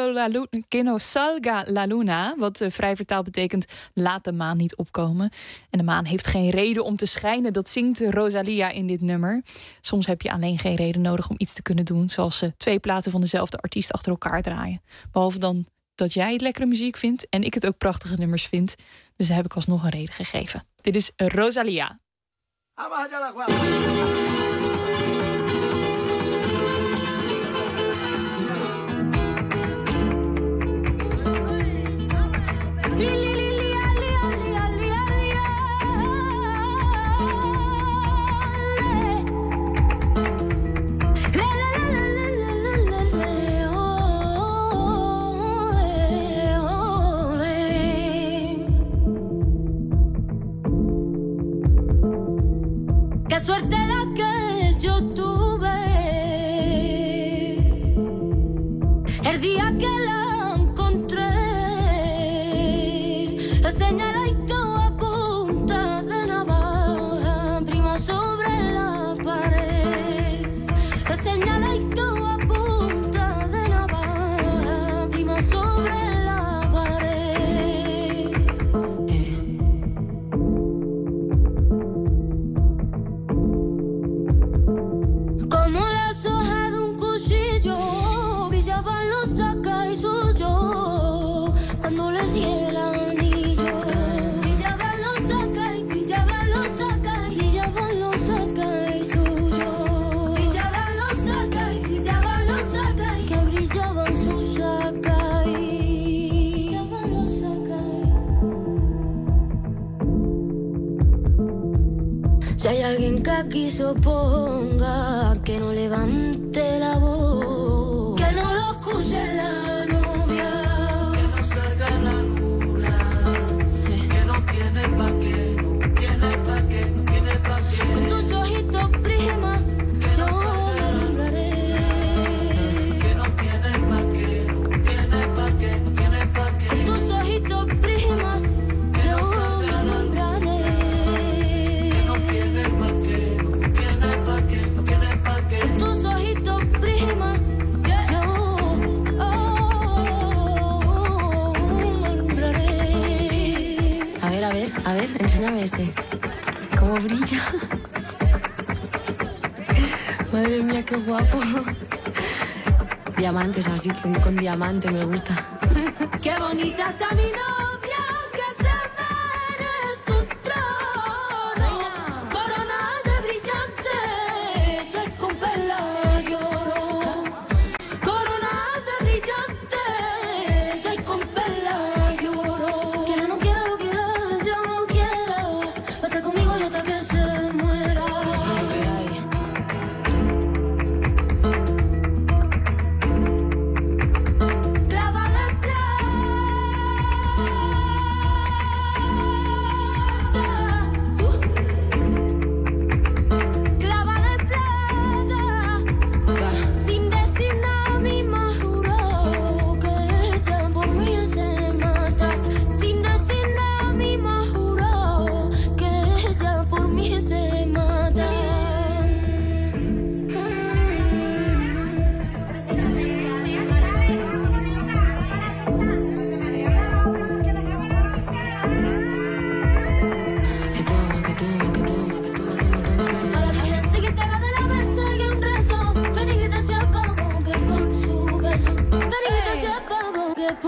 Salga la Luna, wat vrij vertaald betekent laat de maan niet opkomen. En de maan heeft geen reden om te schijnen, dat zingt Rosalia in dit nummer. Soms heb je alleen geen reden nodig om iets te kunnen doen, zoals 2 platen van dezelfde artiest achter elkaar draaien. Behalve dan dat jij het lekkere muziek vindt en ik het ook prachtige nummers vind. Dus daar heb ik alsnog een reden gegeven. Dit is Rosalia. Qué suerte la que yo tuve el día que la encontré, la señaladito a punta de navaja, prima sobre la pared, la señaladito a punta de navaja, prima sobre la pared. Como las hojas de un cuchillo brillaban los acá y suyo cuando le di el anillo. Brillaban los acá y brillaban los acá y brillaban los acá y suyo. Brillaban los acá y brillaban los acá y que brillaban sus acá y brillaban los acá. Si hay alguien que aquí se oponga, que no levante la voz, que no lo escuche la novia, que no salga la luna, que no tiene pa' qué, no tiene pa' qué, no tiene pa' qué. Con tus ojitos prima, yo me alumbraré, que no tiene pa' qué, no tiene pa' qué, no tiene pa' qué. Con tus ojitos prima, yo me alumbraré, que no tiene pa' qué, no tiene pa' qué, no tiene pa' qué. Con tus ojitos prima, yo me alumbraré. A ver, enséñame ese. ¿Cómo brilla? Madre mía, qué guapo. Diamantes así, con diamante me gusta. Qué bonita está mi novia, que se merece un trono. Corona de brillante, ya con perla lloro. Corona de brillante, ya con perla lloro. Quiera no quiera, lo quiera, yo no quiero. Vete conmigo y hasta que se muera. Clávale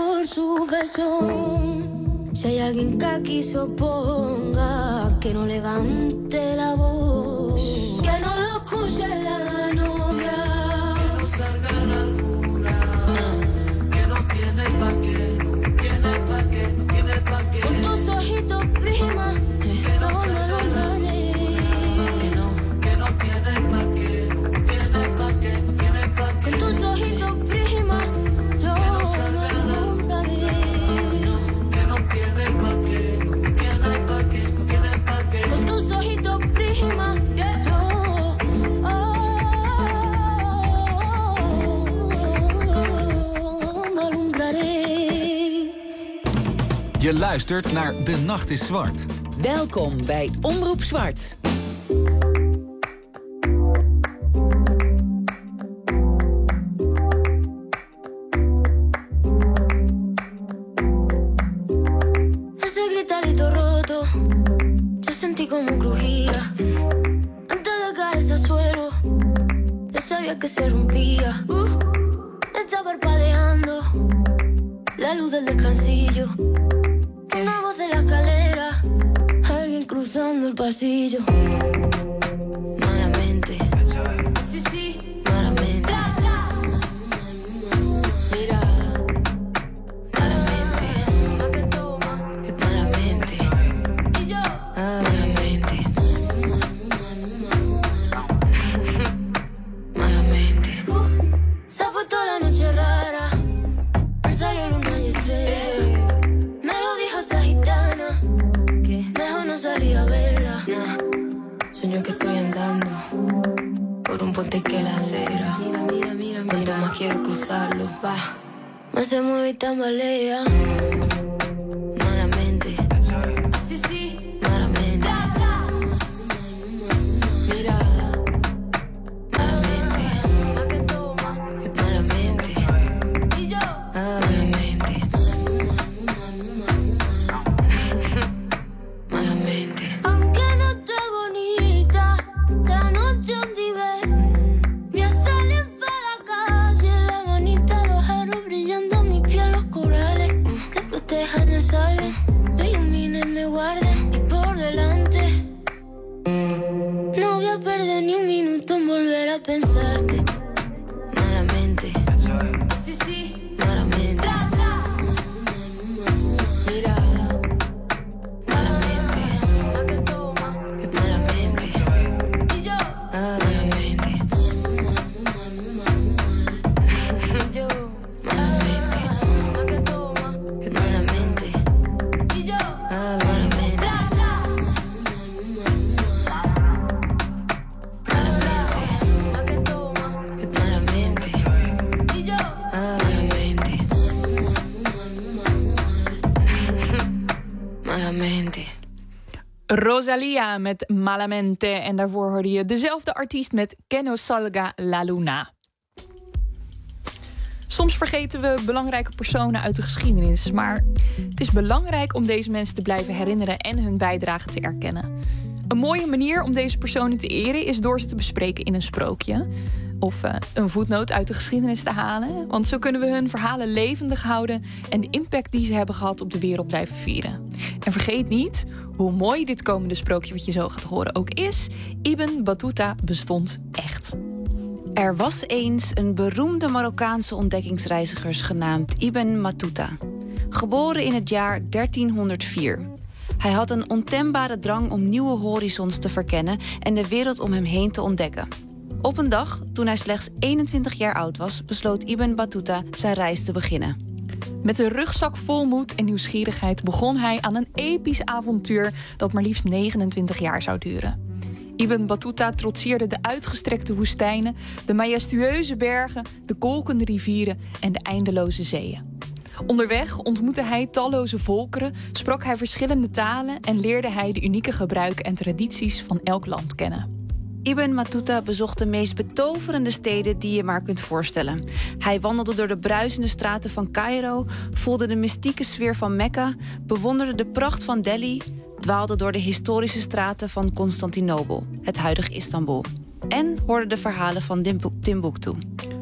por su beso. Si hay alguien que aquí se oponga, que no levante la voz, que no lo escuche la novia, que no salga la luna, que no tiene pa' qué, no tiene pa' qué, no tiene pa' qué. con tus ojitos prima, que no no me salga la alumbraré. que no tiene pa' qué, no tiene pa' qué, no tiene pa' qué. Con tus ojitos prima, yo me alumbraré. Que no tiene pa' qué, no tiene pa' qué, no tiene pa' qué. Con tus ojitos prima, yo me alumbraré. Je luistert naar De Nacht is Zwart. Welkom bij Omroep Zwart. Ese gritarito roto, yo sentí como crujía. Antes de caerse al suelo, ya sabía que se rompía. Está parpadeando la luz del descansillo. Una voz de la escalera, alguien cruzando el pasillo. Malamente, sí, sí, malamente. Mira, malamente, pa' que toma, es malamente. Y yo, malamente. Malamente. Se ha puesto la noche rara, me salió luna y estrella. Me lo dijo esa gitana, que mejor no salía a verla. Sueño que estoy andando por un puente que la acera. Cuanto más quiero cruzarlo, va, más se mueve y tambalea. Malamente, sí, sí, malamente. Mira, malamente, pa' que toma, es malamente. Y yo, malamente. Malamente. Aunque no esté bonita, la noche donde ve, voy a salir para la calle, la manita, los aros brillando, mi piel, los corales. Después me salen, me iluminen, me guarden y por delante. No voy a perder ni un minuto en volver a pensarte. Malamente. Sí, sí, malamente. Mira. Malamente, pa' que toma, es malamente. Y yo, malamente. Y yo, malamente, pa' que toma, es malamente. Y yo, malamente. Malamente, pa' que toma, es malamente. Y yo, malamente. Malamente. Rosalia met Malamente. En daarvoor hoorde je dezelfde artiest met Que no salga la luna. Soms vergeten we belangrijke personen uit de geschiedenis. Maar het is belangrijk om deze mensen te blijven herinneren en hun bijdrage te erkennen. Een mooie manier om deze personen te eren is door ze te bespreken in een sprookje. Of een voetnoot uit de geschiedenis te halen. Want zo kunnen we hun verhalen levendig houden en de impact die ze hebben gehad op de wereld blijven vieren. En vergeet niet, hoe mooi dit komende sprookje wat je zo gaat horen ook is, Ibn Battuta bestond echt. Er was eens een beroemde Marokkaanse ontdekkingsreiziger genaamd Ibn Battuta. Geboren in het jaar 1304. Hij had een ontembare drang om nieuwe horizons te verkennen en de wereld om hem heen te ontdekken. Op een dag, toen hij slechts 21 jaar oud was, besloot Ibn Battuta zijn reis te beginnen. Met een rugzak vol moed en nieuwsgierigheid begon hij aan een episch avontuur dat maar liefst 29 jaar zou duren. Ibn Battuta trotseerde de uitgestrekte woestijnen, de majestueuze bergen, de kolkende rivieren en de eindeloze zeeën. Onderweg ontmoette hij talloze volkeren, sprak hij verschillende talen en leerde hij de unieke gebruiken en tradities van elk land kennen. Ibn Battuta bezocht de meest betoverende steden die je maar kunt voorstellen. Hij wandelde door de bruisende straten van Caïro, voelde de mystieke sfeer van Mekka, bewonderde de pracht van Delhi, dwaalde door de historische straten van Constantinopel, het huidige Istanbul, en hoorde de verhalen van Timbuktu.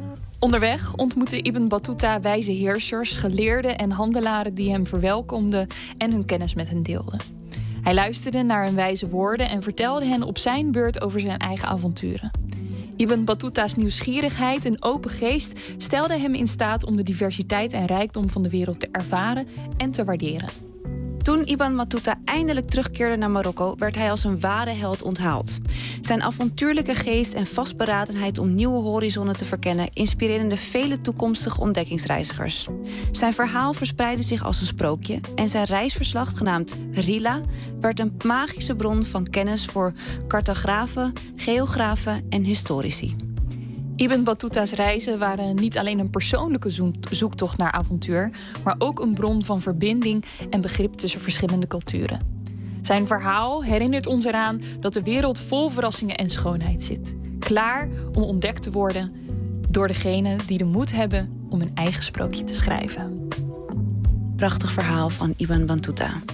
Onderweg ontmoette Ibn Battuta wijze heersers, geleerden en handelaren die hem verwelkomden en hun kennis met hen deelden. Hij luisterde naar hun wijze woorden en vertelde hen op zijn beurt over zijn eigen avonturen. Ibn Battuta's nieuwsgierigheid en open geest stelden hem in staat om de diversiteit en rijkdom van de wereld te ervaren en te waarderen. Toen Ibn Battuta eindelijk terugkeerde naar Marokko, werd hij als een ware held onthaald. Zijn avontuurlijke geest en vastberadenheid om nieuwe horizonnen te verkennen inspireerden de vele toekomstige ontdekkingsreizigers. Zijn verhaal verspreidde zich als een sprookje en zijn reisverslag, genaamd Rila, werd een magische bron van kennis voor cartografen, geografen en historici. Ibn Battuta's reizen waren niet alleen een persoonlijke zoektocht naar avontuur, maar ook een bron van verbinding en begrip tussen verschillende culturen. Zijn verhaal herinnert ons eraan dat de wereld vol verrassingen en schoonheid zit. Klaar om ontdekt te worden door degenen die de moed hebben om een eigen sprookje te schrijven. Prachtig verhaal van Ibn Battuta.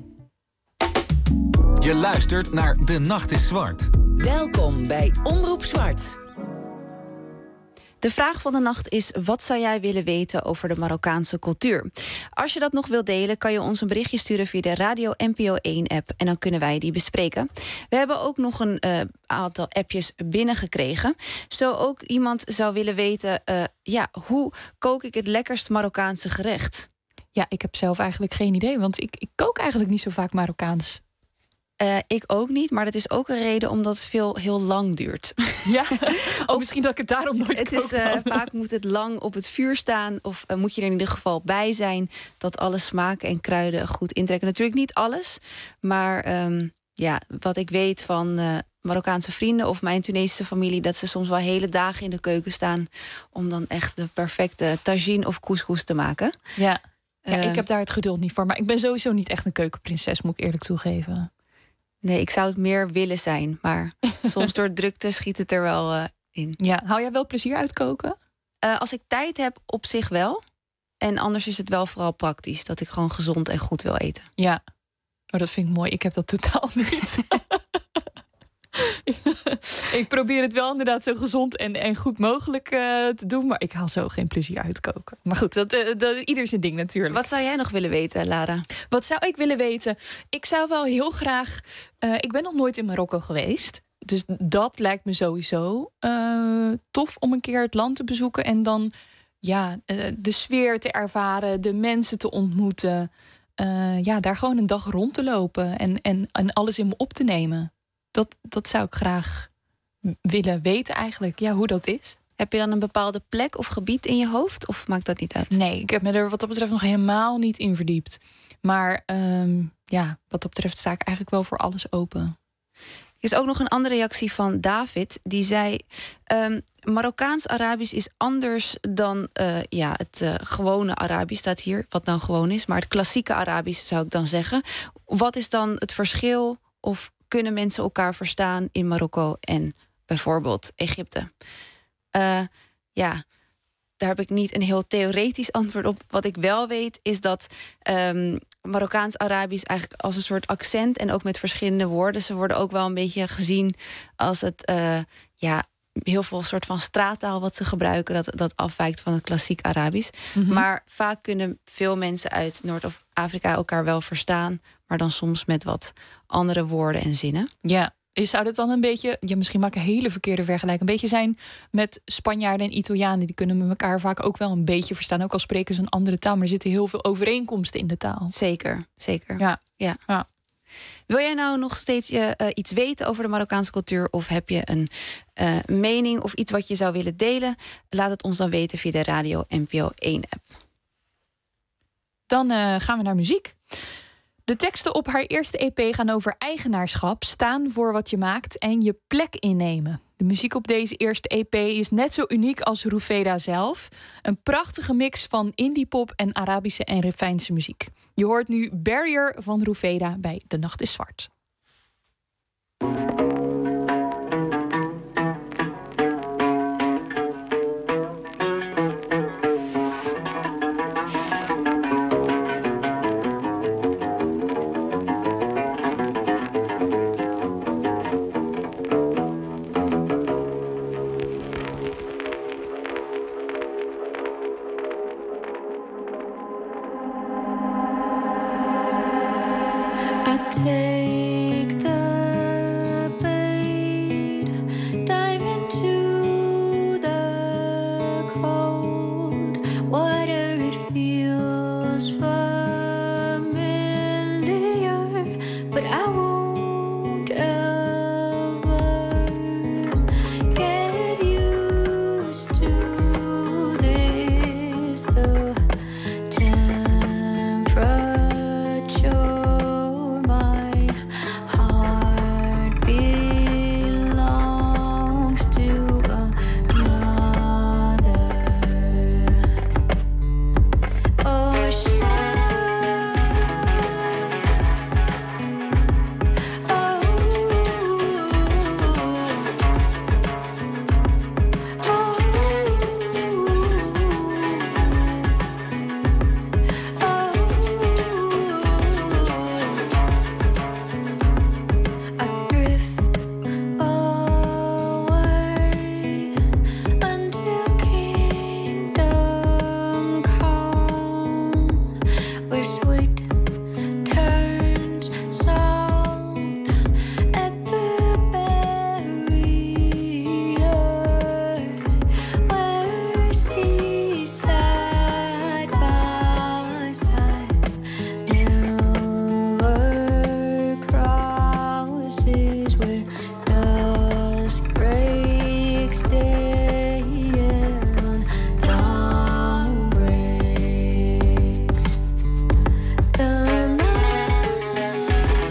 Je luistert naar De Nacht is Zwart. Welkom bij Omroep Zwart. De vraag van de nacht is: wat zou jij willen weten over de Marokkaanse cultuur? Als je dat nog wilt delen, kan je ons een berichtje sturen via de Radio NPO 1-app en dan kunnen wij die bespreken. We hebben ook nog een aantal appjes binnengekregen. Zo ook iemand zou willen weten, hoe kook ik het lekkerst Marokkaanse gerecht? Ja, ik heb zelf eigenlijk geen idee, want ik kook eigenlijk niet zo vaak Marokkaans. Ik ook niet, maar dat is ook een reden omdat het heel lang duurt. Ja, misschien dat ik het daarom nooit het is vaak moet het lang op het vuur staan of moet je er in ieder geval bij zijn dat alle smaken en kruiden goed intrekken. Natuurlijk niet alles, maar wat ik weet van Marokkaanse vrienden of mijn Tunesische familie, dat ze soms wel hele dagen in de keuken staan om dan echt de perfecte tagine of couscous te maken. Ja, ik heb daar het geduld niet voor, maar ik ben sowieso niet echt een keukenprinses, moet ik eerlijk toegeven. Nee, ik zou het meer willen zijn, maar soms door drukte schiet het er wel in. Ja, hou jij wel plezier uit koken? Als ik tijd heb, op zich wel. En anders is het wel vooral praktisch, dat ik gewoon gezond en goed wil eten. Ja, dat vind ik mooi. Ik heb dat totaal niet. Ik probeer het wel inderdaad zo gezond en goed mogelijk te doen, maar ik haal zo geen plezier uit koken. Maar goed, dat ieder zijn ding natuurlijk. Wat zou jij nog willen weten, Lara? Wat zou ik willen weten? Ik zou wel heel graag... ik ben nog nooit in Marokko geweest. Dus dat lijkt me sowieso tof om een keer het land te bezoeken. En dan de sfeer te ervaren, de mensen te ontmoeten. Daar gewoon een dag rond te lopen en alles in me op te nemen. Dat zou ik graag willen weten eigenlijk, hoe dat is. Heb je dan een bepaalde plek of gebied in je hoofd? Of maakt dat niet uit? Nee, ik heb me er wat dat betreft nog helemaal niet in verdiept. Maar wat dat betreft sta ik eigenlijk wel voor alles open. Er is ook nog een andere reactie van David. Die zei, Marokkaans-Arabisch is anders dan het gewone Arabisch, staat hier. Wat nou gewoon is, maar het klassieke Arabisch zou ik dan zeggen. Wat is dan het verschil of kunnen mensen elkaar verstaan in Marokko en bijvoorbeeld Egypte? Daar heb ik niet een heel theoretisch antwoord op. Wat ik wel weet is dat Marokkaans-Arabisch eigenlijk als een soort accent en ook met verschillende woorden. Ze worden ook wel een beetje gezien als het heel veel soort van straattaal wat ze gebruiken, dat afwijkt van het klassiek Arabisch. Mm-hmm. Maar vaak kunnen veel mensen uit Noord- of Afrika elkaar wel verstaan, maar dan soms met wat andere woorden en zinnen. Ja. Zou dat dan een beetje, misschien maak ik een hele verkeerde vergelijking, een beetje zijn met Spanjaarden en Italianen? Die kunnen elkaar vaak ook wel een beetje verstaan, ook al spreken ze een andere taal, maar er zitten heel veel overeenkomsten in de taal. Zeker. Ja. Wil jij nou nog steeds iets weten over de Marokkaanse cultuur, of heb je een mening of iets wat je zou willen delen? Laat het ons dan weten via de Radio NPO 1-app. Dan gaan we naar muziek. De teksten op haar eerste EP gaan over eigenaarschap, staan voor wat je maakt en je plek innemen. De muziek op deze eerste EP is net zo uniek als Roufeda zelf. Een prachtige mix van indiepop en Arabische en Refijnse muziek. Je hoort nu Barrier van Roufeda bij De Nacht is Zwart. I take the bait, dive into the cold water. It feels familiar, but I won't ever get used to this. The temperature, my heart belongs to another ocean. I drift away until kingdom come, where sweet turns salt at the barrier, where seas side by side never crosses, where dusk breaks day and dawn breaks the night.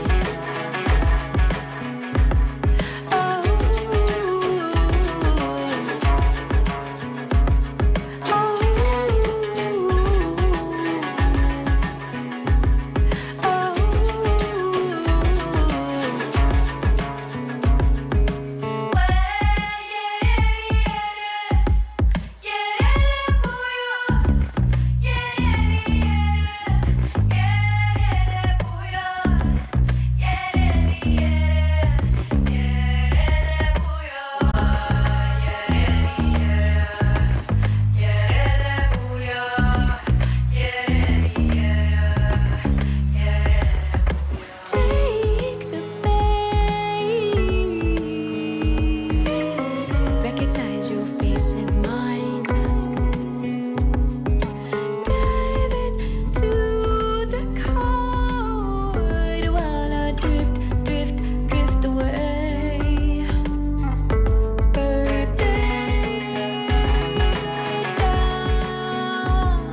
Take the bait, recognize your face in mine. Dive into the cold while I drift away. Birthday down.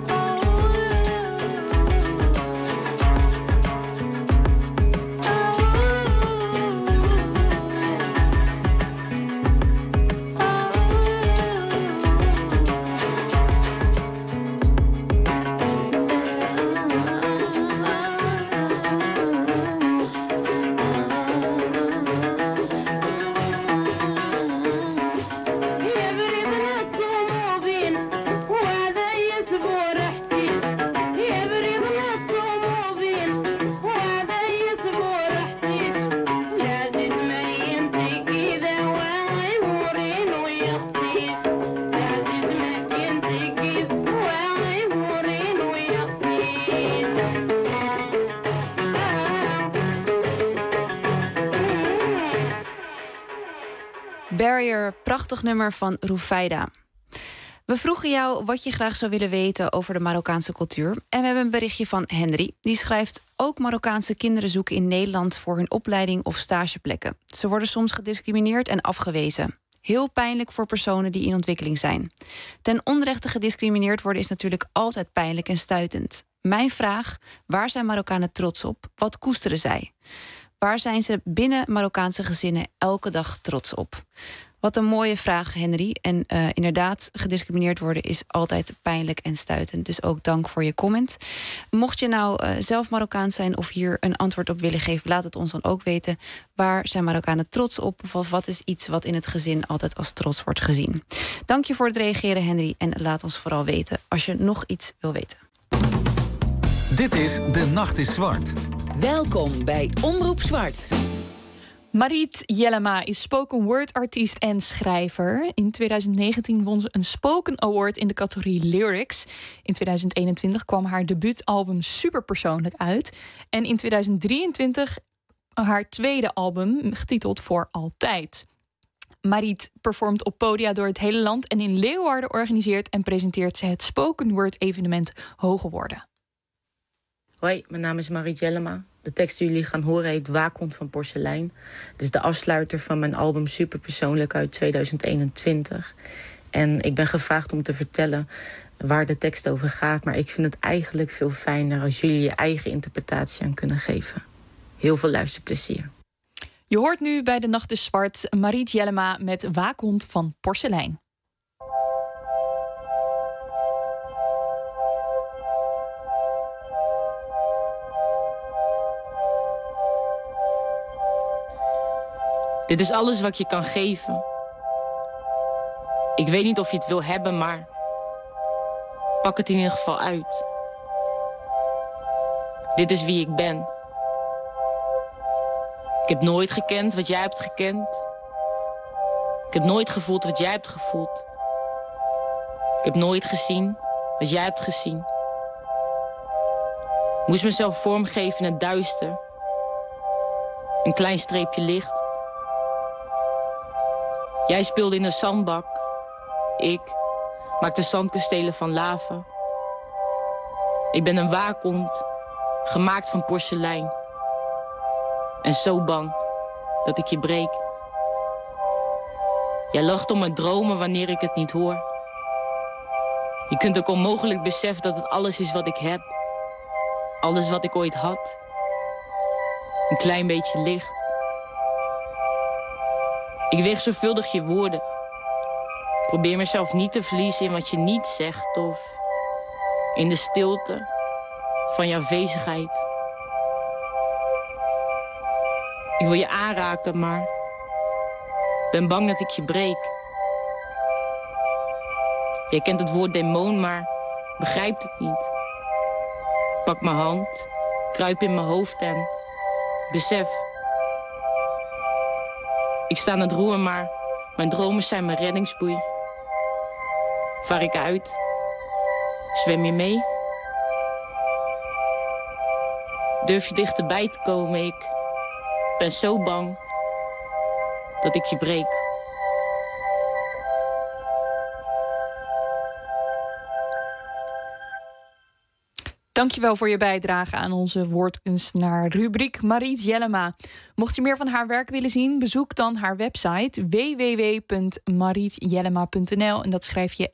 Barrier, prachtig nummer van Rufeida. We vroegen jou wat je graag zou willen weten over de Marokkaanse cultuur. En we hebben een berichtje van Henry. Die schrijft: ook Marokkaanse kinderen zoeken in Nederland voor hun opleiding of stageplekken. Ze worden soms gediscrimineerd en afgewezen. Heel pijnlijk voor personen die in ontwikkeling zijn. Ten onrechte gediscrimineerd worden is natuurlijk altijd pijnlijk en stuitend. Mijn vraag: waar zijn Marokkanen trots op? Wat koesteren zij? Waar zijn ze binnen Marokkaanse gezinnen elke dag trots op? Wat een mooie vraag, Henry. En inderdaad, gediscrimineerd worden is altijd pijnlijk en stuitend. Dus ook dank voor je comment. Mocht je nou zelf Marokkaans zijn of hier een antwoord op willen geven, laat het ons dan ook weten. Waar zijn Marokkanen trots op? Of wat is iets wat in het gezin altijd als trots wordt gezien? Dank je voor het reageren, Henry. En laat ons vooral weten als je nog iets wil weten. Dit is De Nacht is Zwart. Welkom bij Omroep Zwart. Mariet Jellema is spoken word artiest en schrijver. In 2019 won ze een Spoken Award in de categorie Lyrics. In 2021 kwam haar debuutalbum Superpersoonlijk uit. En in 2023 haar tweede album, getiteld Voor Altijd. Mariet performt op podia door het hele land en in Leeuwarden organiseert en presenteert ze het spoken word evenement Hoge Woorden. Hoi, mijn naam is Mariet Jellema. De tekst die jullie gaan horen heet Waakhond van Porselein. Het is de afsluiter van mijn album Superpersoonlijk uit 2021. En ik ben gevraagd om te vertellen waar de tekst over gaat. Maar ik vind het eigenlijk veel fijner als jullie je eigen interpretatie aan kunnen geven. Heel veel luisterplezier. Je hoort nu bij De Nacht is Zwart Mariet Jellema met Waakhond van Porselein. Dit is alles wat ik je kan geven. Ik weet niet of je het wil hebben, maar pak het in ieder geval uit. Dit is wie ik ben. Ik heb nooit gekend wat jij hebt gekend. Ik heb nooit gevoeld wat jij hebt gevoeld. Ik heb nooit gezien wat jij hebt gezien. Ik moest mezelf vormgeven in het duister. Een klein streepje licht. Jij speelde in een zandbak. Ik maakte zandkastelen van lava. Ik ben een waakhond, gemaakt van porselein. En zo bang dat ik je breek. Jij lacht om mijn dromen wanneer ik het niet hoor. Je kunt ook onmogelijk beseffen dat het alles is wat ik heb. Alles wat ik ooit had. Een klein beetje licht. Ik weeg zorgvuldig je woorden. Probeer mezelf niet te verliezen in wat je niet zegt of in de stilte van je afwezigheid. Ik wil je aanraken, maar ben bang dat ik je breek. Jij kent het woord demon, maar begrijpt het niet. Pak mijn hand, kruip in mijn hoofd en besef. Ik sta aan het roer, maar mijn dromen zijn mijn reddingsboei. Vaar ik uit? Zwem je mee? Durf je dichterbij te komen? Ik ben zo bang dat ik je breek. Dankjewel voor je bijdrage aan onze woordkunstenaar rubriek Mariet Jellema. Mocht je meer van haar werk willen zien, bezoek dan haar website www.marietjellema.nl en dat schrijf je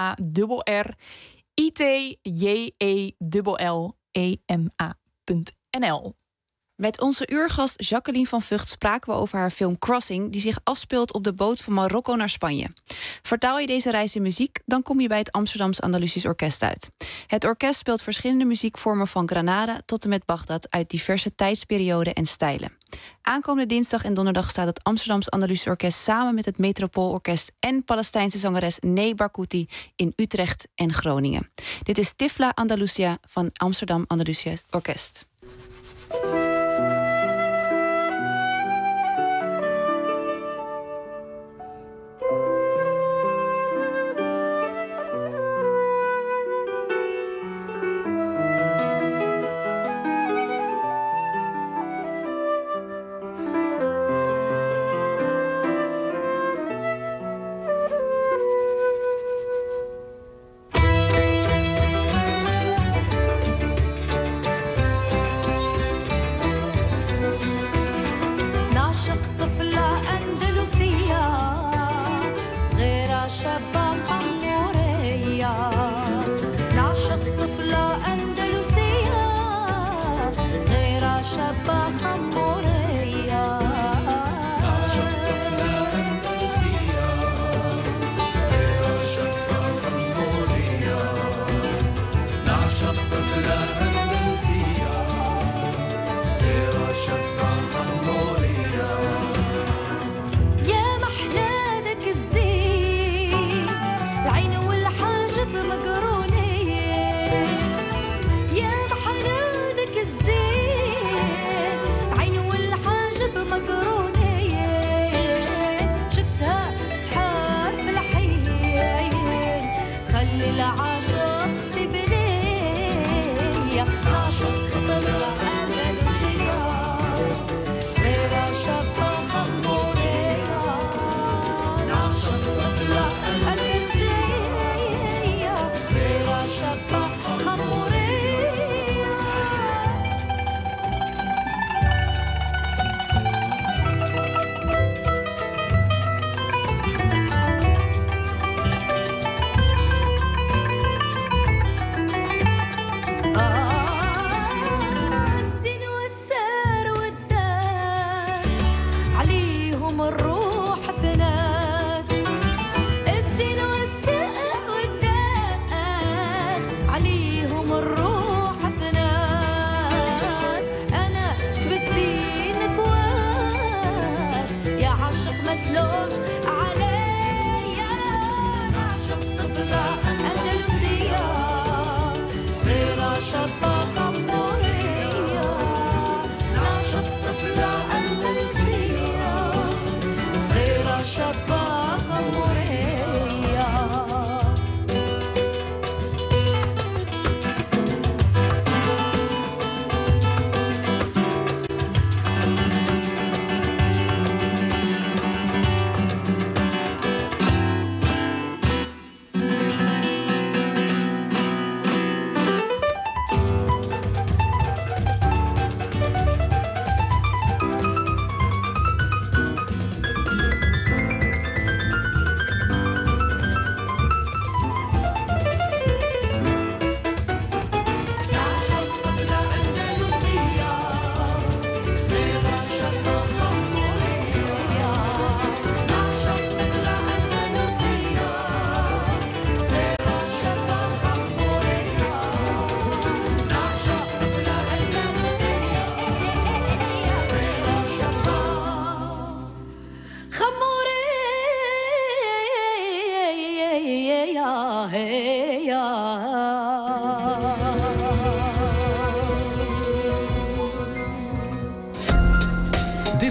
MARRITJELLEMA.nl. Met onze uurgast Jacqueline van Vught spraken we over haar film Crossing, die zich afspeelt op de boot van Marokko naar Spanje. Vertaal je deze reis in muziek, dan kom je bij het Amsterdams Andalusisch Orkest uit. Het orkest speelt verschillende muziekvormen van Granada tot en met Bagdad uit diverse tijdsperioden en stijlen. Aankomende dinsdag en donderdag staat het Amsterdams Andalusisch Orkest samen met het Metropoolorkest en Palestijnse zangeres Ney Barghouti in Utrecht en Groningen. Dit is Tifla Andalusia van Amsterdam Andalusisch Orkest.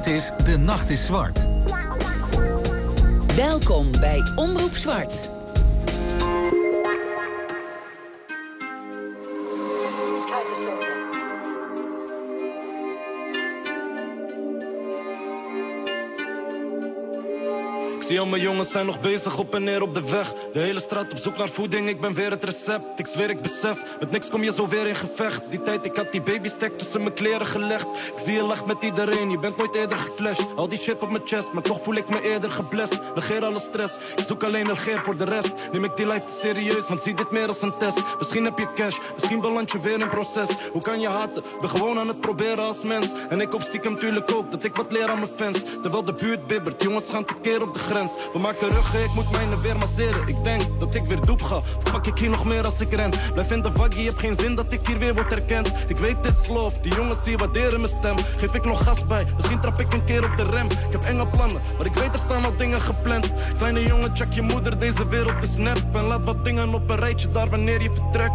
Dit is De Nacht is Zwart. Welkom bij Omroep Zwart. Ik zie al mijn jongens zijn nog bezig op en neer op de weg. De hele straat op zoek naar voeding, ik ben weer het recept. Ik zweer, ik besef, met niks kom je zo weer in gevecht. Die tijd, ik had die babystek tussen mijn kleren gelegd. Ik zie je lacht met iedereen, je bent nooit eerder geflasht. Al die shit op mijn chest, maar toch voel ik me eerder geblest. Negeer alle stress, ik zoek alleen negeer voor de rest. Neem ik die life te serieus, want zie dit meer als een test. Misschien heb je cash, misschien beland je weer in proces. Hoe kan je haten? Ben gewoon aan het proberen als mens. En ik hoop stiekem tuurlijk ook dat ik wat leer aan mijn fans. Terwijl de buurt bibbert, jongens gaan tekeer op de grens. We maken ruggen, ik moet mijne weer masseren. Ik denk dat ik weer doep ga, of pak ik hier nog meer als ik ren. Blijf in de vaggie, heb geen zin dat ik hier weer word herkend. Ik weet het is love, die jongens die waarderen mijn stem. Geef ik nog gas bij, misschien trap ik een keer op de rem. Ik heb enge plannen, maar ik weet er staan al dingen gepland. Kleine jongen, check je moeder, deze wereld is nep. En laat wat dingen op een rijtje daar wanneer je vertrekt.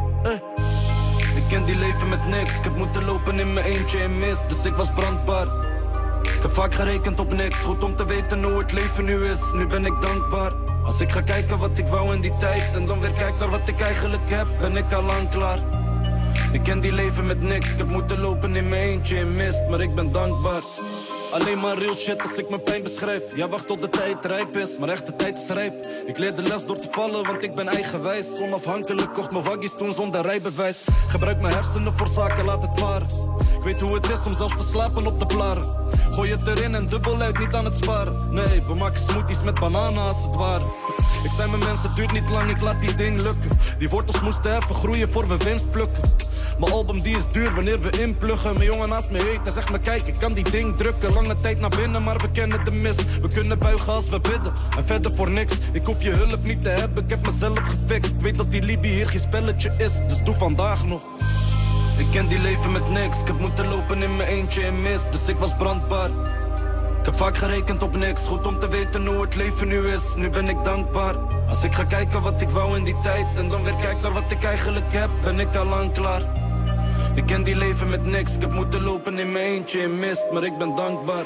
Ik ken die leven met niks, ik heb moeten lopen in mijn eentje en mis. Dus ik was brandbaar. Ik heb vaak gerekend op niks, goed om te weten hoe het leven nu is. Nu ben ik dankbaar. Als ik ga kijken wat ik wou in die tijd en dan weer kijk naar wat ik eigenlijk heb, ben ik al lang klaar. Ik ken die leven met niks, ik heb moeten lopen in mijn eentje in mist, maar ik ben dankbaar. Alleen maar real shit als ik mijn pijn beschrijf. Ja, wacht tot de tijd rijp is, maar echt de tijd is rijp. Ik leer de les door te vallen, want ik ben eigenwijs. Onafhankelijk, kocht mijn waggies toen zonder rijbewijs. Gebruik mijn hersenen voor zaken, laat het varen. Ik weet hoe het is om zelfs te slapen op de blaren. Gooi het erin en dubbel uit, niet aan het sparen. Nee, we maken smoothies met bananen als het ware. Ik zei mijn mensen, het duurt niet lang, ik laat die ding lukken. Die wortels moesten even groeien voor we winst plukken. Mijn album die is duur wanneer we inpluggen. Mijn jongen naast me heet, hij zegt me kijk, ik kan die ding drukken. Lange tijd naar binnen, maar we kennen de mist. We kunnen buigen als we bidden, en verder voor niks. Ik hoef je hulp niet te hebben, ik heb mezelf gefixt. Ik weet dat die Libi hier geen spelletje is, dus doe vandaag nog. Ik ken die leven met niks, ik heb moeten lopen in mijn eentje in mist. Dus ik was brandbaar. Ik heb vaak gerekend op niks, goed om te weten hoe het leven nu is. Nu ben ik dankbaar. Als ik ga kijken wat ik wou in die tijd en dan weer kijk naar wat ik eigenlijk heb, ben ik al lang klaar. Ik ken die leven met niks, ik heb moeten lopen in mijn eentje in mist, maar ik ben dankbaar.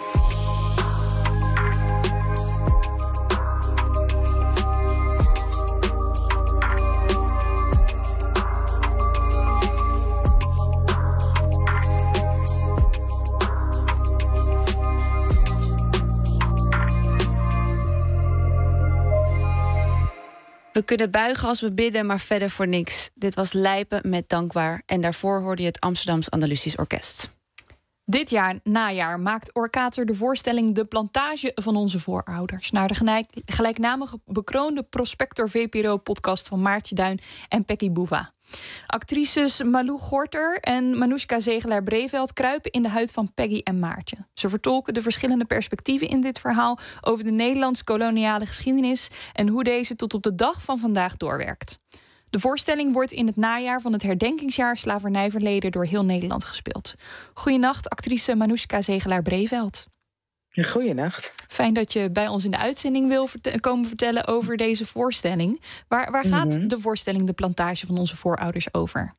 We kunnen buigen als we bidden, maar verder voor niks. Dit was Lijpen met Dankbaar. En daarvoor hoorde je het Amsterdams Andalusisch Orkest. Dit jaar, najaar, maakt Orkater de voorstelling De Plantage van onze voorouders. Naar de gelijknamige bekroonde Prospector VPRO-podcast van Maartje Duin en Pekkie Boeva. Actrices Malou Gorter en Manoushka Zegelaar-Breveld kruipen in de huid van Peggy en Maartje. Ze vertolken de verschillende perspectieven in dit verhaal over de Nederlands-koloniale geschiedenis en hoe deze tot op de dag van vandaag doorwerkt. De voorstelling wordt in het najaar van het herdenkingsjaar slavernijverleden door heel Nederland gespeeld. Goedenacht, actrice Manoushka Zegelaar-Breveld. Goedenacht. Fijn dat je bij ons in de uitzending wil komen vertellen over deze voorstelling. Waar gaat de voorstelling De Plantage van onze voorouders over?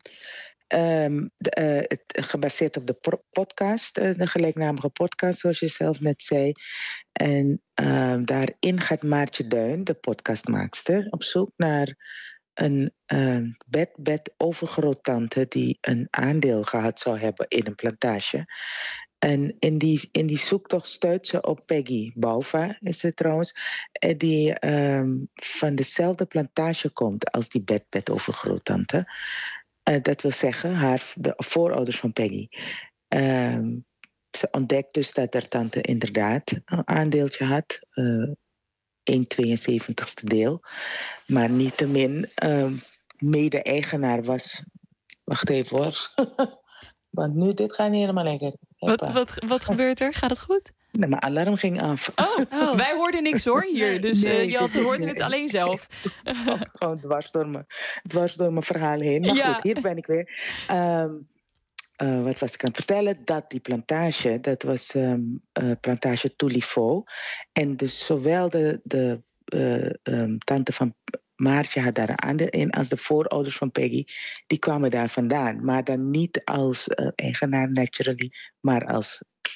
Gebaseerd op de podcast, de gelijknamige podcast, zoals je zelf net zei. En daarin gaat Maartje Duin, de podcastmaakster, op zoek naar een overgroottante die een aandeel gehad zou hebben in een plantage. En in die zoektocht stuit ze op Peggy Bouva, is het trouwens, die van dezelfde plantage komt als die overgroottante. Dat wil zeggen, de voorouders van Peggy. Ze ontdekt dus dat haar tante inderdaad een aandeeltje had. 1/72ste deel. Maar niettemin mede-eigenaar was. Wacht even hoor. Want nu, dit gaat niet helemaal lekker. Wat gebeurt er? Gaat het goed? Nee, mijn alarm ging af. Oh, wij hoorden niks hoor hier. Dus je hoorde het alleen zelf. Gewoon dwars door mijn verhaal heen. Maar goed, hier ben ik weer. Wat was ik aan het vertellen? Dat die plantage, dat was plantage Toulifo. En dus zowel de tante van Maartje had daar een aandeel in als de voorouders van Peggy. Die kwamen daar vandaan. Maar dan niet als eigenaar naturally, maar als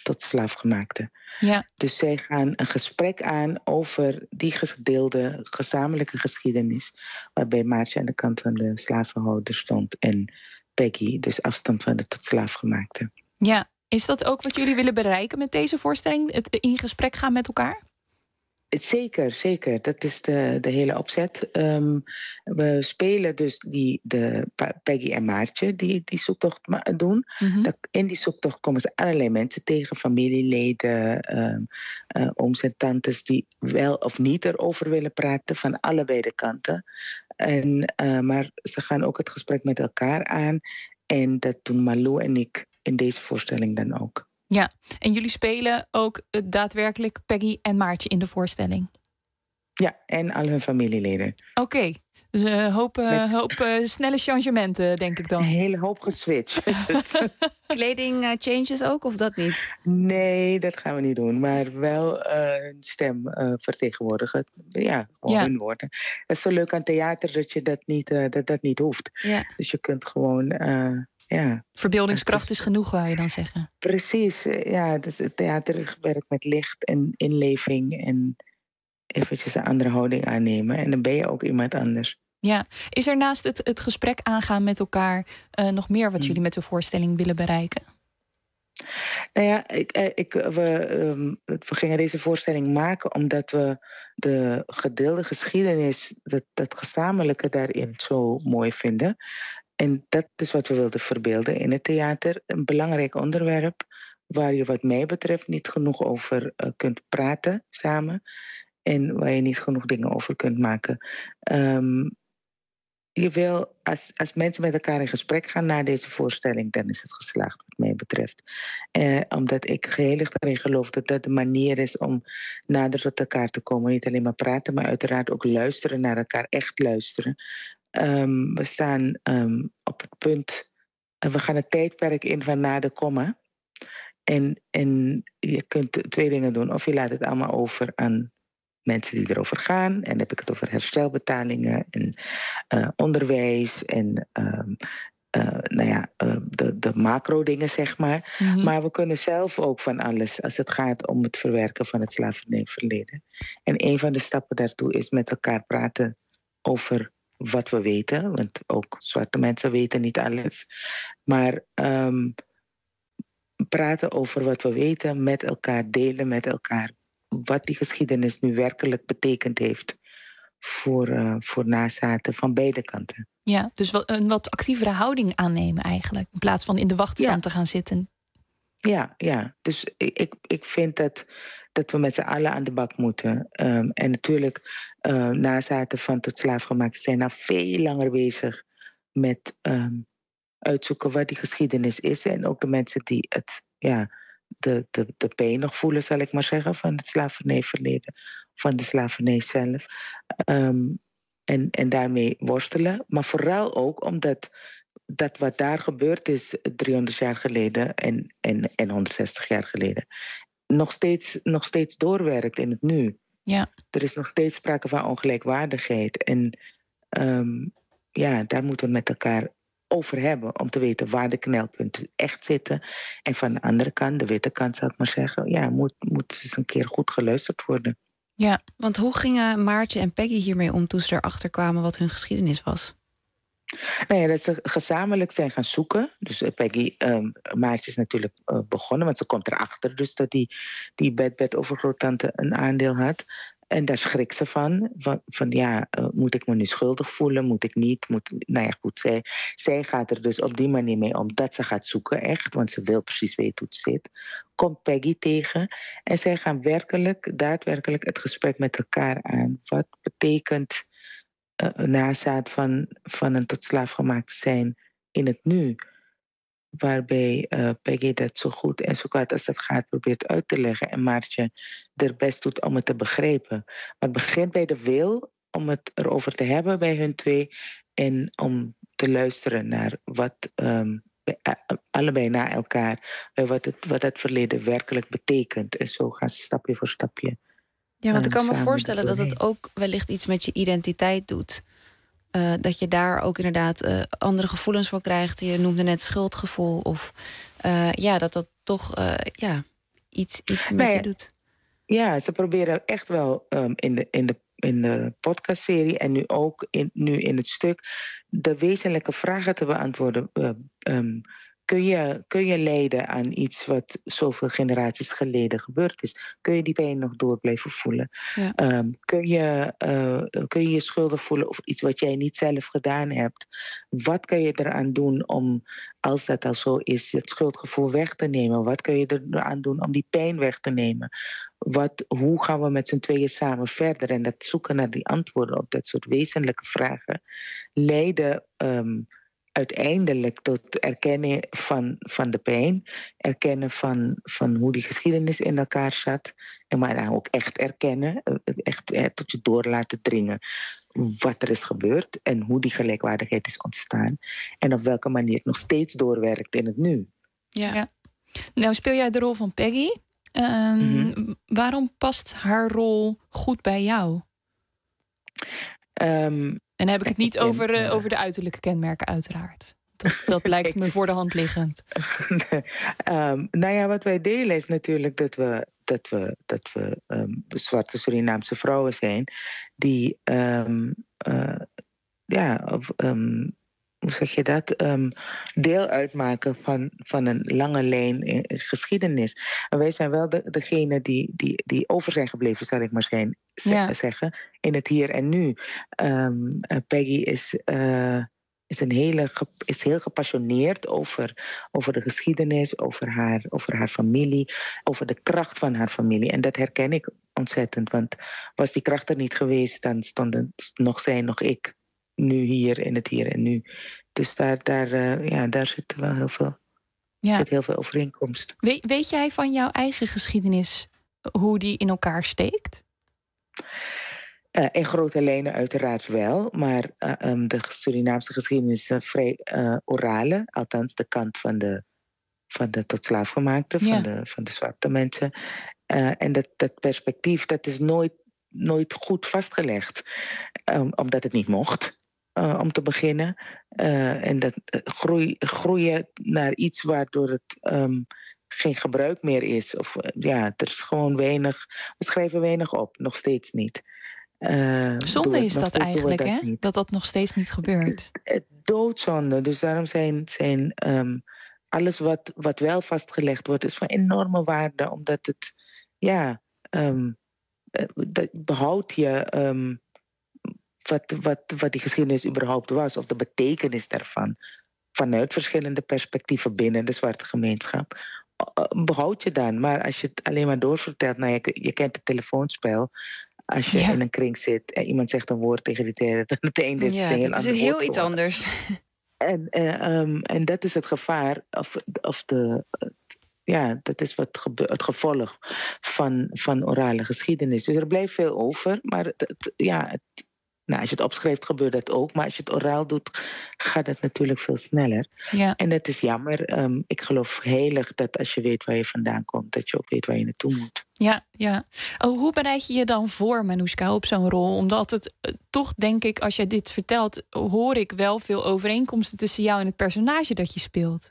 tot slaafgemaakten. Ja. Dus zij gaan een gesprek aan over die gedeelde gezamenlijke geschiedenis, waarbij Maartje aan de kant van de slavenhouder stond en Peggy dus afstand van de tot slaafgemaakte. Ja, is dat ook wat jullie willen bereiken met deze voorstelling? Het in gesprek gaan met elkaar? Zeker, zeker. Dat is de hele opzet. We spelen dus de Peggy en Maartje die zoektocht doen. In die zoektocht komen ze allerlei mensen tegen, familieleden, ooms en tantes die wel of niet erover willen praten, van allebei de kanten. Maar ze gaan ook het gesprek met elkaar aan. En dat doen Malou en ik in deze voorstelling dan ook. Ja, en jullie spelen ook daadwerkelijk Peggy en Maartje in de voorstelling? Ja, en al hun familieleden. Oké, dus een hoop snelle changementen, denk ik dan. Een hele hoop geswitcht. Kleding changes ook, of dat niet? Nee, dat gaan we niet doen. Maar wel een stem vertegenwoordigen. Ja, gewoon hun woorden. Het is zo leuk aan theater dat je dat niet hoeft. Ja. Dus je kunt gewoon... Verbeeldingskracht is genoeg, wou je dan zeggen? Precies, ja. Dus het theater werkt met licht en inleving en eventjes een andere houding aannemen. En dan ben je ook iemand anders. Ja. Is er naast het gesprek aangaan met elkaar nog meer wat jullie met de voorstelling willen bereiken? Nou ja, we gingen deze voorstelling maken omdat we de gedeelde geschiedenis, dat gezamenlijke daarin zo mooi vinden. En dat is wat we wilden verbeelden in het theater. Een belangrijk onderwerp waar je wat mij betreft niet genoeg over kunt praten samen. En waar je niet genoeg dingen over kunt maken. Je wil, als mensen met elkaar in gesprek gaan na deze voorstelling, dan is het geslaagd wat mij betreft. Omdat ik geheel erin geloof dat dat de manier is om nader tot elkaar te komen. Niet alleen maar praten, maar uiteraard ook luisteren naar elkaar, echt luisteren. We staan op het punt, we gaan het tijdperk in van na de komma. En je kunt 2 dingen doen. Of je laat het allemaal over aan mensen die erover gaan. En dan heb ik het over herstelbetalingen en onderwijs en de macro dingen, zeg maar. Maar we kunnen zelf ook van alles als het gaat om het verwerken van het slavernijverleden. En een van de stappen daartoe is met elkaar praten over wat we weten. Want ook zwarte mensen weten niet alles. Maar praten over wat we weten met elkaar, delen met elkaar wat die geschiedenis nu werkelijk betekend heeft voor nazaten van beide kanten. Ja, dus een wat actievere houding aannemen eigenlijk, in plaats van in de wachtstand te gaan zitten. Ja. Dus ik vind dat we met z'n allen aan de bak moeten. En natuurlijk, nazaten van tot slaafgemaakten zijn al veel langer bezig met uitzoeken wat die geschiedenis is. En ook de mensen die de pijn nog voelen, zal ik maar zeggen, van het slavernijverleden, van de slavernij zelf. En daarmee worstelen. Maar vooral ook omdat dat wat daar gebeurd is 300 jaar geleden en 160 jaar geleden, nog steeds doorwerkt in het nu. Ja. Er is nog steeds sprake van ongelijkwaardigheid. En daar moeten we met elkaar over hebben om te weten waar de knelpunten echt zitten. En van de andere kant, de witte kant zal ik maar zeggen, moet eens een keer goed geluisterd worden. Ja, want hoe gingen Maartje en Peggy hiermee om toen ze erachter kwamen wat hun geschiedenis was? Nou ja, dat ze gezamenlijk zijn gaan zoeken. Dus Peggy, Maartje is natuurlijk begonnen, want ze komt erachter dus dat die bed-overgroottante een aandeel had. En daar schrikt ze van moet ik me nu schuldig voelen? Moet ik niet? Zij gaat er dus op die manier mee om dat ze gaat zoeken, echt. Want ze wil precies weten hoe het zit. Komt Peggy tegen en zij gaan daadwerkelijk het gesprek met elkaar aan. Wat betekent nazaat van een tot slaaf gemaakt zijn in het nu? Waarbij Peggy dat zo goed en zo kwaad als dat gaat probeert uit te leggen. En Maartje er best doet om het te begrijpen. Maar het begint bij de wil om het erover te hebben bij hun twee. En om te luisteren naar wat allebei na elkaar. Wat het verleden werkelijk betekent. En zo gaan ze stapje voor stapje. Ja, want ik kan me voorstellen dat het ook wellicht iets met je identiteit doet. Dat je daar ook inderdaad andere gevoelens voor krijgt. Je noemde net schuldgevoel. Of dat toch iets met je doet. Ja, ze proberen echt wel in de podcastserie en nu in het stuk de wezenlijke vragen te beantwoorden. Kun je lijden aan iets wat zoveel generaties geleden gebeurd is? Kun je die pijn nog door blijven voelen? Ja. Kun je je schuldig voelen of iets wat jij niet zelf gedaan hebt? Wat kun je eraan doen om, als dat al zo is, het schuldgevoel weg te nemen? Wat kun je eraan doen om die pijn weg te nemen? Hoe gaan we met z'n tweeën samen verder? En dat zoeken naar die antwoorden op dat soort wezenlijke vragen leiden uiteindelijk tot erkennen van de pijn, erkennen van hoe die geschiedenis in elkaar zat, maar dan ook echt erkennen, echt tot je door laten dringen wat er is gebeurd en hoe die gelijkwaardigheid is ontstaan en op welke manier het nog steeds doorwerkt in het nu. Ja. Nou speel jij de rol van Peggy. Waarom past haar rol goed bij jou? En dan heb ik het niet over de uiterlijke kenmerken uiteraard. Dat lijkt me voor de hand liggend. Nou ja, wat wij delen is natuurlijk dat we zwarte Surinaamse vrouwen zijn die hoe zeg je dat? Deel uitmaken van een lange lijn in geschiedenis. En wij zijn wel degene die over zijn gebleven, zal ik maar zeggen, in het hier en nu. Peggy is heel gepassioneerd over de geschiedenis, over haar familie, over de kracht van haar familie. En dat herken ik ontzettend, want was die kracht er niet geweest, dan stonden nog zij, nog ik, nu hier in het hier en nu. Dus daar zit wel heel veel overeenkomst. Weet jij van jouw eigen geschiedenis hoe die in elkaar steekt? In grote lijnen uiteraard wel, maar de Surinaamse geschiedenis is vrij orale, althans de kant van de tot slaafgemaakte, van de zwarte mensen. En dat perspectief, dat is nooit goed vastgelegd, omdat het niet mocht. Om te beginnen. En dat groeien naar iets waardoor het geen gebruik meer is. Of er is gewoon weinig. We schrijven weinig op, nog steeds niet. Zonde is dat eigenlijk, hè? Dat nog steeds niet gebeurt. Het doodzonde. Dus daarom zijn alles wat wel vastgelegd wordt, is van enorme waarde, omdat het dat behoudt je. Wat die geschiedenis überhaupt was, of de betekenis daarvan, vanuit verschillende perspectieven binnen de zwarte gemeenschap, behoud je dan. Maar als je het alleen maar doorvertelt, je kent het telefoonspel, als je in een kring zit en iemand zegt een woord tegen die tijd, aan het einde is het dat is heel iets anders. En dat is het gevaar, dat is het gevolg van orale geschiedenis. Dus er blijft veel over, maar als je het opschrijft, gebeurt dat ook. Maar als je het oraal doet, gaat het natuurlijk veel sneller. Ja. En dat is jammer. Ik geloof heilig dat als je weet waar je vandaan komt, dat je ook weet waar je naartoe moet. Ja. Hoe bereid je je dan voor, Manoushka, op zo'n rol? Omdat het toch, denk ik, als jij dit vertelt, hoor ik wel veel overeenkomsten tussen jou en het personage dat je speelt.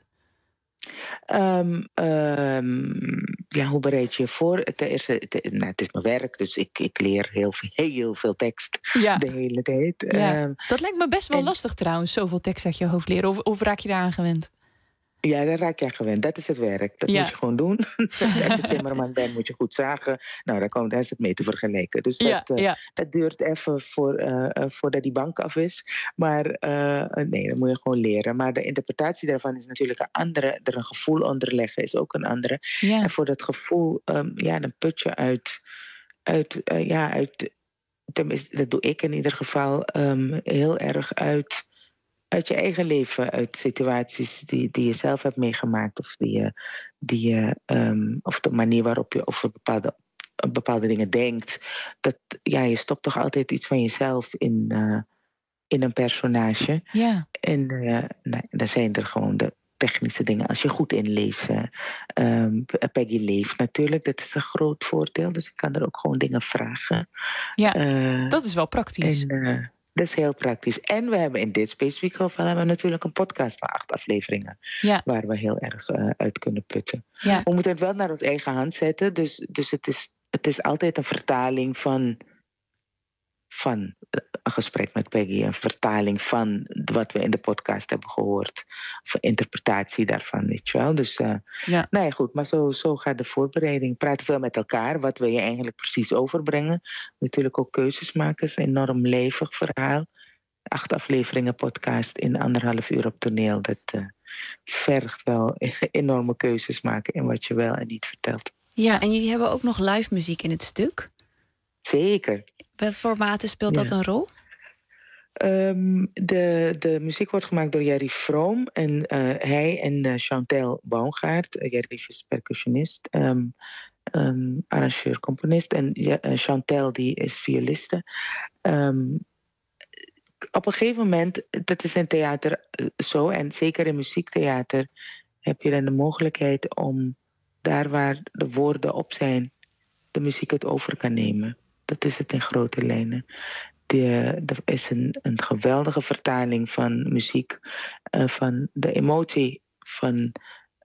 Hoe bereid je je voor? Het is mijn werk, dus ik leer heel veel tekst de hele tijd. Ja. Dat lijkt me best wel lastig trouwens, zoveel tekst uit je hoofd leren. Of raak je daar aan gewend? Ja, daar raak je aan gewend. Dat is het werk. Dat moet je gewoon doen. Als je timmerman bent, moet je goed zagen. Nou, daar is het mee te vergelijken. Dus dat duurt even voordat die bank af is. Maar nee, dat moet je gewoon leren. Maar de interpretatie daarvan is natuurlijk een andere. Er een gevoel onder leggen is ook een andere. Ja. En voor dat gevoel, dan put je uit. Tenminste, dat doe ik in ieder geval heel erg uit je eigen leven, uit situaties die je zelf hebt meegemaakt, of of de manier waarop je over bepaalde dingen denkt. Je stopt toch altijd iets van jezelf in een personage. Ja. En dan zijn er gewoon de technische dingen. Als je goed inleest, Peggy leeft natuurlijk, dat is een groot voordeel. Dus ik kan er ook gewoon dingen vragen. Ja, dat is wel praktisch. Dat is heel praktisch. En we hebben in dit specifieke geval hebben we natuurlijk een podcast van 8 afleveringen. Ja. Waar we heel erg uit kunnen putten. Ja. We moeten het wel naar ons eigen hand zetten. Dus het is altijd een vertaling van een gesprek met Peggy. Een vertaling van wat we in de podcast hebben gehoord. Of een interpretatie daarvan, weet je wel. Dus ja. Nou ja, goed. Maar zo gaat de voorbereiding. Praten veel met elkaar. Wat wil je eigenlijk precies overbrengen? Natuurlijk ook keuzes maken. Het is een enorm levig verhaal. 8 afleveringen podcast in 1,5 uur op toneel. Dat vergt wel enorme keuzes maken in wat je wel en niet vertelt. Ja, en jullie hebben ook nog live muziek in het stuk. Zeker. Welke formaten speelt dat een rol? De muziek wordt gemaakt door Jerry Vroom. En hij en Chantal Baumgaard. Jerry is percussionist. Arrangeur, componist. En Chantal die is violiste. Op een gegeven moment, dat is in theater zo. En zeker in muziektheater heb je dan de mogelijkheid om daar waar de woorden op zijn, de muziek het over kan nemen. Dat is het in grote lijnen. Er is een geweldige vertaling van muziek, van de emotie, van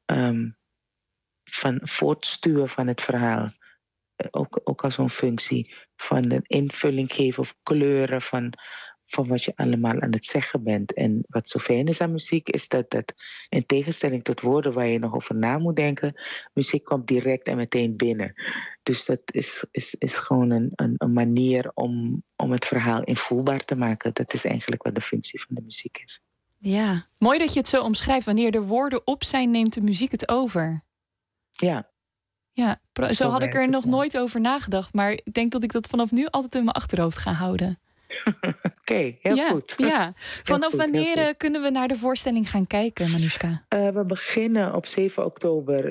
voortstuwen van het verhaal. Ook als een functie van de invulling geven of kleuren van wat je allemaal aan het zeggen bent. En wat zo fijn is aan muziek is dat in tegenstelling tot woorden waar je nog over na moet denken, muziek komt direct en meteen binnen. Dus dat is gewoon een manier om het verhaal invoelbaar te maken. Dat is eigenlijk wat de functie van de muziek is. Ja, mooi dat je het zo omschrijft. Wanneer er woorden op zijn, neemt de muziek het over. Ja. Ja, zo had ik er nog nooit over nagedacht. Maar ik denk dat ik dat vanaf nu altijd in mijn achterhoofd ga houden. Oké, heel goed. Ja. Vanaf wanneer kunnen we naar de voorstelling gaan kijken, Manoushka? We beginnen op 7 oktober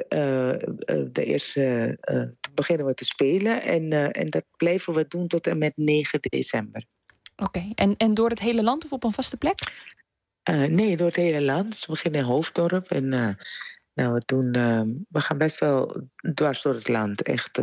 beginnen we te spelen. En dat blijven we doen tot en met 9 december. Oké, en door het hele land of op een vaste plek? Nee, door het hele land. We beginnen in Hoofddorp. En we gaan best wel dwars door het land. Echt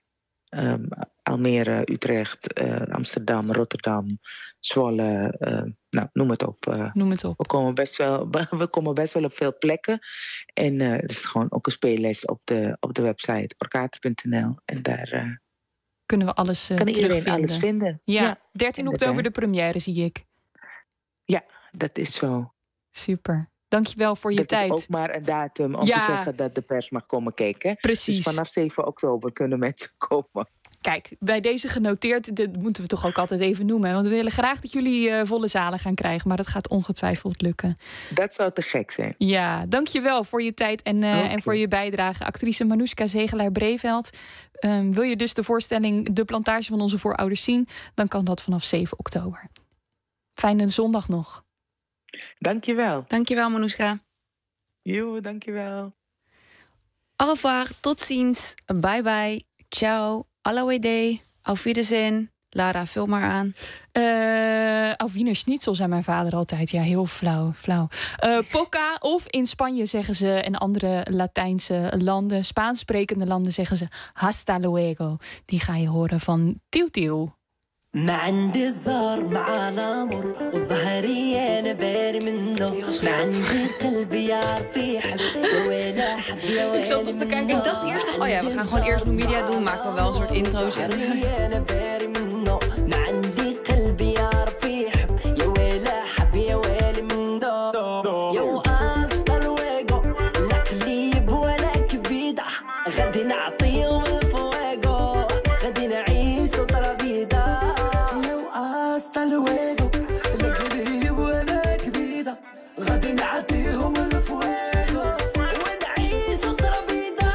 Almere, Utrecht, Amsterdam, Rotterdam, Zwolle, noem het op. Noem het op. We komen best wel op veel plekken. En er is gewoon ook een speellijst op de website orkater.nl. En daar kunnen we alles kan iedereen alles vinden. Ja, 13 oktober de première, zie ik. Ja, dat is zo. Super. Dankjewel voor je tijd. Dat is ook maar een datum om te zeggen dat de pers mag komen kijken. Precies. Dus vanaf 7 oktober kunnen mensen komen. Kijk, bij deze genoteerd, dat moeten we toch ook altijd even noemen. Want we willen graag dat jullie volle zalen gaan krijgen. Maar dat gaat ongetwijfeld lukken. Dat zou te gek zijn. Ja, dankjewel voor je tijd en voor je bijdrage. Actrice Manoushka Zegelaar-Breveld. Wil je dus de voorstelling De Plantage van onze voorouders zien? Dan kan dat vanaf 7 oktober. Fijne zondag nog. Dankjewel. Dankjewel, Manoushka. Jo, dankjewel. Au revoir, tot ziens, bye bye, ciao, Allawede, auf Wiedersehen. Lara, vul maar aan. Auf Wiener Schnitzel, zei mijn vader altijd. Ja, heel flauw. Poca, of in Spanje zeggen ze, en andere Latijnse landen, Spaans sprekende landen zeggen ze hasta luego. Die ga je horen van Tiw Tiw. ما عندي الزهر مع الامر وظهري انا باري منه ما عندي قلبي يعرف يحب يا ويلا حب يا ويلا. Ik zat op te kijken. Ik dacht eerst nog, we gaan gewoon eerst Blue Media doen. Maken we wel een soort intro's. انا باري منه ما عندي قلبي يعرف يحب يا ويلا حب يا ويلي من دو يو اصل ويجو لا كليب ولا كبيده غادي نعطيهم الفواجو غادي نعيش طرا فيدا. Hasta luego, la querida buena vida, غادي نعديهم الفويغو ونعيش طرا فيدا.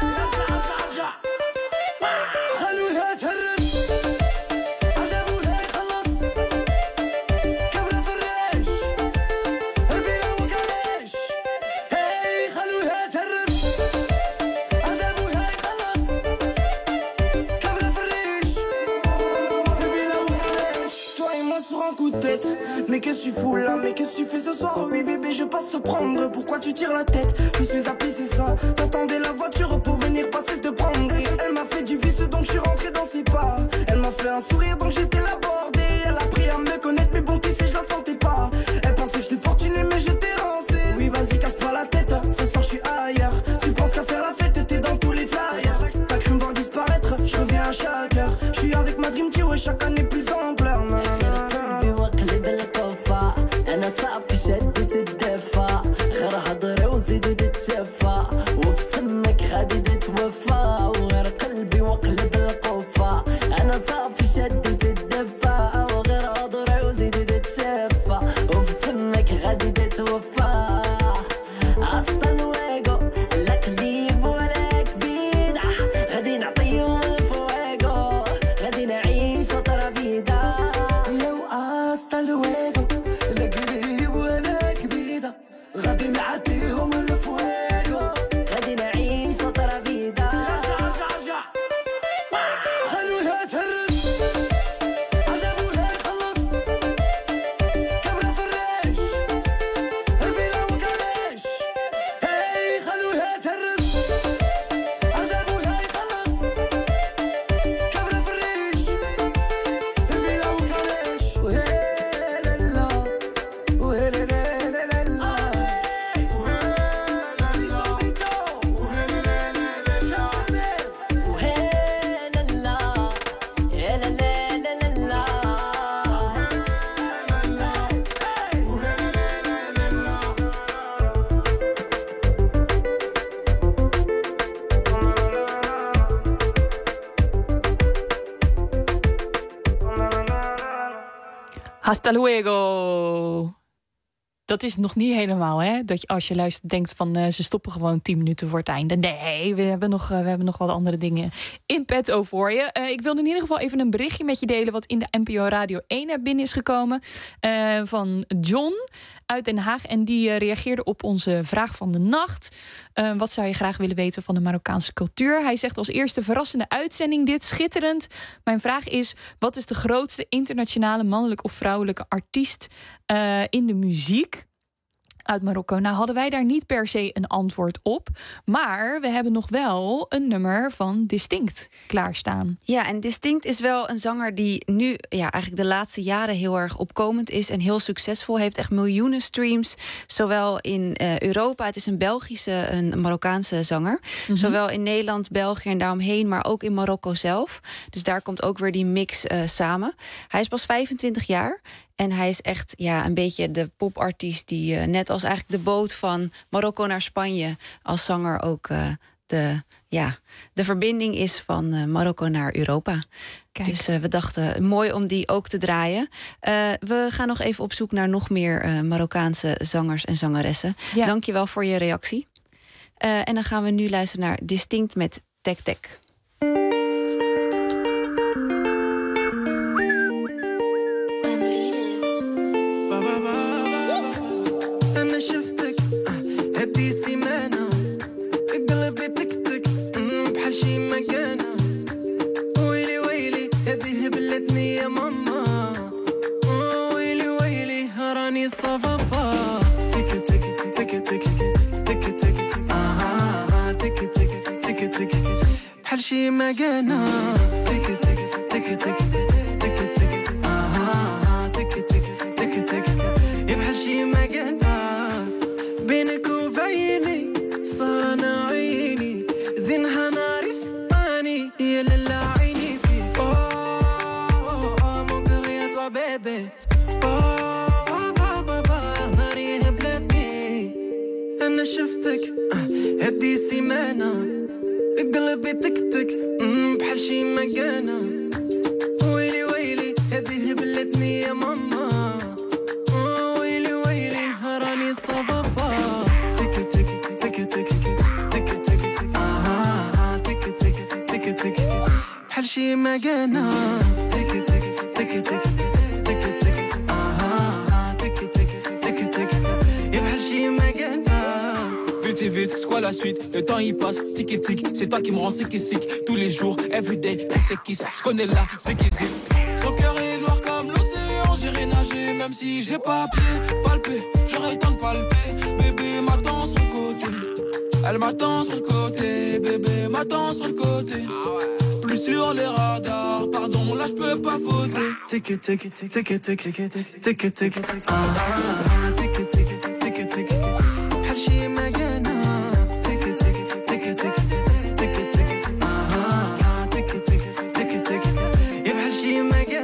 خلوها تهرس عذابوها يخلص كبر الفراش الفيلا وكلاش. هاي خلوها تهرس عذابوها يخلص كبر الفراش الفيلا وكلاش. Toi et moi sur un coup de tête. Mais qu'est-ce que tu fous là? Mais qu'est-ce que tu fais ce soir? Oui bébé je passe te prendre. Pourquoi tu tires la tête? Je suis appelé c'est ça. T'attendais la voiture pour venir passer te prendre. Elle m'a fait du vice donc je suis rentré dans ses pas. Elle m'a fait un sourire donc j'étais là bordé. Elle a appris à me connaître mais bon tu sais je chaque année plus ampleur. قلبي وقلب القفا انا صافي شدت الدفا غير هضري وزيد تتشفى وفي سمك غادي تتوفى وغير قلبي وقلب القفا انا صافي شدت الدفا وغير هضري وزيد تتشفى وفي سمك غادي تتوفى hasta luego la clip ولا كبيدة غادي نعطيهم الفويغو غادي نعيش otra vida لو hasta luego لا قريب ولا كبيدة غادي نعديهم الفويغو غادي نعيش otra vida رجع خلوها تهرس عذابوها يخلص كبرة في الريش الفيلا وكريش هاي خلوها تهرس عذابوها يخلص كبرة في الريش الفيلا وكريش وهي لالا وهي لالا وهلا لا يا لا لا لا لا لا Hasta luego. Dat is nog niet helemaal, hè? Dat je als je luistert denkt van ze stoppen gewoon 10 minuten voor het einde. Nee, we hebben nog wat andere dingen in petto voor je. Ik wilde in ieder geval even een berichtje met je delen wat in de NPO Radio 1 binnen is gekomen. Van John uit Den Haag. En die reageerde op onze vraag van de nacht. Wat zou je graag willen weten van de Marokkaanse cultuur? Hij zegt als eerste verrassende uitzending dit, schitterend. Mijn vraag is, wat is de grootste internationale mannelijke of vrouwelijke artiest in de muziek uit Marokko? Nou hadden wij daar niet per se een antwoord op. Maar we hebben nog wel een nummer van Distinct klaarstaan. Ja, en Distinct is wel een zanger die nu eigenlijk de laatste jaren heel erg opkomend is en heel succesvol. Heeft echt miljoenen streams, zowel in Europa. Het is een Marokkaanse zanger. Zowel in Nederland, België en daaromheen, maar ook in Marokko zelf. Dus daar komt ook weer die mix samen. Hij is pas 25 jaar. En hij is echt een beetje de popartiest die net als eigenlijk de boot van Marokko naar Spanje als zanger ook de verbinding is van Marokko naar Europa. Kijk. Dus we dachten, mooi om die ook te draaien. We gaan nog even op zoek naar nog meer Marokkaanse zangers en zangeressen. Ja. Dank je wel voor je reactie. En dan gaan we nu luisteren naar Distinct met Tek Tek. بحال شي مكانة تك تك تك تك تك تك تك تك تك تك يا بحال شي مكانة بينك وبيني صار انا عيني زينها ناري سطاني يا لالا عيني فيك مون كور يا توا بيبي ناري هبلتني انا شفتك هدي سيمانة قلبي تكتك بحال شي مكانة ويلي ويلي هذه هبلتني يا ماما ويلي ويلي راني صبابا تك تك تك تك تك تك تك تك تك تك بحال شي مكانة تك تك تك تك تك تك تك تك تك يا بحال شي مكانة. Vite et vite, c'est quoi la suite? Le temps il passe, tic et tic. C'est toi qui me rends sick et sick. Tous les jours, everyday, c'est qui ça? Je connais là, c'est qui c'est. Son cœur est noir comme l'océan. J'irai nager même si j'ai pas pied. Palper, j'aurais le temps de palper. Bébé m'attend sur le côté. Elle m'attend sur le côté. Bébé m'attend sur le côté. Plus sur les radars, pardon, là je peux pas voter. Tic tic tic tic tic tic tic tic tic بحال شي مكانة تك تك تك تك تك تك تك تك تك يا بحال شي مكانة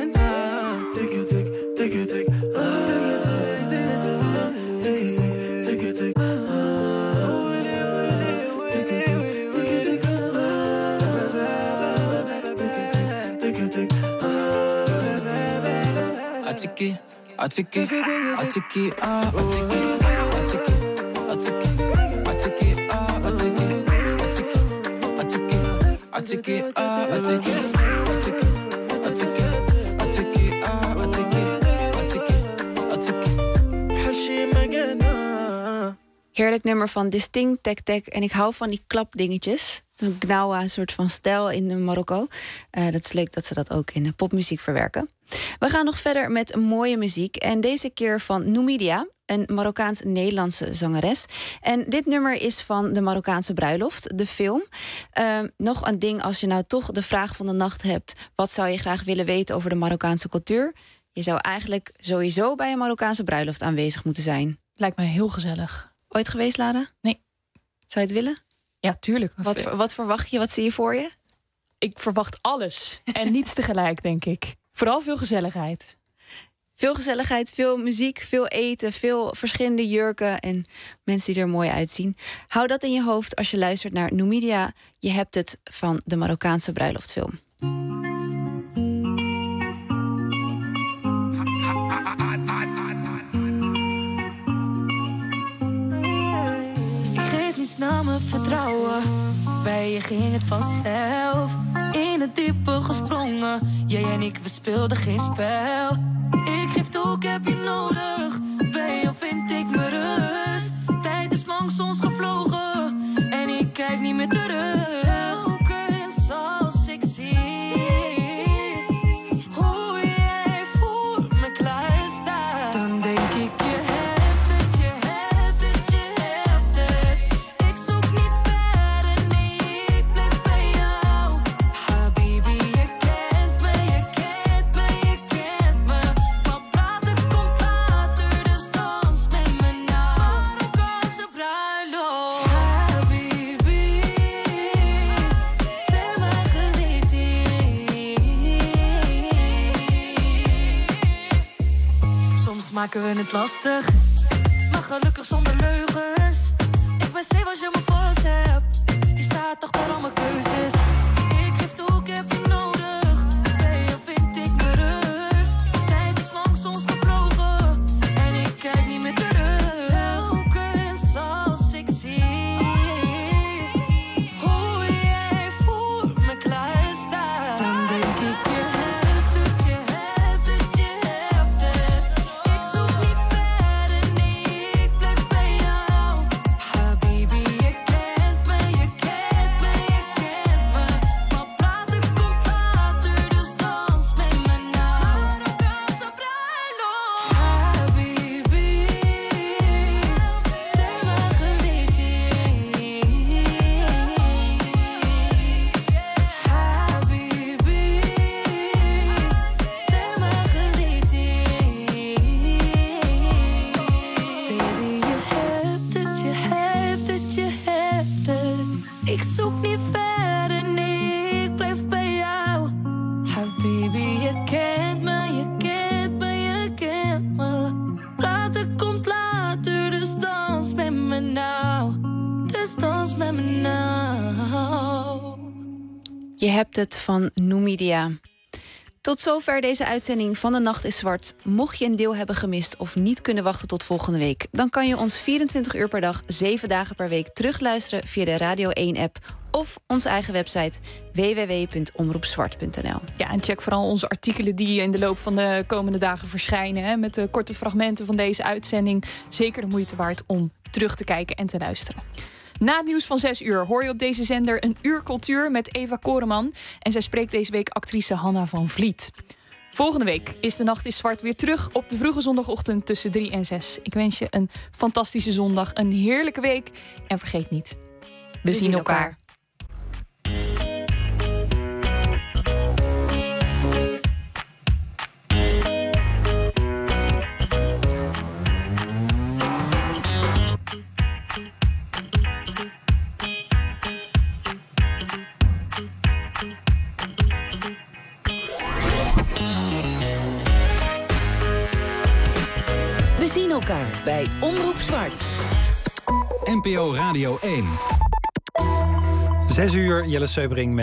take it, I take it, I take it, I take it, I take it, I take it, I take it, I take it, I take it, I take it, I take it, I take it, I take it, I take it, I take it, I take it, I take it, I take it, حشي مجانا. Heerlijk nummer van Distinct Tek Tek. En ik hou van die klapdingetjes. Zo'n gnawa, een soort van stijl in Marokko. Dat is leuk dat ze dat ook in popmuziek verwerken. We gaan nog verder met mooie muziek. En deze keer van Numidia, een Marokkaans-Nederlandse zangeres. En dit nummer is van de Marokkaanse bruiloft, de film. Nog een ding, als je nou toch de vraag van de nacht hebt: wat zou je graag willen weten over de Marokkaanse cultuur? Je zou eigenlijk sowieso bij een Marokkaanse bruiloft aanwezig moeten zijn. Lijkt mij heel gezellig. Ooit geweest, Lara? Nee. Zou je het willen? Ja, tuurlijk. Wat verwacht je? Wat zie je voor je? Ik verwacht alles. En niets tegelijk, denk ik. Vooral veel gezelligheid. Veel gezelligheid, veel muziek, veel eten, veel verschillende jurken en mensen die er mooi uitzien. Hou dat in je hoofd als je luistert naar Numidia. Je hebt het van de Marokkaanse bruiloftfilm. Na me vertrouwen, bij je ging het vanzelf. In het diepe gesprongen, jij en ik, we speelden geen spel. Ik geef toe, ik heb je nodig. Bij jou vind ik mijn rust. Tijd is langs ons gevlogen en ik kijk niet meer terug. Telkens als ik zie hoe jij voor me klaar staat, dan denk ik je hebt het, je hebt het, je hebt het. Ik zoek niet verder, nee, ik blijf bij jou. Habibi, je kent me, je kent me, je kent me. Maar praten komt later, dus dans met me nou. Marokkaanse bruiloft. Habibi, ten mijn soms maken we het lastig, maar gelukkig zonder leugens. Ik ben safe als je me vast hebt. Je staat achter al mijn keuzes. Ik geef toe, ik heb je nodig. Bij je vind ik mijn rust. Tijd is langs ons gevlogen en ik kijk niet meer terug. Telkens als ik zie hoe jij voor me klaar staat, dan denk ik je hebt het, je hebt het, je hebt het. Ik zoek niet verder, nee, ik blijf bij jou. Habibi, je kent me, je kent me, je kent me. Maar praten komt later, dus dans met me nou. Marokkaanse bruiloft. Habibi, ten mijn Baby, je hebt het, je hebt het, je hebt het. Ik zoek niet verder, nee, ik blijf bij jou. Habibi, je kent me, je kent me, je kent me. Praten komt later, dus dans met me nou. Dus dans met me nou. Je hebt het van Numidia. Tot zover deze uitzending van De Nacht is Zwart. Mocht je een deel hebben gemist of niet kunnen wachten tot volgende week, dan kan je ons 24 uur per dag, 7 dagen per week terugluisteren via de Radio 1-app of onze eigen website www.omroepzwart.nl. Ja, en check vooral onze artikelen die in de loop van de komende dagen verschijnen. Hè, met de korte fragmenten van deze uitzending. Zeker de moeite waard om terug te kijken en te luisteren. Na het nieuws van 6 uur hoor je op deze zender een uur cultuur met Eva Koreman. En zij spreekt deze week actrice Hanna van Vliet. Volgende week is De Nacht is Zwart weer terug op de vroege zondagochtend tussen 3 en 6. Ik wens je een fantastische zondag, een heerlijke week. En vergeet niet, we zien elkaar. We zien elkaar bij Omroep Zwart. NPO Radio 1. 6 uur, Jelle Seubring met